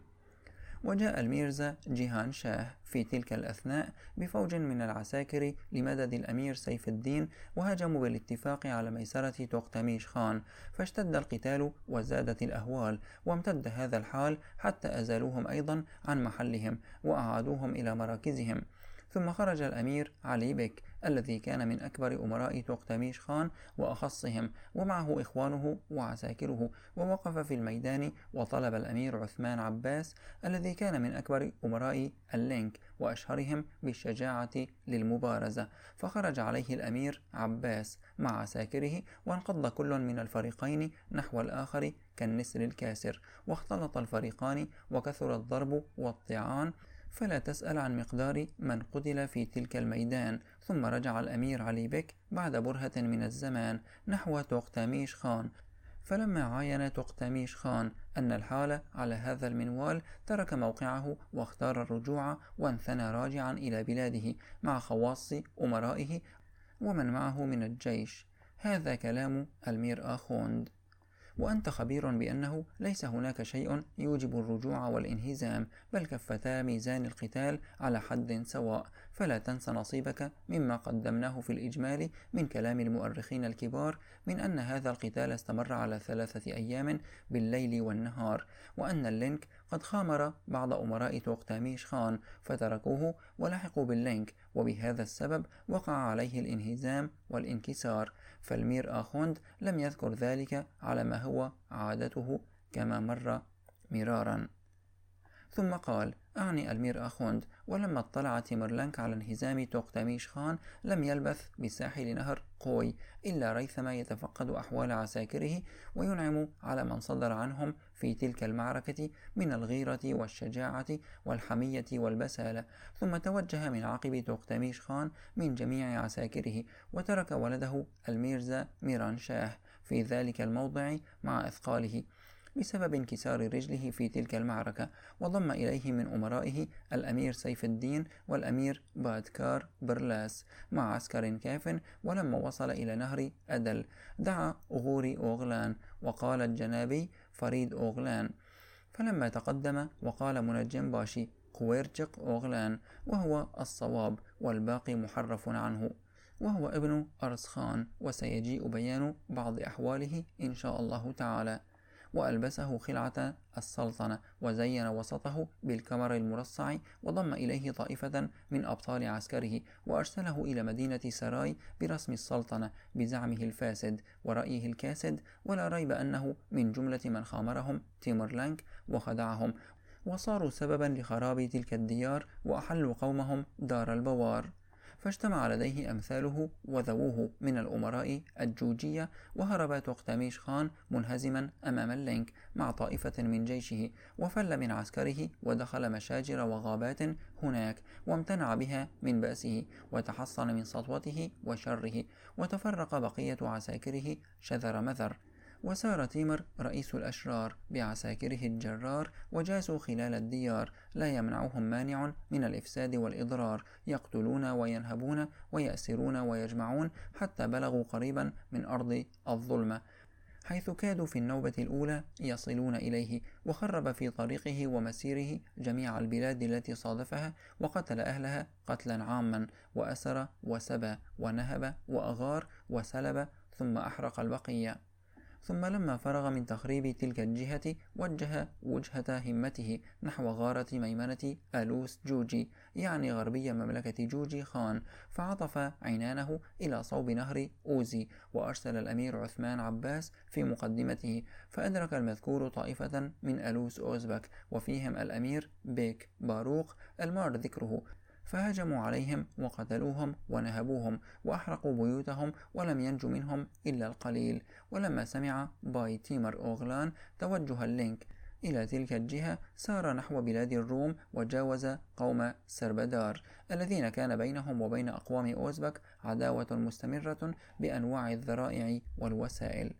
وجاء الميرزا جيهان شاه في تلك الأثناء بفوج من العساكر لمدد الأمير سيف الدين، وهجموا بالاتفاق على ميسرة توختاميش خان، فاشتد القتال وزادت الأهوال، وامتد هذا الحال حتى أزالوهم أيضا عن محلهم وأعادوهم إلى مراكزهم. ثم خرج الأمير علي بك الذي كان من أكبر أمراء توختاميش خان وأخصهم، ومعه إخوانه وعساكره، ووقف في الميدان وطلب الأمير عثمان عباس الذي كان من أكبر أمراء اللينك وأشهرهم بالشجاعة للمبارزة، فخرج عليه الأمير عباس مع عساكره، وانقض كل من الفريقين نحو الآخر كالنسر الكاسر، واختلط الفريقان وكثر الضرب والطعان، فلا تسأل عن مقدار من قتل في تلك الميدان. ثم رجع الأمير علي بك بعد برهة من الزمان نحو توختاميش خان، فلما عاين توقتميش خان أن الحال على هذا المنوال ترك موقعه واختار الرجوع، وانثنى راجعا إلى بلاده مع خواص أمرائه ومن معه من الجيش. هذا كلام المير آخوند. وأنت خبير بأنه ليس هناك شيء يوجب الرجوع والانهزام، بل كفتا ميزان القتال على حد سواء، فلا تنس نصيبك مما قدمناه في الإجمال من كلام المؤرخين الكبار، من أن هذا القتال استمر على 3 أيام بالليل والنهار، وأن اللينك قد خامر بعض أمراء توقتاميش خان فتركوه ولحقوا باللينك، وبهذا السبب وقع عليه الانهزام والانكسار. فالمير آخوند لم يذكر ذلك على ما هو عادته كما مر مرارا. ثم قال: أعني المير آخوند: ولما اطلع تيمرلانك على انهزام توقتميش خان لم يلبث بساحل نهر قوي إلا ريثما يتفقد أحوال عساكره وينعم على من صدر عنهم في تلك المعركة من الغيرة والشجاعة والحمية والبسالة، ثم توجه من عقب توقتميش خان من جميع عساكره، وترك ولده الميرزا ميران شاه في ذلك الموضع مع إثقاله بسبب انكسار رجله في تلك المعركة، وضم إليه من أمرائه الأمير سيف الدين والأمير بادكار برلاس مع عسكر كاف. ولما وصل إلى نهر أدل دعا أغوري أوغلان وقال الجنابي فريد أوغلان، فلما تقدم وقال منجم باشي قويرجق أوغلان، وهو الصواب والباقي محرف عنه، وهو ابن أرسخان، وسيجيء بيان بعض أحواله إن شاء الله تعالى. وألبسه خلعة السلطنة وزين وسطه بالكمر المرصع، وضم إليه طائفة من أبطال عسكره وأرسله إلى مدينة سراي برسم السلطنة بزعمه الفاسد ورأيه الكاسد، ولا ريب أنه من جملة من خامرهم تيمرلانك وخدعهم، وصاروا سببا لخراب تلك الديار وأحلوا قومهم دار البوار. فاجتمع لديه أمثاله وذووه من الأمراء الجوجية، وهرب توقتميش خان منهزما أمام اللينك مع طائفة من جيشه، وفل من عسكره ودخل مشاجر وغابات هناك، وامتنع بها من بأسه، وتحصن من سطوته وشره، وتفرق بقية عساكره شذر مذر. وسار تيمر رئيس الأشرار بعساكره الجرار، وجاسوا خلال الديار، لا يمنعهم مانع من الإفساد والإضرار، يقتلون وينهبون ويأسرون ويجمعون، حتى بلغوا قريبا من أرض الظلمة، حيث كادوا في النوبة الأولى يصلون إليه، وخرب في طريقه ومسيره جميع البلاد التي صادفها، وقتل أهلها قتلا عاما، وأسر وسبى ونهب وأغار وسلب، ثم أحرق البقية. ثم لما فرغ من تخريب تلك الجهة وجه وجهة همته نحو غارة ميمنة ألوس جوجي، يعني غربية مملكة جوجي خان، فعطف عنانه إلى صوب نهر أوزي، وأرسل الأمير عثمان عباس في مقدمته، فأدرك المذكور طائفة من ألوس أوزبك، وفيهم الأمير بيك باروق المار ذكره، فهجموا عليهم وقتلوهم ونهبوهم وأحرقوا بيوتهم، ولم ينج منهم إلا القليل. ولما سمع باي تيمر أوغلان توجه اللينك إلى تلك الجهة، سار نحو بلاد الروم، وجاوز قوم سربدار الذين كان بينهم وبين أقوام أوزبك عداوة مستمرة بأنواع الذرائع والوسائل.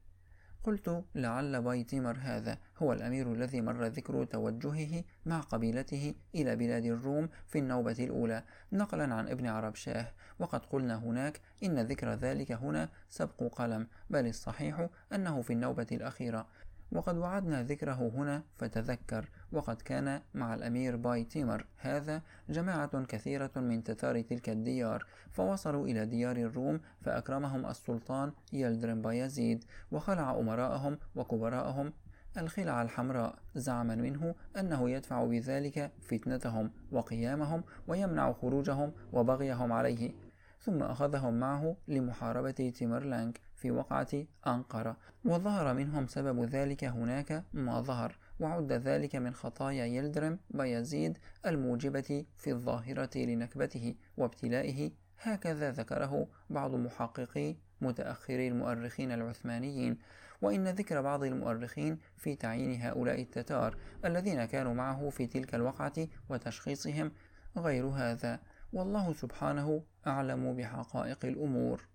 قلت لعل باي تيمر هذا هو الأمير الذي مر ذكر توجهه مع قبيلته إلى بلاد الروم في النوبة الأولى، نقلا عن ابن عرب شاه، وقد قلنا هناك إن ذكر ذلك هنا سبق قلم، بل الصحيح أنه في النوبة الأخيرة، وقد وعدنا ذكره هنا فتذكر. وقد كان مع الأمير باي تيمر هذا جماعة كثيرة من تتار تلك الديار، فوصلوا إلى ديار الروم، فأكرمهم السلطان يلدرم بايزيد، وخلع أمراءهم وكبراءهم الخلع الحمراء، زعما منه أنه يدفع بذلك فتنتهم وقيامهم، ويمنع خروجهم وبغيهم عليه، ثم أخذهم معه لمحاربة تيمرلانك في وقعة أنقرة، وظهر منهم سبب ذلك هناك ما ظهر، وعد ذلك من خطايا يلدرم بايزيد الموجبة في الظاهرة لنكبته وابتلائه، هكذا ذكره بعض محققي متأخري المؤرخين العثمانيين. وإن ذكر بعض المؤرخين في تعيين هؤلاء التتار الذين كانوا معه في تلك الوقعة وتشخيصهم غير هذا، والله سبحانه أعلم بحقائق الأمور.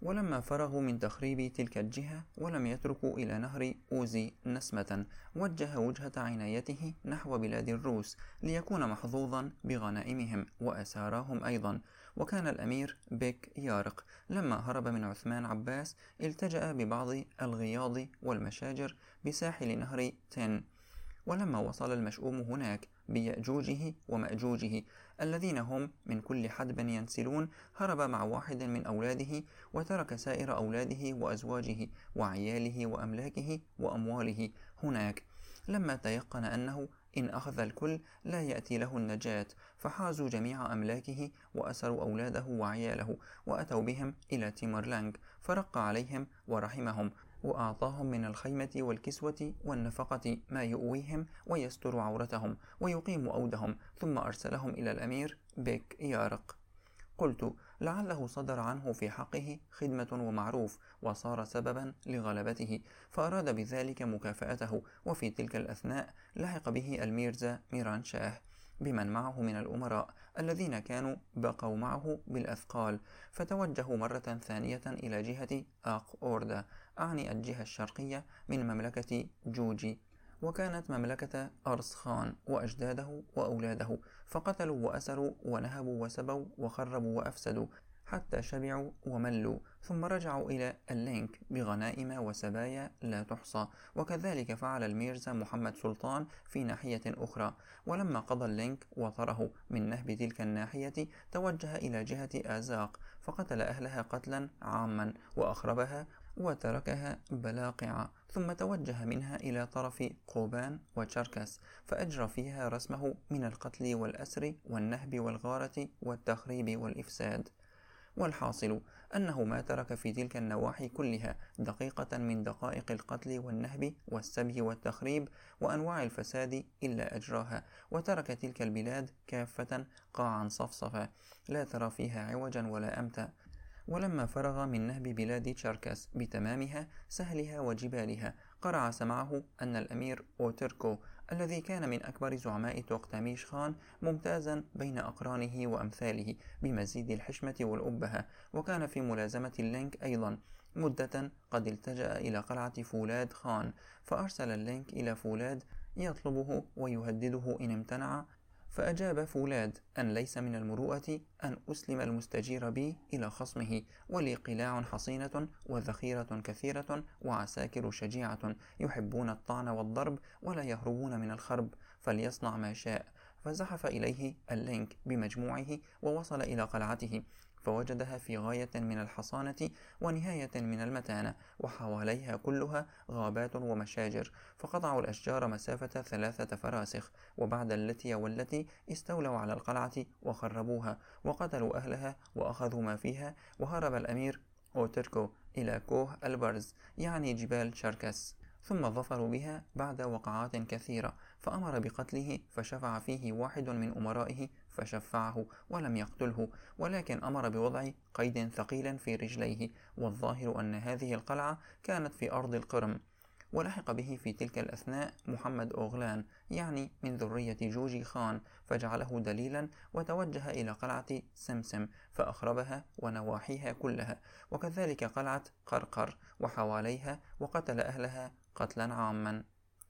ولما فرغوا من تخريب تلك الجهة ولم يتركوا إلى نهر أوزي نسمة، وجه وجهة عنايته نحو بلاد الروس ليكون محظوظا بغنائمهم وأساراهم أيضا. وكان الأمير بيك يارق لما هرب من عثمان عباس التجأ ببعض الغياض والمشاجر بساحل نهر تن، ولما وصل المشؤوم هناك بيأجوجه ومأجوجه الذين هم من كل حدب ينسلون، هرب مع واحد من أولاده وترك سائر أولاده وأزواجه وعياله وأملاكه وأمواله هناك، لما تيقن أنه إن أخذ الكل لا يأتي له النجاة، فحازوا جميع أملاكه وأسروا أولاده وعياله وأتوا بهم إلى تيمرلانك، فرق عليهم ورحمهم وأعطاهم من الخيمة والكسوة والنفقة ما يؤويهم ويستر عورتهم ويقيم أودهم، ثم أرسلهم إلى الأمير بيك يارق. قلت لعله صدر عنه في حقه خدمة ومعروف وصار سببا لغلبته، فأراد بذلك مكافأته. وفي تلك الأثناء لحق به الميرزا ميران شاه بمن معه من الأمراء الذين كانوا بقوا معه بالأثقال، فتوجهوا مرة ثانية إلى جهة آق أوردا، أعني الجهة الشرقية من مملكة جوجي، وكانت مملكة أرس خان وأجداده وأولاده، فقتلوا وأسروا ونهبوا وسبوا وخربوا وأفسدوا حتى شبعوا وملوا، ثم رجعوا إلى اللينك بغنائم وسبايا لا تحصى. وكذلك فعل الميرزا محمد سلطان في ناحية أخرى، ولما قضى اللينك وطره من نهب تلك الناحية توجه إلى جهة آزاق، فقتل أهلها قتلا عاما وأخربها وتركها بلاقعة، ثم توجه منها إلى طرف قوبان وتشركس، فأجرى فيها رسمه من القتل والأسر والنهب والغارة والتخريب والإفساد. والحاصل أنه ما ترك في تلك النواحي كلها دقيقة من دقائق القتل والنهب والسبي والتخريب وأنواع الفساد إلا أجراها، وترك تلك البلاد كافة قاعا صفصفا لا ترى فيها عوجا ولا أمتا. ولما فرغ من نهب بلاد تشاركاس بتمامها سهلها وجبالها، قرع سمعه أن الأمير أوتركو الذي كان من أكبر زعماء توقتميش خان ممتازا بين أقرانه وأمثاله بمزيد الحشمة والأبهة، وكان في ملازمة اللينك أيضا مدة قد التجأ إلى قلعة فولاد خان، فأرسل اللينك إلى فولاد يطلبه ويهدده إن امتنع، فأجاب فولاد أن ليس من المروءة أن أسلم المستجير بي إلى خصمه، ولي قلاع حصينة وذخيرة كثيرة وعساكر شجيعة يحبون الطعن والضرب ولا يهربون من الخرب، فليصنع ما شاء. فزحف إليه اللينك بمجموعه ووصل إلى قلعته، فوجدها في غاية من الحصانة ونهاية من المتانة، وحواليها كلها غابات ومشاجر، فقطعوا الأشجار مسافة 3 فراسخ، وبعد التي والتي استولوا على القلعة وخربوها وقتلوا أهلها وأخذوا ما فيها، وهرب الأمير أوتركو إلى كوه البرز يعني جبال شركس، ثم ظفروا بها بعد وقعات كثيرة، فأمر بقتله، فشفع فيه واحد من أمرائه فشفعه ولم يقتله، ولكن أمر بوضع قيد ثقيل في رجليه، والظاهر أن هذه القلعة كانت في أرض القرم. ولحق به في تلك الأثناء محمد أوغلان يعني من ذرية جوجي خان، فجعله دليلا وتوجه إلى قلعة سمسم فأخربها ونواحيها كلها، وكذلك قلعة قرقر وحواليها، وقتل أهلها قتلا عاما.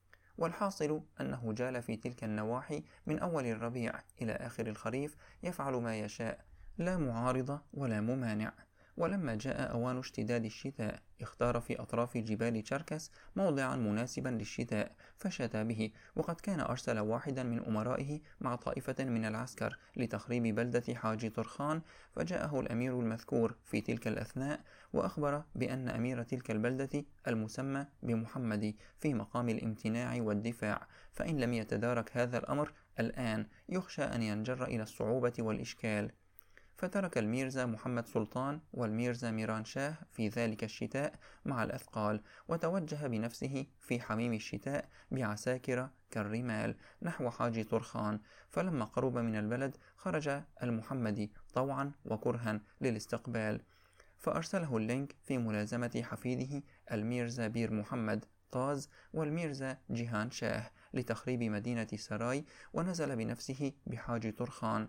والحاصل أنه جال في تلك النواحي من أول الربيع إلى آخر الخريف يفعل ما يشاء، لا معارض ولا ممانع. ولما جاء أوان اشتداد الشتاء اختار في أطراف جبال تشاركس موضعا مناسبا للشتاء فشتى به، وقد كان أرسل واحدا من أمرائه مع طائفة من العسكر لتخريب بلدة حاجي طرخان، فجاءه الأمير المذكور في تلك الأثناء وأخبر بأن أمير تلك البلدة المسمى بمحمد في مقام الامتناع والدفاع، فإن لم يتدارك هذا الأمر الآن يخشى أن ينجر إلى الصعوبة والإشكال. فترك الميرزا محمد سلطان والميرزا ميران شاه في ذلك الشتاء مع الأثقال، وتوجه بنفسه في حميم الشتاء بعساكر كالرمال نحو حاجي طرخان، فلما قرب من البلد خرج المحمدي طوعا وكرها للاستقبال، فأرسله اللينك في ملازمة حفيده الميرزا بير محمد طاز والميرزا جيهان شاه لتخريب مدينة سراي، ونزل بنفسه بحاجي طرخان،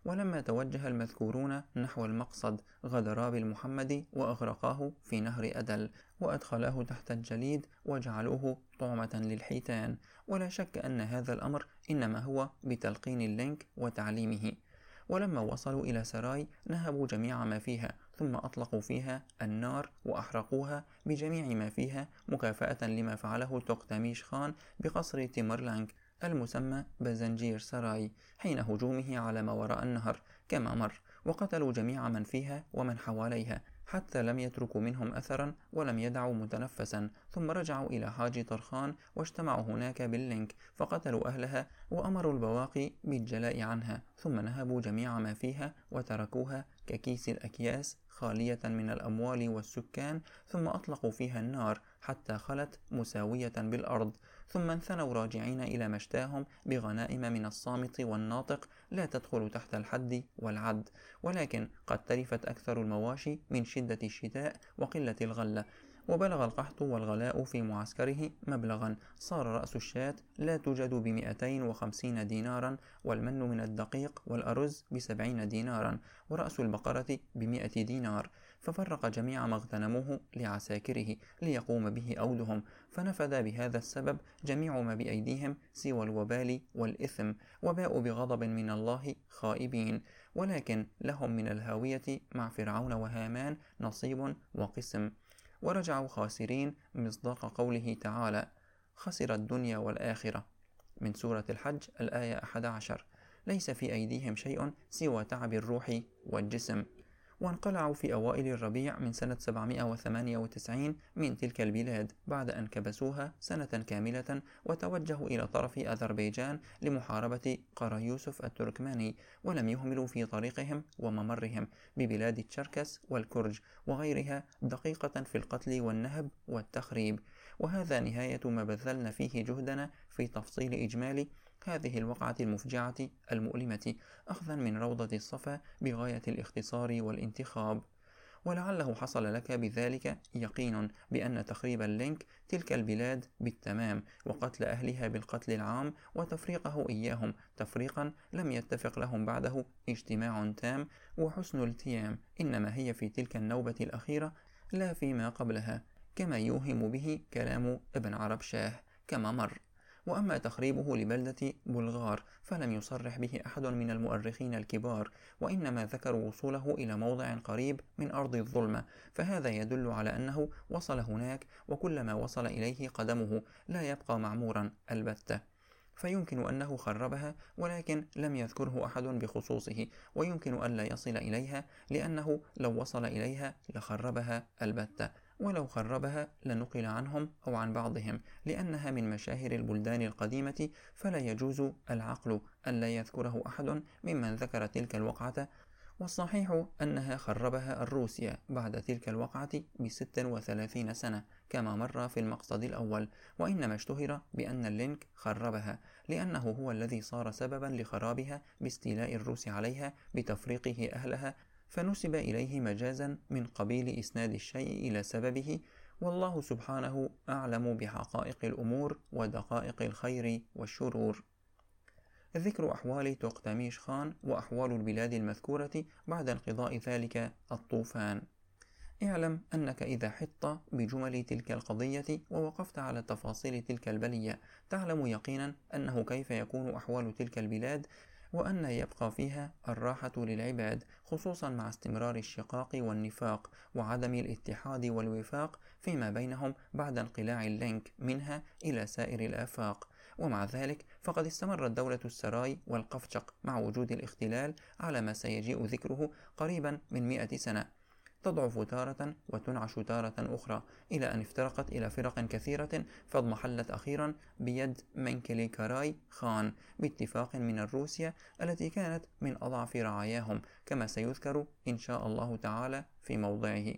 ولما توجه المذكورون نحو المقصد غدرا بالمحمدي وأغرقاه في نهر أدل، وأدخلاه تحت الجليد وجعلوه طعمة للحيتان. ولا شك أن هذا الأمر إنما هو بتلقين اللينك وتعليمه. ولما وصلوا إلى سراي نهبوا جميع ما فيها، ثم أطلقوا فيها النار وأحرقوها بجميع ما فيها مكافأة لما فعله توقتميش خان بقصر تيمرلانك المسمى بزنجير سراي حين هجومه على ما وراء النهر كما مر، وقتلوا جميع من فيها ومن حواليها حتى لم يتركوا منهم أثرا ولم يدعوا متنفسا. ثم رجعوا إلى حاجي طرخان واجتمعوا هناك باللينك فقتلوا أهلها وأمروا البواقي بالجلاء عنها، ثم نهبوا جميع ما فيها وتركوها ككيس الأكياس خالية من الأموال والسكان، ثم أطلقوا فيها النار حتى خلت مساوية بالأرض، ثم انثنوا راجعين إلى مشتاهم بغنائم من الصامت والناطق لا تدخل تحت الحد والعد، ولكن قد تلفت أكثر المواشي من شدة الشتاء وقلة الغلة. وبلغ القحط والغلاء في معسكره مبلغا صار رأس الشاة لا توجد ب250 دينارا، والمن من الدقيق والأرز ب70 دينارا، ورأس البقرة ب100 دينار. ففرق جميع ما اغتنموه لعساكره ليقوم به أودهم، فنفذ بهذا السبب جميع ما بأيديهم سوى الوبال والإثم، وباءوا بغضب من الله خائبين. ولكن لهم من الهاوية مع فرعون وهامان نصيب وقسم، ورجعوا خاسرين مصداق قوله تعالى: خسر الدنيا والآخرة، من سورة الحج الآية 11. ليس في أيديهم شيء سوى تعب الروح والجسم. وانقلعوا في أوائل الربيع من سنة 798 من تلك البلاد بعد أن كبسوها سنة كاملة، وتوجهوا إلى طرف أذربيجان لمحاربة قرا يوسف التركماني، ولم يهملوا في طريقهم وممرهم ببلاد التشركس والكرج وغيرها دقيقة في القتل والنهب والتخريب. وهذا نهاية ما بذلنا فيه جهدنا في تفصيل إجمالي هذه الوقعة المفجعة المؤلمة، أخذا من روضة الصفا بغاية الاختصار والانتخاب. ولعله حصل لك بذلك يقين بأن تخريب اللينك تلك البلاد بالتمام وقتل أهلها بالقتل العام وتفريقه إياهم تفريقا لم يتفق لهم بعده اجتماع تام وحسن التيام، إنما هي في تلك النوبة الأخيرة لا فيما قبلها، كما يوهم به كلام ابن عرب شاه كما مر. وأما تخريبه لبلدة بلغار فلم يصرح به أحد من المؤرخين الكبار، وإنما ذكروا وصوله إلى موضع قريب من أرض الظلمة، فهذا يدل على أنه وصل هناك، وكلما وصل إليه قدمه لا يبقى معمورا البتة، فيمكن أنه خربها ولكن لم يذكره أحد بخصوصه، ويمكن ألا يصل إليها لأنه لو وصل إليها لخربها البتة، ولو خربها لنقل عنهم أو عن بعضهم، لأنها من مشاهر البلدان القديمة، فلا يجوز العقل ألا يذكره أحد ممن ذكر تلك الوقعة. والصحيح أنها خربها الروسيا بعد تلك الوقعة ب36 سنة كما مر في المقصد الأول، وإنما اشتهر بأن اللينك خربها لأنه هو الذي صار سببا لخرابها باستيلاء الروس عليها بتفريقه أهلها، فنسب إليه مجازا من قبيل إسناد الشيء إلى سببه، والله سبحانه أعلم بحقائق الأمور ودقائق الخير والشرور. ذكر أحوال توقتميش خان وأحوال البلاد المذكورة بعد انقضاء ذلك الطوفان. اعلم أنك إذا حطت بجمل تلك القضية ووقفت على تفاصيل تلك البلية تعلم يقينا أنه كيف يكون أحوال تلك البلاد، وأن يبقى فيها الراحة للعباد، خصوصا مع استمرار الشقاق والنفاق وعدم الاتحاد والوفاق فيما بينهم بعد انقلاع اللينك منها إلى سائر الآفاق. ومع ذلك فقد استمرت دولة السراي والقفشق مع وجود الاختلال على ما سيجيء ذكره قريبا من 100 سنة، تضعف تارة وتنعش تارة أخرى، إلى أن افترقت إلى فرق كثيرة، فاضمحلت أخيرا بيد منكلي كاراي خان باتفاق من الروسيا التي كانت من أضعف رعاياهم، كما سيذكر إن شاء الله تعالى في موضعه.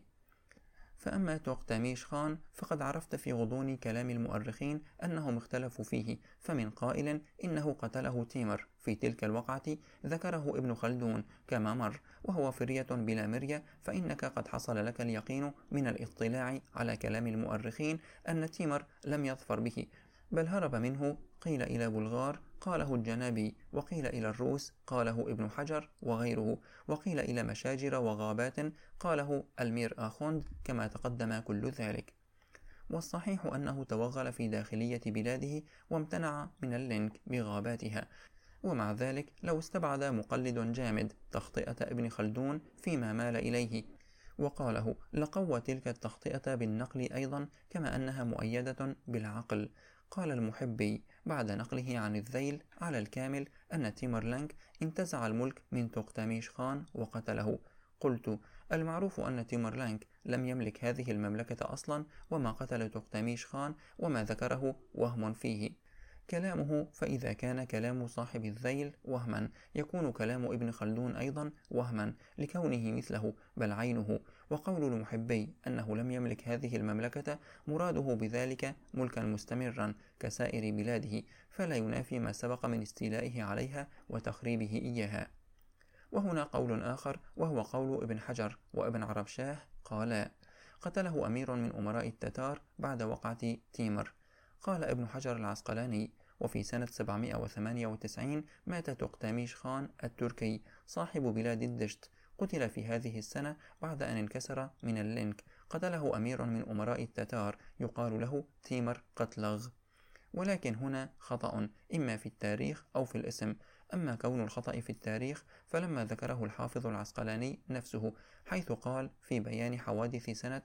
فأما توقتميش خان فقد عرفت في غضون كلام المؤرخين أنهم اختلفوا فيه، فمن قائل إنه قتله تيمر في تلك الوقعة ذكره ابن خلدون كما مر، وهو فرية بلا مرية، فإنك قد حصل لك اليقين من الاطلاع على كلام المؤرخين أن تيمر لم يظفر به، بل هرب منه، قيل إلى بلغار قاله الجنابي، وقيل إلى الروس قاله ابن حجر وغيره، وقيل إلى مشاجر وغابات قاله المير آخوند، كما تقدم كل ذلك. والصحيح أنه توغل في داخلية بلاده وامتنع من اللينك بغاباتها. ومع ذلك لو استبعد مقلد جامد تخطئة ابن خلدون فيما مال إليه وقاله، لقوى تلك التخطئة بالنقل أيضا، كما أنها مؤيدة بالعقل. قال المحبي بعد نقله عن الذيل على الكامل أن تيمرلانك انتزع الملك من توختاميش خان وقتله. قلت: المعروف أن تيمرلانك لم يملك هذه المملكة أصلا، وما قتل توختاميش خان وما ذكره وهم فيه كلامه. فإذا كان كلام صاحب الذيل وهما، يكون كلام ابن خلدون أيضا وهما لكونه مثله بل عينه. وقول المحبي أنه لم يملك هذه المملكة مراده بذلك ملكا مستمرا كسائر بلاده، فلا ينافي ما سبق من استيلائه عليها وتخريبه إياها. وهنا قول آخر، وهو قول ابن حجر وابن عربشاه، قالا: قتله أمير من أمراء التتار بعد وقعة تيمر. قال ابن حجر العسقلاني: وفي سنة 798 مات توختاميش خان التركي صاحب بلاد الدشت، قتل في هذه السنة بعد أن انكسر من اللينك. قتله أمير من أمراء التتار يقال له تيمر قتلغ. ولكن هنا خطأ إما في التاريخ أو في الاسم. أما كون الخطأ في التاريخ فلما ذكره الحافظ العسقلاني نفسه، حيث قال في بيان حوادث سنة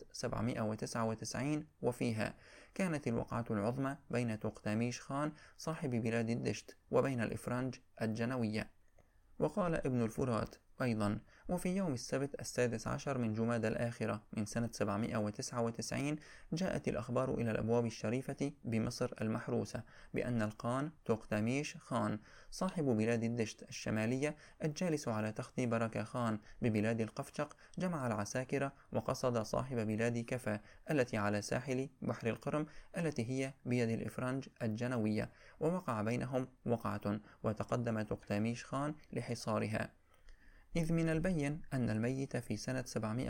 799 وفيها: كانت الوقعة العظمى بين توختاميش خان صاحب بلاد الدشت وبين الإفرنج الجنوية. وقال ابن الفرات أيضا: وفي يوم السبت 16 من جماد الآخرة من سنة 799 جاءت الأخبار إلى الأبواب الشريفة بمصر المحروسة بأن القان توختاميش خان صاحب بلاد الدشت الشمالية الجالس على تخت بركة خان ببلاد القفشق جمع العساكر وقصد صاحب بلاد كفا التي على ساحل بحر القرم التي هي بيد الإفرنج الجنوية، ووقع بينهم وقعة، وتقدم توختاميش خان لحصارها. إذ من البين أن الميت في سنة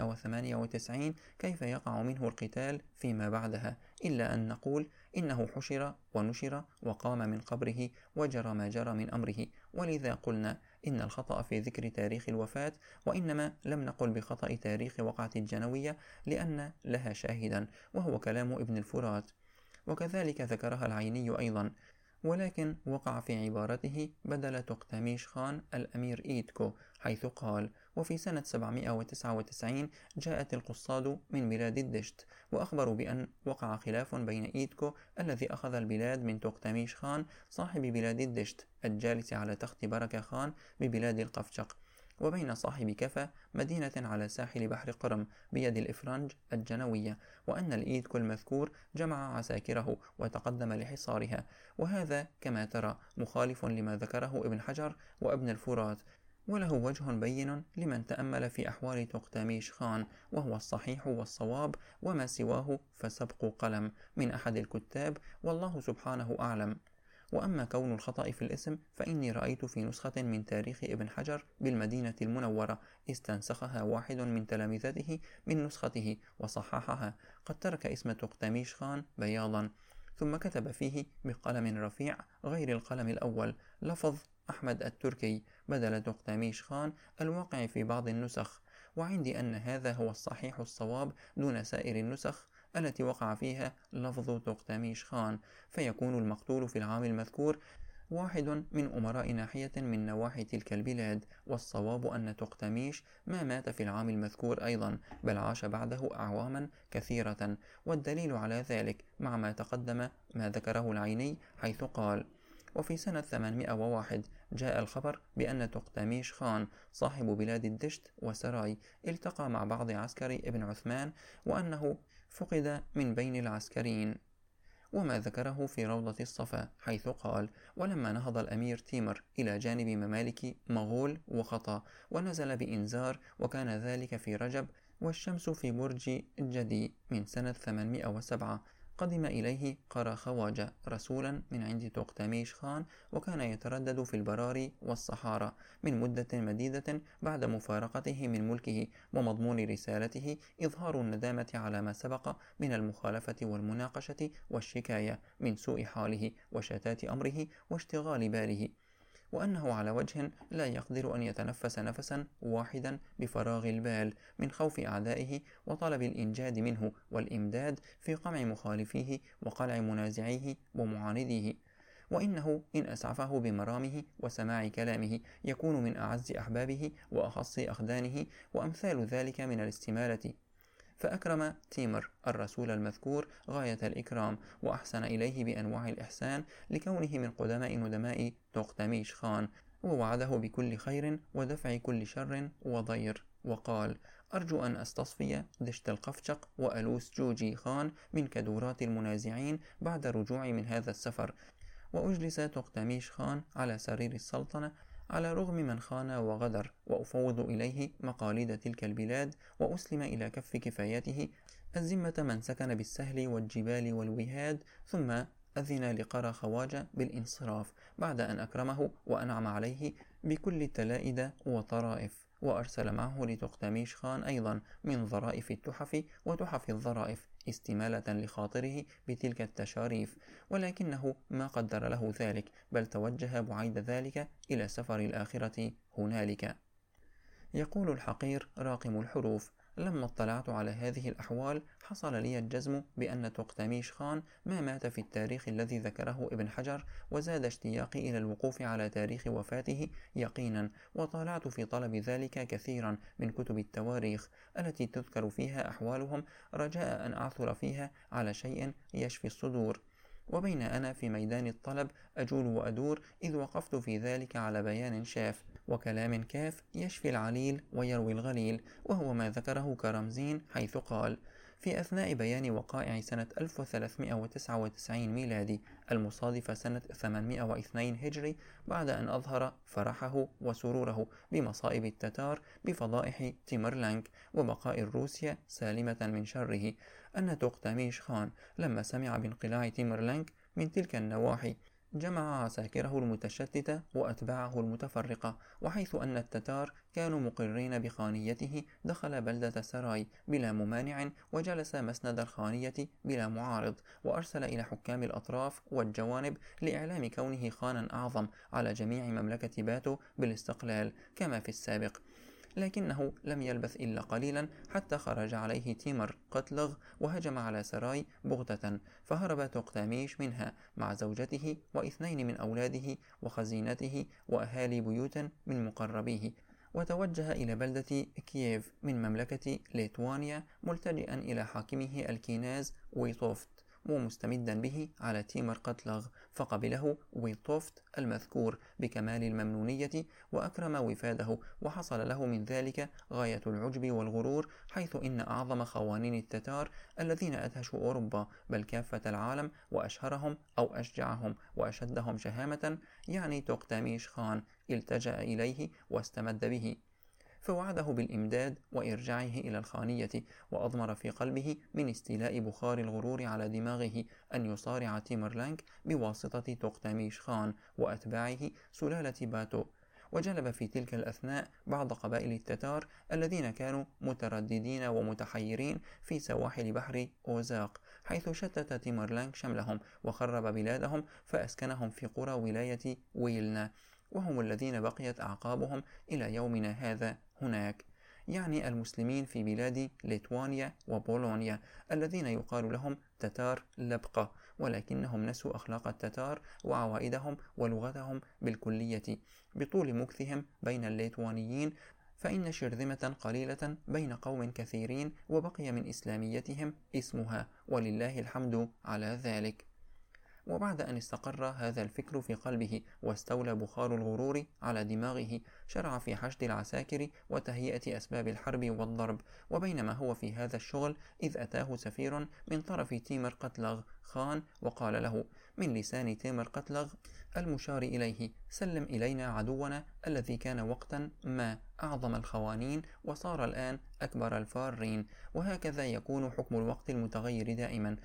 798 كيف يقع منه القتال فيما بعدها، إلا أن نقول إنه حشر ونشر وقام من قبره وجرى ما جرى من أمره. ولذا قلنا إن الخطأ في ذكر تاريخ الوفاة، وإنما لم نقل بخطأ تاريخ وقعة الجنوية لأن لها شاهدا وهو كلام ابن الفرات، وكذلك ذكرها العيني أيضا، ولكن وقع في عبارته بدل توختاميش خان الأمير إيدكو، حيث قال: وفي سنة 799 جاءت القصاد من بلاد الدشت وأخبروا بأن وقع خلاف بين إيدكو الذي أخذ البلاد من توختاميش خان صاحب بلاد الدشت الجالس على تخت بركة خان ببلاد القفشق، وبين صاحب كفا مدينة على ساحل بحر قرم بيد الإفرنج الجنوية، وأن الإيدكو المذكور جمع عساكره وتقدم لحصارها. وهذا كما ترى مخالف لما ذكره ابن حجر وابن الفرات، وله وجه بين لمن تأمل في أحوال توختاميش خان، وهو الصحيح والصواب، وما سواه فسبق قلم من أحد الكتاب، والله سبحانه أعلم. وأما كون الخطأ في الاسم فإني رأيت في نسخة من تاريخ ابن حجر بالمدينة المنورة استنسخها واحد من تلامذته من نسخته وصححها، قد ترك اسم توختاميش خان بياضا، ثم كتب فيه بقلم رفيع غير القلم الأول لفظ أحمد التركي بدل توختاميش خان الواقع في بعض النسخ. وعندي أن هذا هو الصحيح الصواب دون سائر النسخ التي وقع فيها لفظ توختاميش خان، فيكون المقتول في العام المذكور واحد من أمراء ناحية من نواحي تلك البلاد، والصواب أن توختاميش ما مات في العام المذكور أيضا، بل عاش بعده أعواما كثيرة. والدليل على ذلك مع ما تقدم ما ذكره العيني، حيث قال: وفي سنة 801 جاء الخبر بأن توختاميش خان صاحب بلاد الدشت وسراي التقى مع بعض عسكري ابن عثمان، وأنه فقد من بين العسكريين، وما ذكره في روضة الصفا، حيث قال: ولما نهض الأمير تيمر إلى جانب ممالك مغول وخطا ونزل بإنذار، وكان ذلك في رجب والشمس في برج الجدي من سنة 807، قدم إليه قرا خواجة رسولا من عند توقتميش خان، وكان يتردد في البراري والصحارى من مدة مديدة بعد مفارقته من ملكه، ومضمون رسالته إظهار الندامة على ما سبق من المخالفة والمناقشة والشكاية من سوء حاله وشتات أمره واشتغال باله، وأنه على وجه لا يقدر أن يتنفس نفسا واحدا بفراغ البال من خوف أعدائه وطلب الإنجاد منه والإمداد في قمع مخالفيه وقلع منازعيه ومعانديه، وإنه إن أسعفه بمرامه وسماع كلامه يكون من أعز أحبابه وأخص أخدانه وأمثال ذلك من الاستمالة. فأكرم تيمر الرسول المذكور غاية الإكرام، وأحسن إليه بأنواع الإحسان لكونه من قدماء ندماء توقتميش خان، ووعده بكل خير ودفع كل شر وضير، وقال: أرجو أن أستصفي دشت القفشق وألوس جوجي خان من كدورات المنازعين بعد رجوعي من هذا السفر، وأجلس توقتميش خان على سرير السلطنة على رغم من خان وغدر، وأفوض إليه مقاليد تلك البلاد، وأسلم إلى كف كفايته الذمة من سكن بالسهل والجبال والوهاد. ثم أذن لقرا خواجة بالانصراف بعد أن أكرمه وأنعم عليه بكل التلائد وطرائف، وأرسل معه لتوقتميش خان أيضا من ظرائف التحف وتحف الظرائف استمالة لخاطره بتلك التشاريف، ولكنه ما قدر له ذلك، بل توجه بعيد ذلك إلى سفر الآخرة هنالك. يقول الحقير راقم الحروف: لما اطلعت على هذه الأحوال حصل لي الجزم بأن توقتميش خان ما مات في التاريخ الذي ذكره ابن حجر، وزاد اشتياقي إلى الوقوف على تاريخ وفاته يقينا، وطالعت في طلب ذلك كثيرا من كتب التواريخ التي تذكر فيها أحوالهم، رجاء أن أعثر فيها على شيء يشفي الصدور. وبين أنا في ميدان الطلب أجول وأدور، إذ وقفت في ذلك على بيان شاف وكلام كاف يشفي العليل ويروي الغليل، وهو ما ذكره كرمزين، حيث قال: في أثناء بيان وقائع سنة 1399 ميلادي المصادفة سنة 802 هجري، بعد أن أظهر فرحه وسروره بمصائب التتار بفضائح تيمرلانك وبقاء روسيا سالمة من شره، أن توقتميش خان لما سمع بانقلاع تيمرلانك من تلك النواحي جمع عساكره المتشتتة وأتباعه المتفرقة، وحيث أن التتار كانوا مقرين بخانيته دخل بلدة سراي بلا ممانع، وجلس مسند الخانية بلا معارض، وأرسل إلى حكام الأطراف والجوانب لإعلام كونه خانا أعظم على جميع مملكة باتو بالاستقلال كما في السابق. لكنه لم يلبث إلا قليلا حتى خرج عليه تيمر قتلغ وهجم على سراي بغتة، فهرب توقتميش منها مع زوجته واثنين من أولاده وخزينته وأهالي بيوت من مقربيه، وتوجه إلى بلدة كييف من مملكة ليتوانيا ملتجئا إلى حاكمه الكيناز ويطوفت ومستمدا به على تيمر قتلغ، فقبله ويطوفت المذكور بكمال الممنونية وأكرم وفاده، وحصل له من ذلك غاية العجب والغرور، حيث إن أعظم خوانين التتار الذين أدهشوا أوروبا بل كافة العالم وأشهرهم أو أشجعهم وأشدهم شهامة يعني توقتميش خان التجأ إليه واستمد به، فوعده بالإمداد وإرجاعه إلى الخانية، وأضمر في قلبه من استيلاء بخار الغرور على دماغه أن يصارع تيمرلانك بواسطة توقتميش خان وأتباعه سلالة باتو، وجلب في تلك الأثناء بعض قبائل التتار الذين كانوا مترددين ومتحيرين في سواحل بحر أوزاق، حيث شتت تيمرلانك شملهم وخرب بلادهم، فأسكنهم في قرى ولاية ويلنا، وهم الذين بقيت أعقابهم إلى يومنا هذا هناك، يعني المسلمين في بلاد ليتوانيا وبولونيا الذين يقال لهم تتار لبقة، ولكنهم نسوا أخلاق التتار وعوائدهم ولغتهم بالكلية بطول مكثهم بين الليتوانيين، فإن شرذمة قليلة بين قوم كثيرين وبقي من إسلاميتهم اسمها، ولله الحمد على ذلك. وبعد أن استقر هذا الفكر في قلبه واستولى بخار الغرور على دماغه، شرع في حشد العساكر وتهيئة أسباب الحرب والضرب، وبينما هو في هذا الشغل إذ أتاه سفير من طرف تيمر قتلغ خان وقال له من لسان تيمر قتلغ المشار إليه: سلم إلينا عدونا الذي كان وقتا ما أعظم الخوانين وصار الآن أكبر الفارين، وهكذا يكون حكم الوقت المتغير دائما،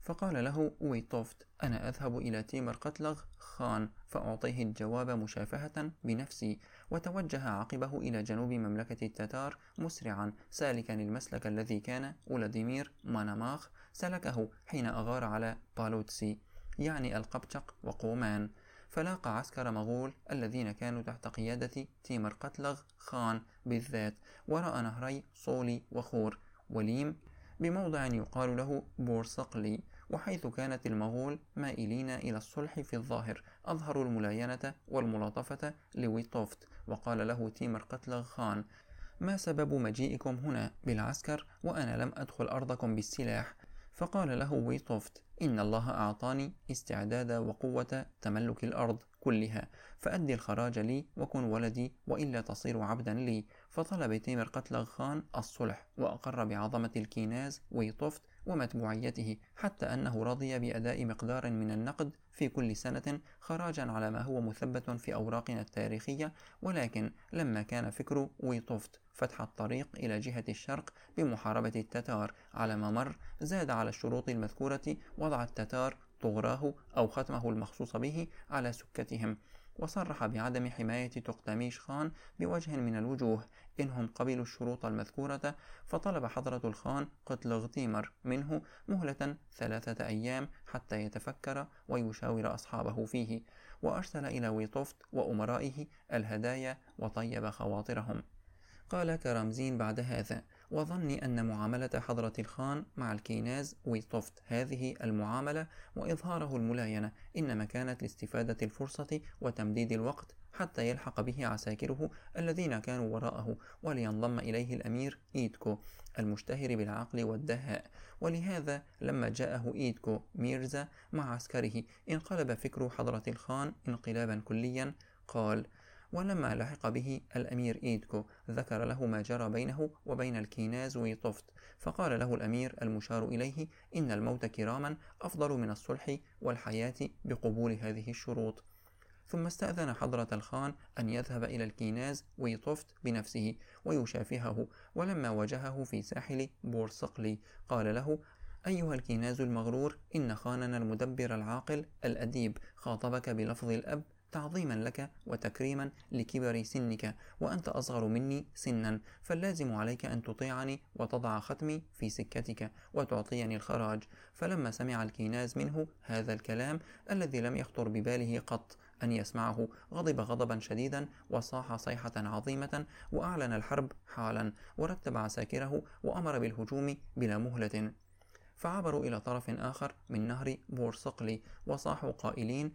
فقال له ويتوفت: أنا أذهب إلى تيمر قتلغ خان فأعطيه الجواب مشافهة بنفسي. وتوجه عقبه إلى جنوب مملكة التتار مسرعا، سالكا المسلك الذي كان ولاديمير ماناماخ سلكه حين أغار على بالوتسي، يعني القبشق وقومان، فلاقى عسكر مغول الذين كانوا تحت قيادة تيمر قتلغ خان بالذات، وراء نهري صولي وخور وليم بموضع يقال له بورصقلي. وحيث كانت المغول مائلين إلى الصلح في الظاهر، أظهروا الملاينة والملاطفة لويتوفت، وقال له تيمر قتلغ خان: ما سبب مجيئكم هنا بالعسكر وأنا لم أدخل أرضكم بالسلاح؟ فقال له ويتوفت: إن الله أعطاني استعداد وقوة تملك الأرض كلها، فأدي الخراج لي وكن ولدي وإلا تصير عبدا لي. فطلب تيمر قتلغ خان الصلح، وأقر بعظمة الكيناز ويتوفت ومتبوعيته، حتى أنه رضي بأداء مقدار من النقد في كل سنة خراجا على ما هو مثبت في أوراقنا التاريخية. ولكن لما كان فكر ويتوفت فتح الطريق إلى جهة الشرق بمحاربة التتار على ممر، زاد على الشروط المذكورة وضع التتار طغراه أو ختمه المخصوص به على سكتهم، وصرح بعدم حماية تقتميش خان بوجه من الوجوه إنهم قبلوا الشروط المذكورة. فطلب حضرة الخان قتلغ تيمر منه مهلة 3 أيام حتى يتفكر ويشاور أصحابه فيه، وأرسل إلى ويتوفت وأمرائه الهدايا وطيب خواطرهم. قال كرامزين بعد هذا: وظني أن معاملة حضرة الخان مع الكيناز ويتوفت هذه المعاملة وإظهاره الملاينة إنما كانت لاستفادة الفرصة وتمديد الوقت حتى يلحق به عساكره الذين كانوا وراءه، ولينضم إليه الأمير إيدكو المشتهر بالعقل والدهاء. ولهذا لما جاءه إيدكو ميرزا مع عسكره انقلب فكر حضرة الخان انقلابا كليا. قال: ولما لحق به الأمير إيدكو ذكر له ما جرى بينه وبين الكيناز ويتوفت، فقال له الأمير المشار إليه: إن الموت كراما أفضل من الصلح والحياة بقبول هذه الشروط. ثم استأذن حضرة الخان أن يذهب إلى الكيناز ويتوفت بنفسه ويشافهه، ولما واجهه في ساحل بورصقلي قال له: أيها الكيناز المغرور، إن خاننا المدبر العاقل الأديب خاطبك بلفظ الأب تعظيما لك وتكريما لكبر سنك، وأنت أصغر مني سنا، فاللازم عليك أن تطيعني وتضع ختمي في سكتك وتعطيني الخراج. فلما سمع الكيناز منه هذا الكلام الذي لم يخطر بباله قط أن يسمعه، غضب غضبا شديدا وصاح صيحة عظيمة، وأعلن الحرب حالا، ورتب عساكره وأمر بالهجوم بلا مهلة. فعبروا إلى طرف آخر من نهر بورصقلي وصاحوا قائلين: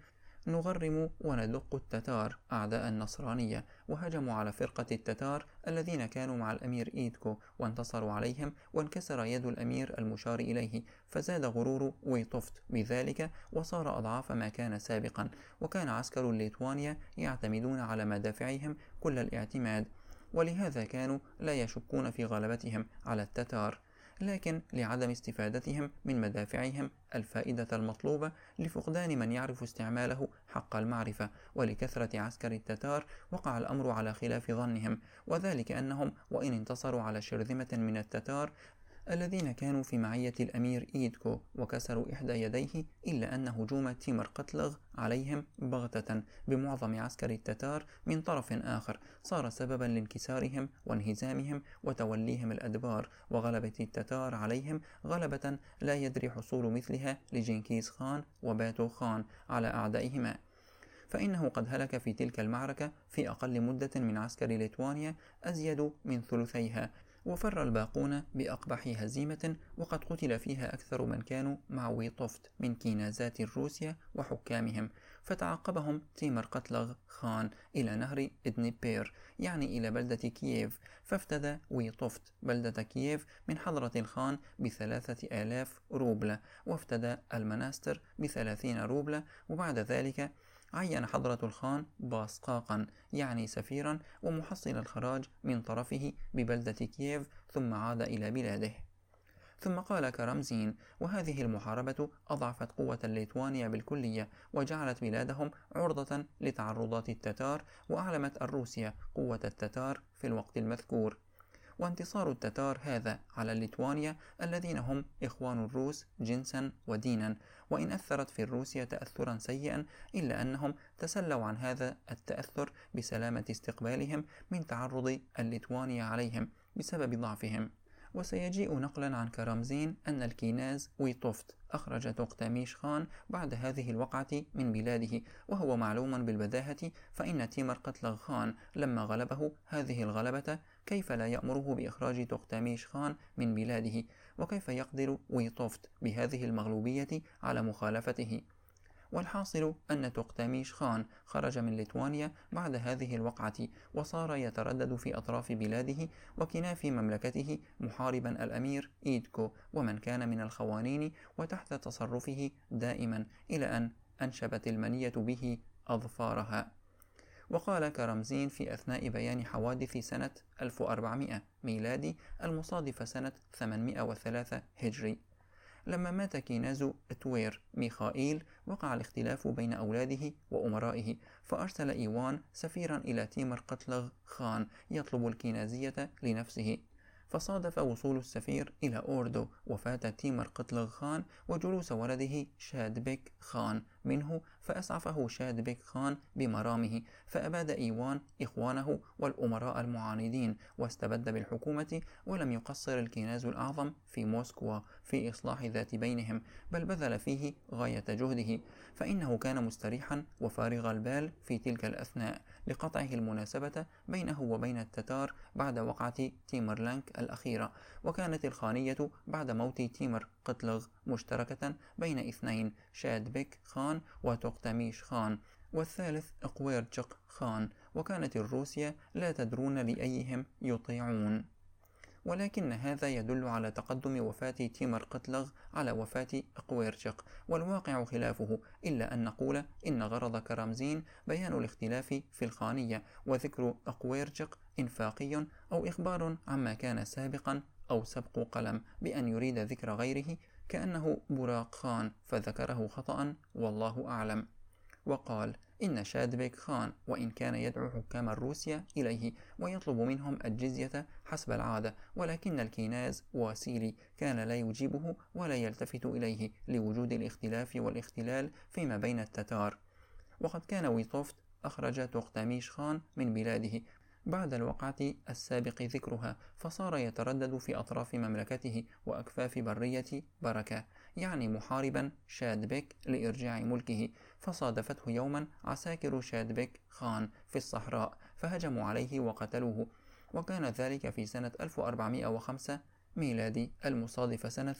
نغرم وندق التتار أعداء النصرانية، وهجموا على فرقة التتار الذين كانوا مع الأمير إيدكو وانتصروا عليهم، وانكسر يد الأمير المشار إليه، فزاد غرور ويتوفت بذلك وصار أضعاف ما كان سابقا. وكان عسكر ليتوانيا يعتمدون على مدافعهم كل الاعتماد، ولهذا كانوا لا يشكون في غلبتهم على التتار، لكن لعدم استفادتهم من مدافعهم الفائدة المطلوبة، لفقدان من يعرف استعماله حق المعرفة، ولكثرة عسكر التتار وقع الأمر على خلاف ظنهم، وذلك أنهم وإن انتصروا على شرذمة من التتار الذين كانوا في معية الأمير إيدكو وكسروا إحدى يديه، إلا أن هجوم تيمر قتلغ عليهم بغتة بمعظم عسكر التتار من طرف آخر صار سببا لانكسارهم وانهزامهم وتوليهم الأدبار، وغلبة التتار عليهم غلبة لا يدري حصول مثلها لجنكيز خان وباتو خان على أعدائهما، فإنه قد هلك في تلك المعركة في أقل مدة من عسكر ليتوانيا أزيد من ثلثيها، وفر الباقون بأقبح هزيمة، وقد قتل فيها أكثر من كانوا مع ويتوفت من كينازات روسيا وحكامهم. فتعقبهم تيمر قتلغ خان إلى نهر إدنيبير، يعني إلى بلدة كييف، فافتدى ويتوفت بلدة كييف من حضرة الخان ب3,000 روبلة، وافتدى المناستر ب30 روبلة، وبعد ذلك عين حضرة الخان باسقاقا يعني سفيرا ومحصل الخراج من طرفه ببلدة كييف، ثم عاد إلى بلاده. ثم قال كرامزين: وهذه المحاربة أضعفت قوة ليتوانيا بالكلية، وجعلت بلادهم عرضة لتعرضات التتار، وأعلمت الروسيا قوة التتار في الوقت المذكور. وانتصار التتار هذا على ليتوانيا الذين هم إخوان الروس جنسا ودينا، وإن أثرت في الروسيا تأثرا سيئا إلا أنهم تسلوا عن هذا التأثر بسلامة استقبالهم من تعرض الليتوانيا عليهم بسبب ضعفهم. وسيجيء نقلا عن كرامزين أن الكيناز ويطوفت أخرج توختاميش خان بعد هذه الوقعة من بلاده، وهو معلوم بالبداهة، فإن تيمر قتلغ خان لما غلبه هذه الغلبة كيف لا يأمره بإخراج توختاميش خان من بلاده، وكيف يقدر ويطوفت بهذه المغلوبية على مخالفته. والحاصل أن توختاميش خان خرج من ليتوانيا بعد هذه الوقعة، وصار يتردد في أطراف بلاده وكناف مملكته محاربا الأمير إيدكو ومن كان من الخوانين وتحت تصرفه دائما، إلى أن أنشبت المنية به أظفارها. وقال كرامزين في أثناء بيان حوادث سنة 1400 ميلادي المصادفة سنة 803 هجري: لما مات كيناز توير ميخائيل وقع الاختلاف بين أولاده وأمرائه، فأرسل إيوان سفيرا إلى تيمر قتلغ خان يطلب الكينازية لنفسه، فصادف وصول السفير إلى أوردو وفاة تيمر قتلغ خان وجلوس ولده شادبك خان منه، فأسعفه شادبك خان بمرامه، فأباد إيوان إخوانه والأمراء المعاندين واستبد بالحكومة، ولم يقصر الكيناز الأعظم في موسكوا في إصلاح ذات بينهم، بل بذل فيه غاية جهده، فإنه كان مستريحا وفارغ البال في تلك الأثناء لقطعه المناسبة بينه وبين التتار بعد وقعة تيمرلانك الأخيرة. وكانت الخانية بعد موت تيمر قتلغ مشتركة بين اثنين: شادبك خان وتوختاميش خان، والثالث إقويرتشق خان، وكانت الروسيا لا تدرون لأيهم يطيعون. ولكن هذا يدل على تقدم وفاة تيمر قتلغ على وفاة إقويرتشق، والواقع خلافه، إلا أن نقول إن غرض كرامزين بيان الاختلاف في الخانية، وذكر إقويرتشق إنفاقي أو إخبار عما كان سابقا أو سبق قلم، بأن يريد ذكر غيره كأنه براق خان فذكره خطأ والله أعلم. وقال إن شادبك خان وإن كان يدعو حكام الروسيا إليه ويطلب منهم الجزية حسب العادة، ولكن الكيناز واسيلي كان لا يجيبه ولا يلتفت إليه لوجود الاختلاف والاختلال فيما بين التتار. وقد كان ويطوفت أخرج توختاميش خان من بلاده بعد الوقعة السابق ذكرها، فصار يتردد في أطراف مملكته وأكفاف برية بركة، يعني محاربا شادبك لإرجاع ملكه، فصادفته يوما عساكر شادبك خان في الصحراء فهجموا عليه وقتلوه، وكان ذلك في سنة 1405 ميلادي المصادفة سنة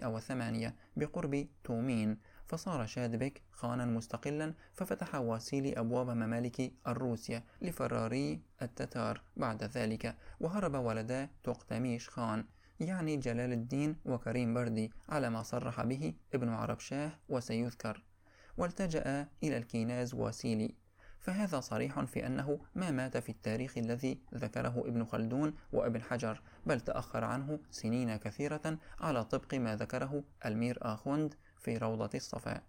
808 بقرب تومين، فصار شادبك خانا مستقلا، ففتح واسيلي أبواب ممالك الروسيا لفراري التتار بعد ذلك، وهرب ولدا توختاميش خان يعني جلال الدين وكريم بردي على ما صرح به ابن عرب شاه وسيذكر، والتجأ إلى الكيناز واسيلي، فهذا صريح في أنه ما مات في التاريخ الذي ذكره ابن خلدون وابن حجر، بل تأخر عنه سنين كثيرة على طبق ما ذكره المير آخوند في روضة الصفا.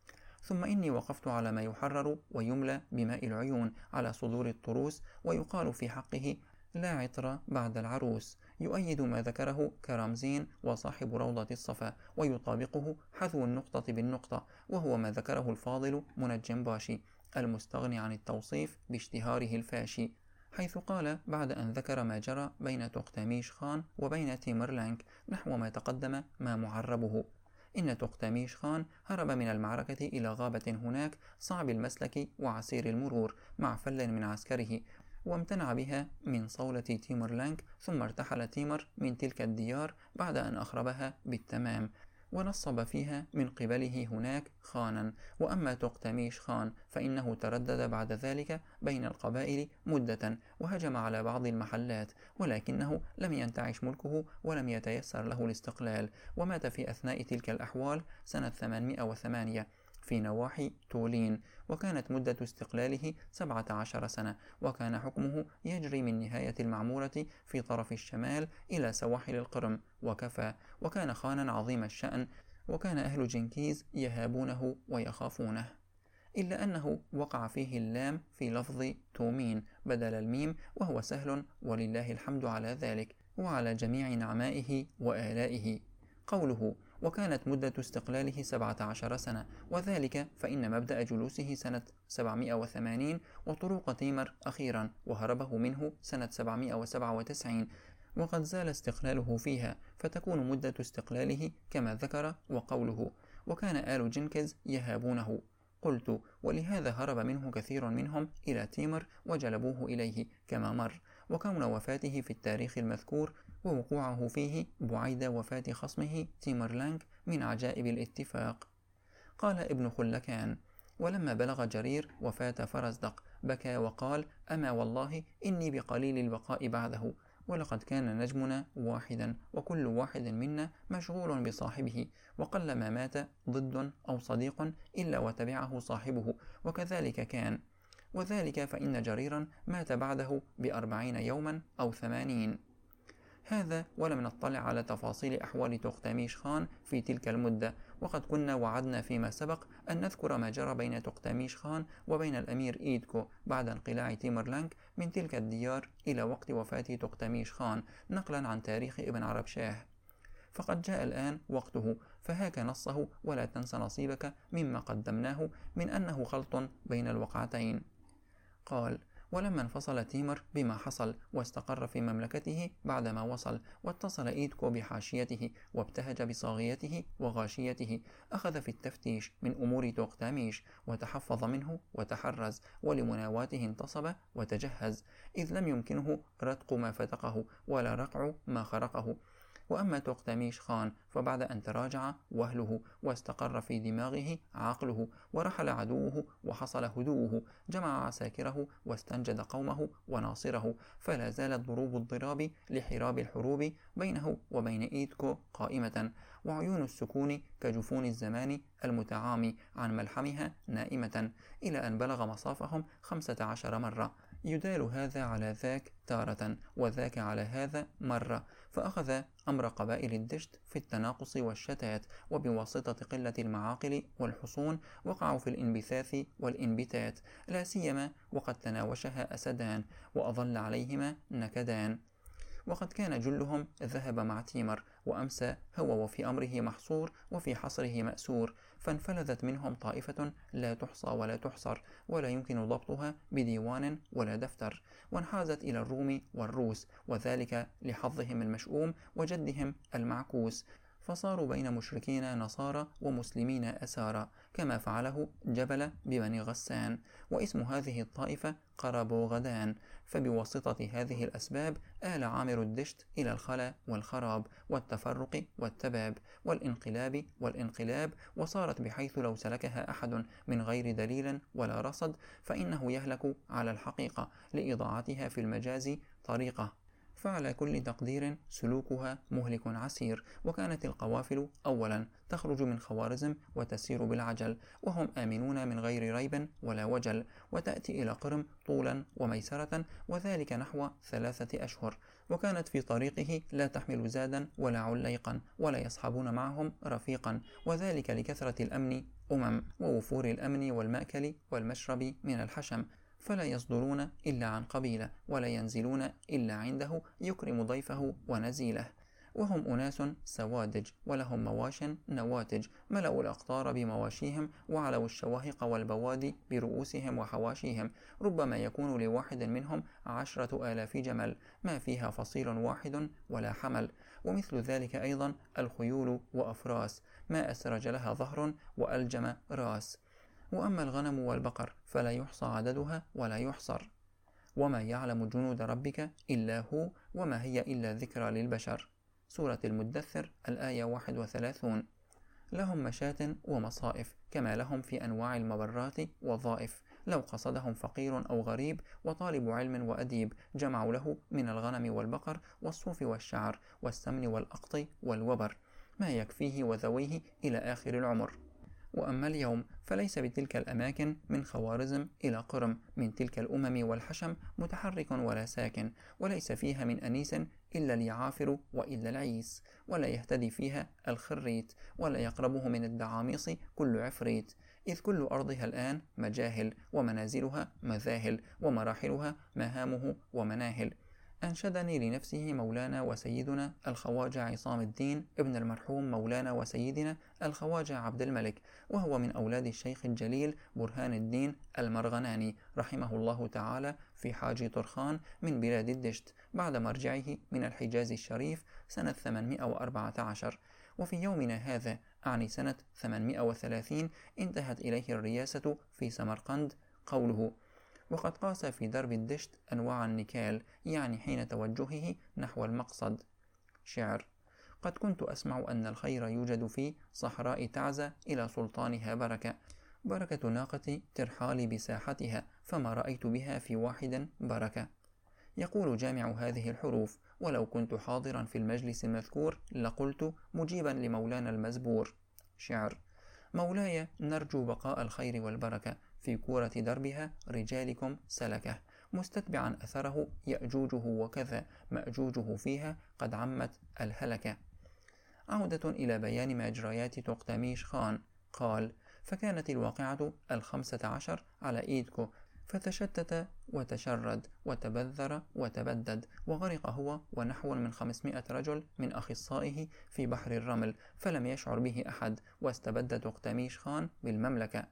ثم إني وقفت على ما يحرر ويملى بماء العيون على صدور الطروس، ويقال في حقه لا عطر بعد العروس، يؤيد ما ذكره كرامزين وصاحب روضة الصفا، ويطابقه حذو النقطة بالنقطة، وهو ما ذكره الفاضل منجم باشي المستغني عن التوصيف باشتهاره الفاشي، حيث قال بعد أن ذكر ما جرى بين توختاميش خان وبين تيمرلانك نحو ما تقدم ما معربه: إن توختاميش خان هرب من المعركة إلى غابة هناك صعب المسلك وعسير المرور مع فل من عسكره، وامتنع بها من صولة تيمرلانك، ثم ارتحل تيمر من تلك الديار بعد أن أخربها بالتمام، ونصب فيها من قبله هناك خانا. وأما توختاميش خان فإنه تردد بعد ذلك بين القبائل مدة، وهجم على بعض المحلات، ولكنه لم ينتعش ملكه ولم يتيسر له الاستقلال، ومات في أثناء تلك الأحوال سنة 808 في نواحي تولين، وكانت مدة استقلاله 17 سنة، وكان حكمه يجري من نهاية المعمورة في طرف الشمال إلى سواحل القرم وكفى، وكان خانا عظيم الشأن، وكان أهل جنكيز يهابونه ويخافونه، إلا أنه وقع فيه اللام في لفظ تومين بدل الميم، وهو سهل ولله الحمد على ذلك، وعلى جميع نعمائه وآلائه. قوله: وكانت مدة استقلاله 17 سنة، وذلك فإن مبدأ جلوسه سنة 780 وطروق تيمر أخيرا، وهربه منه سنة 797، وقد زال استقلاله فيها، فتكون مدة استقلاله كما ذكر. وقوله: وكان آل جنكز يهابونه. قلت: ولهذا هرب منه كثير منهم إلى تيمر وجلبوه إليه كما مر. وكون وفاته في التاريخ المذكور ووقوعه فيه بعيد وفاة خصمه تيمرلانك من عجائب الاتفاق. قال ابن خلكان: ولما بلغ جرير وفاة فرزدق بكى وقال: أما والله إني بقليل البقاء بعده، ولقد كان نجمنا واحدا، وكل واحد منا مشغول بصاحبه، وقلما مات ضد أو صديق إلا وتبعه صاحبه، وكذلك كان. وذلك فإن جريرا مات بعده ب40 يوما أو 80. هذا ولم نطلع على تفاصيل أحوال توختاميش خان في تلك المدة، وقد كنا وعدنا فيما سبق أن نذكر ما جرى بين توختاميش خان وبين الأمير إيدكو بعد انقلاع تيمرلانك من تلك الديار إلى وقت وفاة توختاميش خان، نقلا عن تاريخ ابن عرب شاه. فقد جاء الآن وقته، فهاك نصه ولا تنس نصيبك مما قدمناه من أنه خلط بين الوقعتين. قال: ولما انفصل تيمر بما حصل واستقر في مملكته بعدما وصل، واتصل إيدكو بحاشيته وابتهج بصاغيته وغاشيته، أخذ في التفتيش من أمور توختاميش، وتحفظ منه وتحرز، ولمناواته انتصب وتجهز، إذ لم يمكنه رتق ما فتقه ولا رقع ما خرقه. وأما توختاميش خان فبعد أن تراجع وهله واستقر في دماغه عقله، ورحل عدوه وحصل هدوءه، جمع عساكره واستنجد قومه وناصره، فلا زالت ضروب الضراب لحراب الحروب بينه وبين إيدكو قائمة، وعيون السكون كجفون الزمان المتعامي عن ملحمها نائمة، إلى أن بلغ مصافهم 15 مرة، يدال هذا على ذاك تارة، وذاك على هذا مرة، فأخذ أمر قبائل الدشت في التناقص والشتات، وبواسطة قلة المعاقل والحصون وقعوا في الانبثاث والانبتات، لا سيما وقد تناوشها أسدان وأظل عليهما نكدان. وقد كان جلهم ذهب مع تيمر، وأمسى هو وفي أمره محصور وفي حصره مأسور، فانفلذت منهم طائفة لا تحصى ولا تحصر، ولا يمكن ضبطها بديوان ولا دفتر، وانحازت إلى الروم والروس، وذلك لحظهم المشؤوم وجدهم المعكوس، فصاروا بين مشركين نصارى ومسلمين أسارى، كما فعله جبل ببني غسان، واسم هذه الطائفة قربو غدان. فبواسطة هذه الأسباب آل عامر الدشت إلى الخلا والخراب والتفرق والتباب والانقلاب والانقلاب، وصارت بحيث لو سلكها أحد من غير دليل ولا رصد فإنه يهلك على الحقيقة لإضاعتها في المجاز طريقة، فعلى كل تقدير سلوكها مهلك عسير. وكانت القوافل أولا تخرج من خوارزم وتسير بالعجل، وهم آمنون من غير ريب ولا وجل، وتأتي إلى قرم طولا وميسرة، وذلك نحو 3 أشهر، وكانت في طريقه لا تحمل زادا ولا عليقا، ولا يصحبون معهم رفيقا، وذلك لكثرة الأمن ووفور الأمن والمأكل والمشرب من الحشم، فلا يصدرون إلا عن قبيلة، ولا ينزلون إلا عنده يكرم ضيفه ونزيله. وهم أناس سوادج، ولهم مواش نواتج، ملأوا الأقطار بمواشيهم، وعلوا الشواهق والبوادي برؤوسهم وحواشيهم، ربما يكون لواحد منهم 10,000 جمل، ما فيها فصيل واحد ولا حمل. ومثل ذلك أيضا الخيول وأفراس، ما أسرج لها ظهر وألجم راس. وأما الغنم والبقر فلا يحصى عددها ولا يحصر. وما يعلم جنود ربك إلا هو، وما هي إلا ذكرى للبشر. سورة المدثر الآية 31. لهم مشاة ومصائف، كما لهم في أنواع المبرات وظائف، لو قصدهم فقير أو غريب وطالب علم وأديب جمعوا له من الغنم والبقر والصوف والشعر والسمن والأقط والوبر ما يكفيه وذويه إلى آخر العمر. وأما اليوم فليس بتلك الأماكن من خوارزم إلى قرم من تلك الأمم والحشم متحرك ولا ساكن، وليس فيها من أنيس إلا اليعافر وإلا العيس، ولا يهتدي فيها الخريت، ولا يقربه من الدعاميص كل عفريت، إذ كل أرضها الآن مجاهل، ومنازلها مذاهل، ومراحلها مهامه ومناهل. أنشدني لنفسه مولانا وسيدنا الخواجة عصام الدين ابن المرحوم مولانا وسيدنا الخواجة عبد الملك، وهو من أولاد الشيخ الجليل برهان الدين المرغناني رحمه الله تعالى في حاج طرخان من بلاد الدشت بعد مرجعه من الحجاز الشريف سنة 814. وفي يومنا هذا أعني سنة 830 انتهت إليه الرياسة في سمرقند. قوله: وقد قاس في درب الدشت أنواع النكال، يعني حين توجهه نحو المقصد. شعر: قد كنت أسمع أن الخير يوجد في صحراء تعزى إلى سلطانها بركة ناقة ترحال بساحتها، فما رأيت بها في واحد بركة. يقول جامع هذه الحروف: ولو كنت حاضرا في المجلس المذكور لقلت مجيبا لمولانا المزبور. شعر: مولاي نرجو بقاء الخير والبركة في كورة دربها رجالكم سلكه، مستتبعا أثره يأجوجه وكذا مأجوجه فيها قد عمت الهلكة. عودة إلى بيان مجريات توقتميش خان، قال: فكانت الواقعة 15 على إيدكو، فتشتت وتشرد وتبذر وتبدد، وغرق هو ونحو من 500 رجل من أخصائه في بحر الرمل، فلم يشعر به أحد، واستبد توقتميش خان بالمملكة.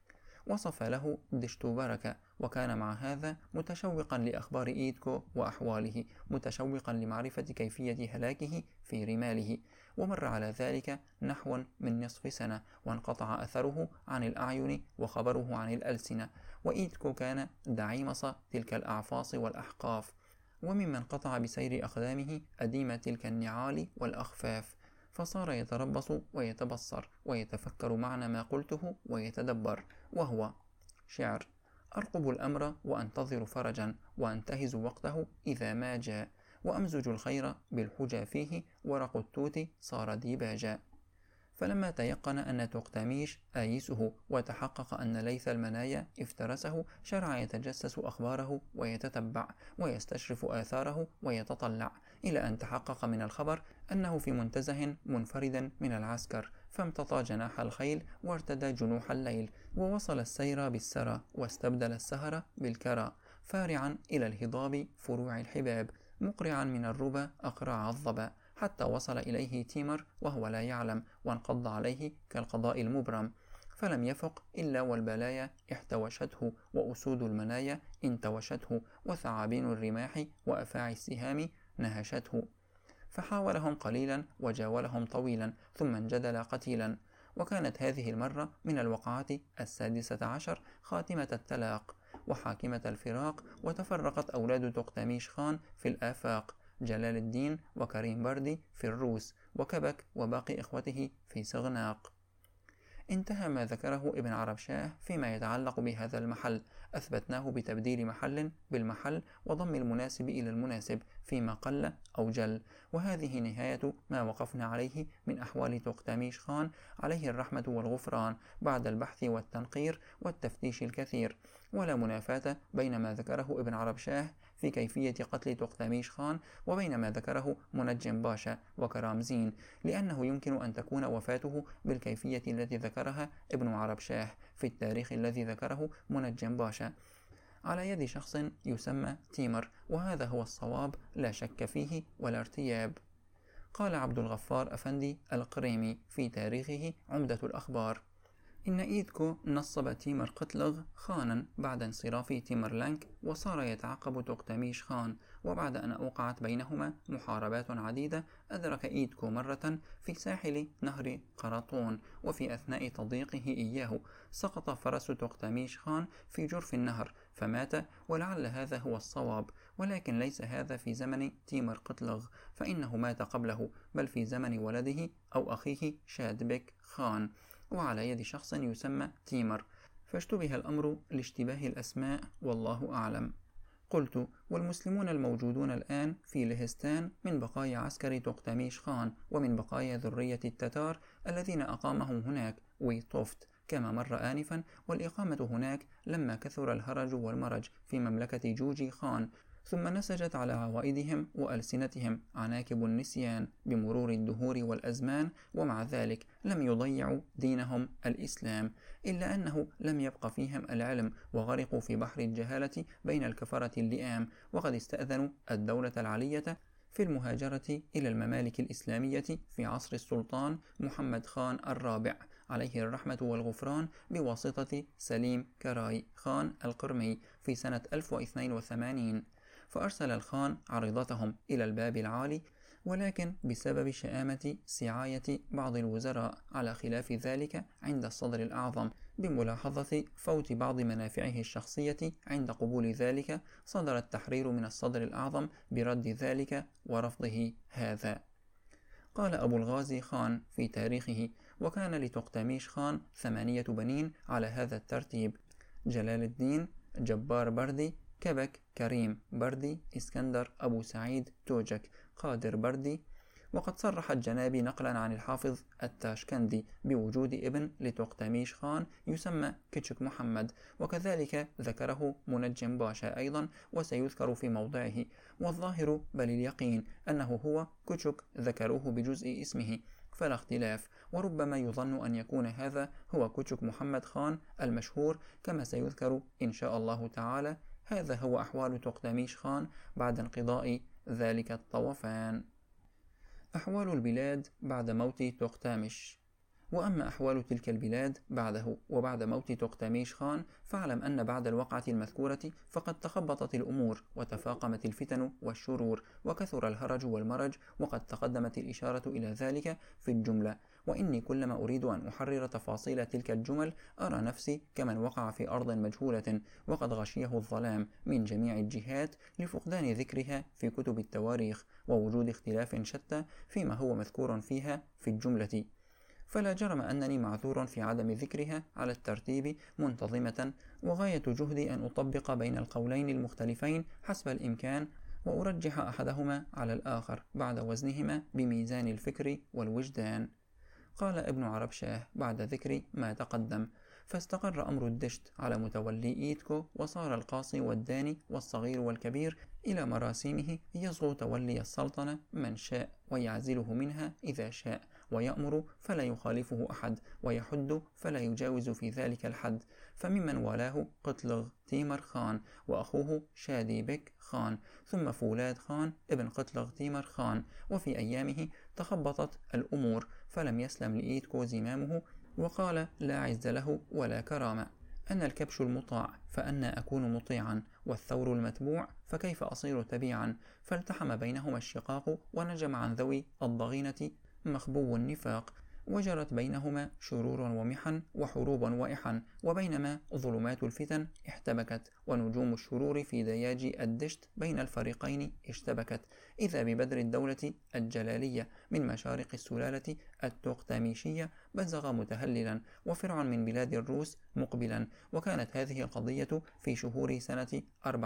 وصف له دشتو بركة، وكان مع هذا متشوقا لأخبار إيدكو وأحواله، متشوقا لمعرفة كيفية هلاكه في رماله. ومر على ذلك نحو من نصف سنة، وانقطع أثره عن الأعين وخبره عن الألسنة، وإيدكو كان دعيمص تلك الأعفاص والأحقاف، وممن قطع بسير أقدامه أديم تلك النعال والأخفاف، فصار يتربص ويتبصر ويتفكر معنى ما قلته ويتدبر. وهو: شعر: أرقب الأمر وأنتظر فرجا، وأنتهز وقته إذا ما جاء، وأمزج الخير بالحجى فيه، ورق التوت صار ديباجا. فلما تيقن أن توقتميش آيسه، وتحقق أن ليث المنايا افترسه، شرع يتجسس أخباره ويتتبع ويستشرف آثاره ويتطلع، إلى أن تحقق من الخبر أنه في منتزه منفردا من العسكر، فامتطى جناح الخيل وارتدى جنوح الليل، ووصل السير بالسرى، واستبدل السهر بالكرى، فارعا إلى الهضاب فروع الحباب، مقرعا من الربا أقرع الظبا، حتى وصل إليه تيمر وهو لا يعلم، وانقض عليه كالقضاء المبرم، فلم يفق إلا والبلايا احتوشته، وأسود المنايا انتوشته، وثعابين الرماح وأفاعي السهام نهشته، فحاولهم قليلا وجاولهم طويلا، ثم انجدل قتيلا. وكانت هذه المرة من الوقعات 16 خاتمة التلاق وحاكمة الفراق، وتفرقت أولاد توقتميش خان في الآفاق، جلال الدين وكريم بردي في الروس، وكبك وباقي إخوته في سغناق. انتهى ما ذكره ابن عرب شاه فيما يتعلق بهذا المحل، أثبتناه بتبديل محل بالمحل وضم المناسب إلى المناسب فيما قل أو جل، وهذه نهاية ما وقفنا عليه من أحوال توقتميش خان عليه الرحمة والغفران بعد البحث والتنقير والتفتيش الكثير. ولا منافاة بين ما ذكره ابن عرب شاه في كيفية قتل توقتميش خان وبين ما ذكره منجم باشا وكرامزين، لأنه يمكن أن تكون وفاته بالكيفية التي ذكرها ابن عرب شاه في التاريخ الذي ذكره منجم باشا على يد شخص يسمى تيمر، وهذا هو الصواب لا شك فيه ولا ارتياب. قال عبد الغفار أفندي القريمي في تاريخه عمدة الأخبار: إن إيدكو نصب تيمر قتلغ خانا بعد انصراف تيمرلانك، وصار يتعقب توقتميش خان، وبعد أن أوقعت بينهما محاربات عديدة، أدرك إيدكو مرة في ساحل نهر قراطون، وفي أثناء تضييقه إياه سقط فرس توقتميش خان في جرف النهر فمات، ولعل هذا هو الصواب، ولكن ليس هذا في زمن تيمر قتلغ، فإنه مات قبله، بل في زمن ولده أو أخيه شادبك خان، وعلى يد شخص يسمى تيمر، فاشتبه الأمر لاشتباه الأسماء والله أعلم. قلت: والمسلمون الموجودون الآن في لهستان من بقايا عسكر توقتميش خان، ومن بقايا ذرية التتار الذين أقامهم هناك ويطوفت كما مر آنفا، والإقامة هناك لما كثر الهرج والمرج في مملكة جوجي خان، ثم نسجت على عوائدهم وألسنتهم عناكب النسيان بمرور الدهور والأزمان، ومع ذلك لم يضيعوا دينهم الإسلام، إلا أنه لم يبق فيهم العلم، وغرقوا في بحر الجهالة بين الكفرة اللئام، وقد استأذنوا الدولة العلية في المهاجرة إلى الممالك الإسلامية في عصر السلطان محمد خان الرابع عليه الرحمة والغفران بواسطة سليم كراي خان القرمي في سنة 1082، فأرسل الخان عريضتهم إلى الباب العالي، ولكن بسبب شآمة سعاية بعض الوزراء على خلاف ذلك عند الصدر الأعظم بملاحظة فوت بعض منافعه الشخصية عند قبول ذلك، صدر التحرير من الصدر الأعظم برد ذلك ورفضه هذا. قال أبو الغازي خان في تاريخه: وكان لتقتميش خان 8 بنين على هذا الترتيب: جلال الدين، جبار بردي، كبك كريم بردي، اسكندر أبو سعيد توجك، قادر بردي. وقد صرح الجنابي نقلا عن الحافظ التاشكندي بوجود ابن لتقتميش خان يسمى كتشك محمد، وكذلك ذكره منجم باشا أيضا، وسيذكر في موضعه، والظاهر بل اليقين أنه هو كتشك، ذكروه بجزء اسمه فلا اختلاف، وربما يظن أن يكون هذا هو كتشك محمد خان المشهور كما سيذكر إن شاء الله تعالى. هذا هو أحوال تقتميش خان بعد انقضاء ذلك الطوفان. أحوال البلاد بعد موت تقتامش. وأما أحوال تلك البلاد بعده وبعد موت تقتميش خان، فاعلم أن بعد الوقعة المذكورة فقد تخبطت الأمور، وتفاقمت الفتن والشرور، وكثر الهرج والمرج، وقد تقدمت الإشارة إلى ذلك في الجملة، وإني كلما أريد أن أحرر تفاصيل تلك الجمل أرى نفسي كمن وقع في أرض مجهولة وقد غشيه الظلام من جميع الجهات لفقدان ذكرها في كتب التواريخ، ووجود اختلاف شتى فيما هو مذكور فيها في الجملة، فلا جرم أنني معذور في عدم ذكرها على الترتيب منتظمة، وغاية جهدي أن أطبق بين القولين المختلفين حسب الإمكان، وأرجح أحدهما على الآخر بعد وزنهما بميزان الفكر والوجدان. قال ابن عرب شاه بعد ذكر ما تقدم: فاستقر أمر الدشت على متولي إيدكو، وصار القاصي والداني والصغير والكبير إلى مراسيمه يصغو تولي السلطنة من شاء، ويعزله منها إذا شاء، ويأمر فلا يخالفه أحد، ويحد فلا يجاوز في ذلك الحد. فممن والاه قتلغ تيمر خان وأخوه شادي بك خان، ثم فولاد خان ابن قتلغ تيمر خان. وفي أيامه تخبطت الأمور، فلم يسلم لإيدكو زمامه، وقال لا عز له ولا كرامة: أنا الكبش المطاع فأنا أكون مطيعا، والثور المتبوع فكيف أصير تبيعا. فالتحم بينهما الشقاق، ونجم عن ذوي الضغينة مخبو النفاق، وجرت بينهما شرور ومحن وحروب وإحن، وبينما ظلمات الفتن احتبكت، ونجوم الشرور في دياج الدشت بين الفريقين اشتبكت، إذا ببدر الدولة الجلالية من مشارق السلالة التقتميشية بزغ متهللا، وفرع من بلاد الروس مقبلا. وكانت هذه القضية في شهور سنة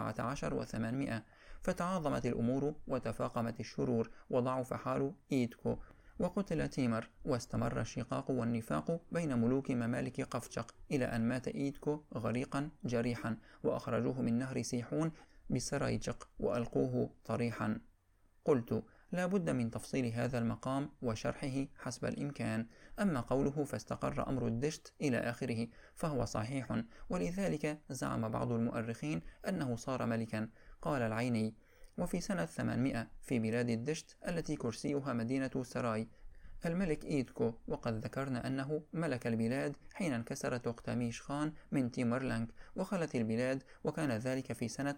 14 و800، فتعاظمت الأمور وتفاقمت الشرور، وضعف حال إيدكو، وقتل تيمر، واستمر الشقاق والنفاق بين ملوك ممالك قفشق إلى أن مات إيدكو غريقا جريحا، وأخرجوه من نهر سيحون بسرايجق وألقوه طريحا. قلت: لا بد من تفصيل هذا المقام وشرحه حسب الإمكان. أما قوله فاستقر أمر الدشت إلى آخره فهو صحيح، ولذلك زعم بعض المؤرخين أنه صار ملكا. قال العيني: وفي سنة 800 في بلاد الدشت التي كرسيها مدينة سراي الملك إيدكو، وقد ذكرنا أنه ملك البلاد حين انكسر تقتميش خان من تيمرلانك وخلت البلاد، وكان ذلك في سنة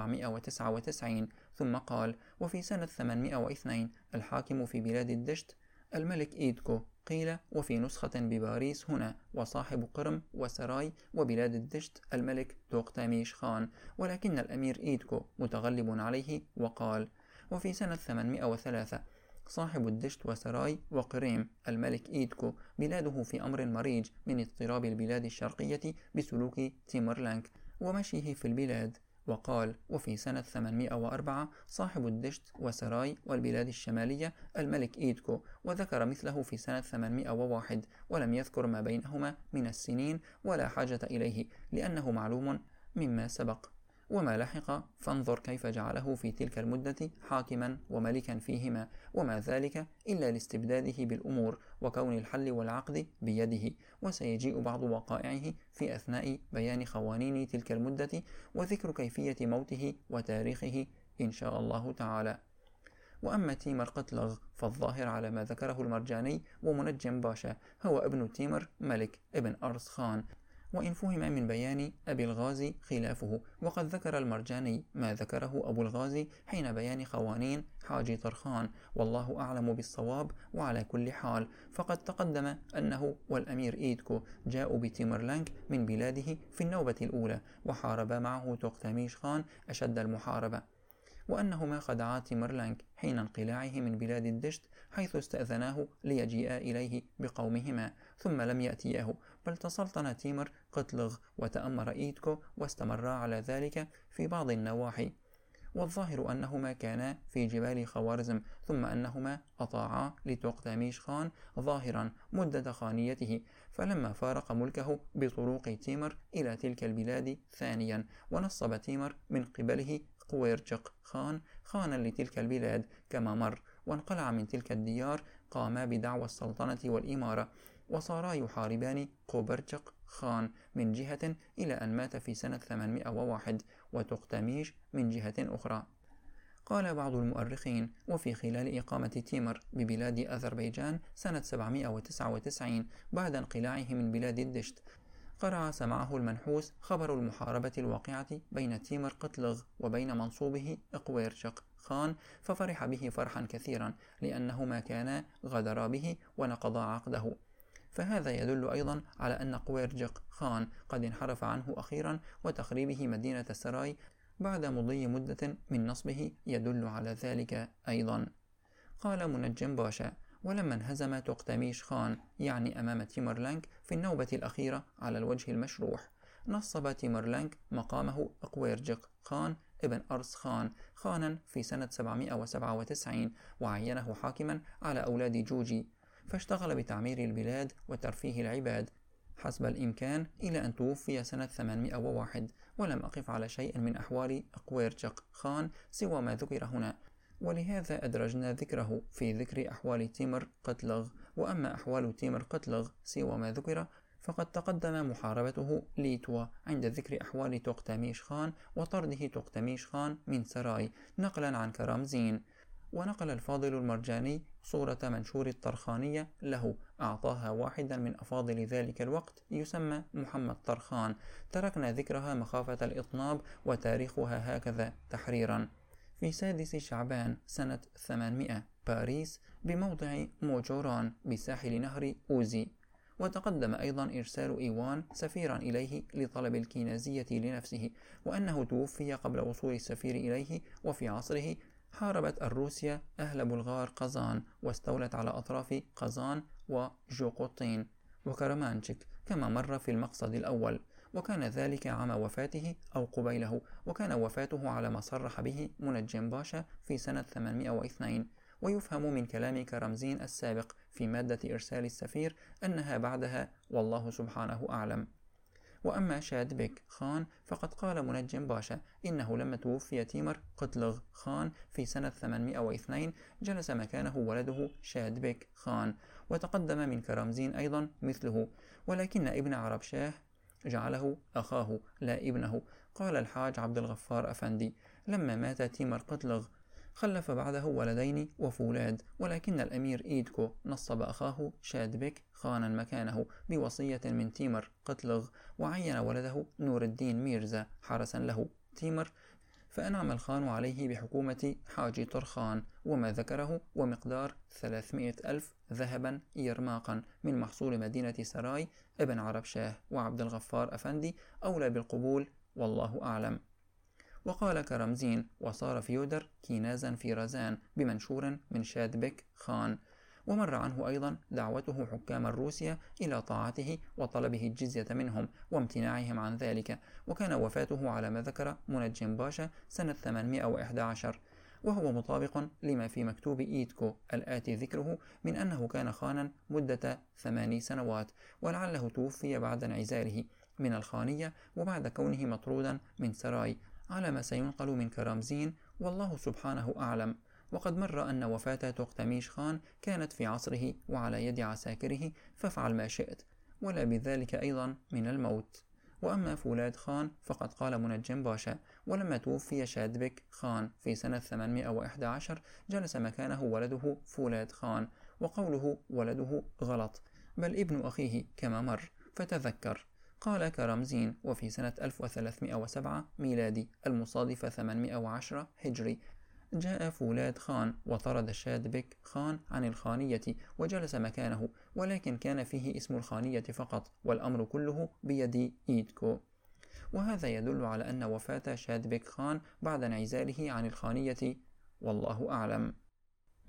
799. ثم قال: وفي سنة 802 الحاكم في بلاد الدشت الملك إيدكو، قيل وفي نسخة بباريس هنا، وصاحب قرم وسراي وبلاد الدشت الملك تقتميش خان، ولكن الأمير إيدكو متغلب عليه وقال. وفي سنة 803 صاحب الدشت وسراي وقريم الملك إيدكو، بلاده في أمر مريج من اضطراب البلاد الشرقية بسلوك تيمرلانك ومشيه في البلاد، وقال. وفي سنة 804 صاحب الدشت وسراي والبلاد الشمالية الملك إيدكو، وذكر مثله في سنة 801، ولم يذكر ما بينهما من السنين ولا حاجة إليه لأنه معلوم مما سبق. وما لحق فانظر كيف جعله في تلك المدة حاكما وملكا فيهما، وما ذلك إلا لاستبداده بالأمور وكون الحل والعقد بيده. وسيجيء بعض وقائعه في أثناء بيان قوانين تلك المدة وذكر كيفية موته وتاريخه إن شاء الله تعالى. وأما تيمر قتلغ فالظاهر على ما ذكره المرجاني ومنجم باشا هو ابن تيمر ملك ابن أرس خان، وإن فهم من بيان أبي الغازي خلافه، وقد ذكر المرجاني ما ذكره أبو الغازي حين بيان قوانين حاجي طرخان، والله أعلم بالصواب. وعلى كل حال فقد تقدم أنه والأمير إيدكو جاءوا بتيمرلانك من بلاده في النوبة الأولى، وحارب معه توقتميش خان أشد المحاربة، وأنهما خدعا تيمرلانك حين انقلاعه من بلاد الدشت، حيث استأذناه ليجيئا إليه بقومهما ثم لم يأتياه، بل تسلطن تيمر قتلغ وتأمر إيدكو واستمر على ذلك في بعض النواحي. والظاهر أنهما كانا في جبال خوارزم، ثم أنهما أطاعا لتوقتميش خان ظاهرا مدة خانيته، فلما فارق ملكه بطروق تيمر إلى تلك البلاد ثانيا، ونصب تيمر من قبله قويرجق خان خانا لتلك البلاد كما مر، وانقلع من تلك الديار، قاما بدعوى السلطنة والإمارة، وصارا يحاربان قوبرجق خان من جهة إلى أن مات في سنة 801، وتقتميش من جهة أخرى. قال بعض المؤرخين: وفي خلال إقامة تيمر ببلاد أذربيجان سنة 799 بعد انقلاعه من بلاد الدشت، قرع سمعه المنحوس خبر المحاربة الواقعة بين تيمر قتلغ وبين منصوبه إقويرجق خان، ففرح به فرحا كثيرا لأنهما كانا غدرا به ونقضا عقده. فهذا يدل أيضا على أن قويرجق خان قد انحرف عنه أخيرا، وتخريبه مدينة السراي بعد مضي مدة من نصبه يدل على ذلك أيضا. قال منجم باشا: ولما انهزم توقتميش خان يعني أمام تيمرلانك في النوبة الأخيرة على الوجه المشروح، نصب تيمرلانك مقامه إقويرجق خان ابن أرس خان خانا في سنة 797، وعينه حاكما على أولاد جوجي، فاشتغل بتعمير البلاد وترفيه العباد حسب الإمكان إلى أن توفي سنة 801. ولم أقف على شيء من أحوال إقويرجق خان سوى ما ذكر هنا، ولهذا أدرجنا ذكره في ذكر أحوال تيمر قتلغ. وأما أحوال تيمر قتلغ سوى ما ذكر فقد تقدم محاربته ليتوا عند ذكر أحوال توقتميش خان وطرده توقتميش خان من سراي نقلا عن كرامزين. ونقل الفاضل المرجاني صورة منشور الطرخانية له أعطاها واحدا من أفاضل ذلك الوقت يسمى محمد طرخان، تركنا ذكرها مخافة الإطناب، وتاريخها هكذا تحريرا: في 6 شعبان سنة 800 باريس بموضع موجوران بساحل نهر أوزي. وتقدم أيضا إرسال إيوان سفيرا إليه لطلب الكينازية لنفسه، وأنه توفي قبل وصول السفير إليه، وفي عصره حاربت الروسيا أهل بلغار قزان، واستولت على أطراف قزان وجوقوطين وكرمانشك كما مر في المقصد الأول، وكان ذلك عام وفاته أو قبيله، وكان وفاته على ما صرح به منجم باشا في سنة 802. ويفهم من كلام كرمزين السابق في مادة إرسال السفير أنها بعدها، والله سبحانه أعلم. وأما شادبك خان فقد قال منجم باشا إنه لما توفي تيمر قتلغ خان في سنة 802 جلس مكانه ولده شادبك خان، وتقدم من كرامزين أيضا مثله، ولكن ابن عرب شاه جعله أخاه لا ابنه. قال الحاج عبد الغفار أفندي: لما مات تيمر قتلغ خلف بعده ولدين وفولاد، ولكن الأمير إيدكو نصب أخاه شادبك خانا مكانه بوصية من تيمر قتلغ، وعين ولده نور الدين ميرزا حرسا له تيمر، فأنعم الخان عليه بحكومة حاجي طرخان وما ذكره، ومقدار 300,000 ذهبا يرماقا من محصول مدينة سراي. ابن عرب شاه وعبد الغفار أفندي أولى بالقبول، والله أعلم. وقال كرمزين: وصار فيودر كينازا في رزان بمنشور من شادبك خان. ومر عنه أيضا دعوته حكام الروسيا إلى طاعته وطلبه الجزية منهم وامتناعهم عن ذلك، وكان وفاته على ما ذكر منجم باشا سنة 811، وهو مطابق لما في مكتوب إيدكو الآتي ذكره من أنه كان خانا مدة 8 سنوات، ولعله توفي بعد انعزاله من الخانية وبعد كونه مطرودا من سراي على ما سينقل من كرامزين، والله سبحانه أعلم. وقد مر أن وفاة توختميش خان كانت في عصره وعلى يد عساكره، فافعل ما شئت، ولا بذلك أيضا من الموت. وأما فولاد خان فقد قال منجم باشا: ولما توفي شادبك خان في سنة 811 جلس مكانه ولده فولاد خان، وقوله ولده غلط، بل ابن أخيه كما مر، فتذكر. قال كرامزين: وفي سنة 1307 ميلادي المصادفة 810 هجري جاء فولاد خان وطرد شادبك خان عن الخانية وجلس مكانه، ولكن كان فيه اسم الخانية فقط، والأمر كله بيد إيدكو. وهذا يدل على أن وفاة شادبك خان بعد انعزاله عن الخانية، والله أعلم.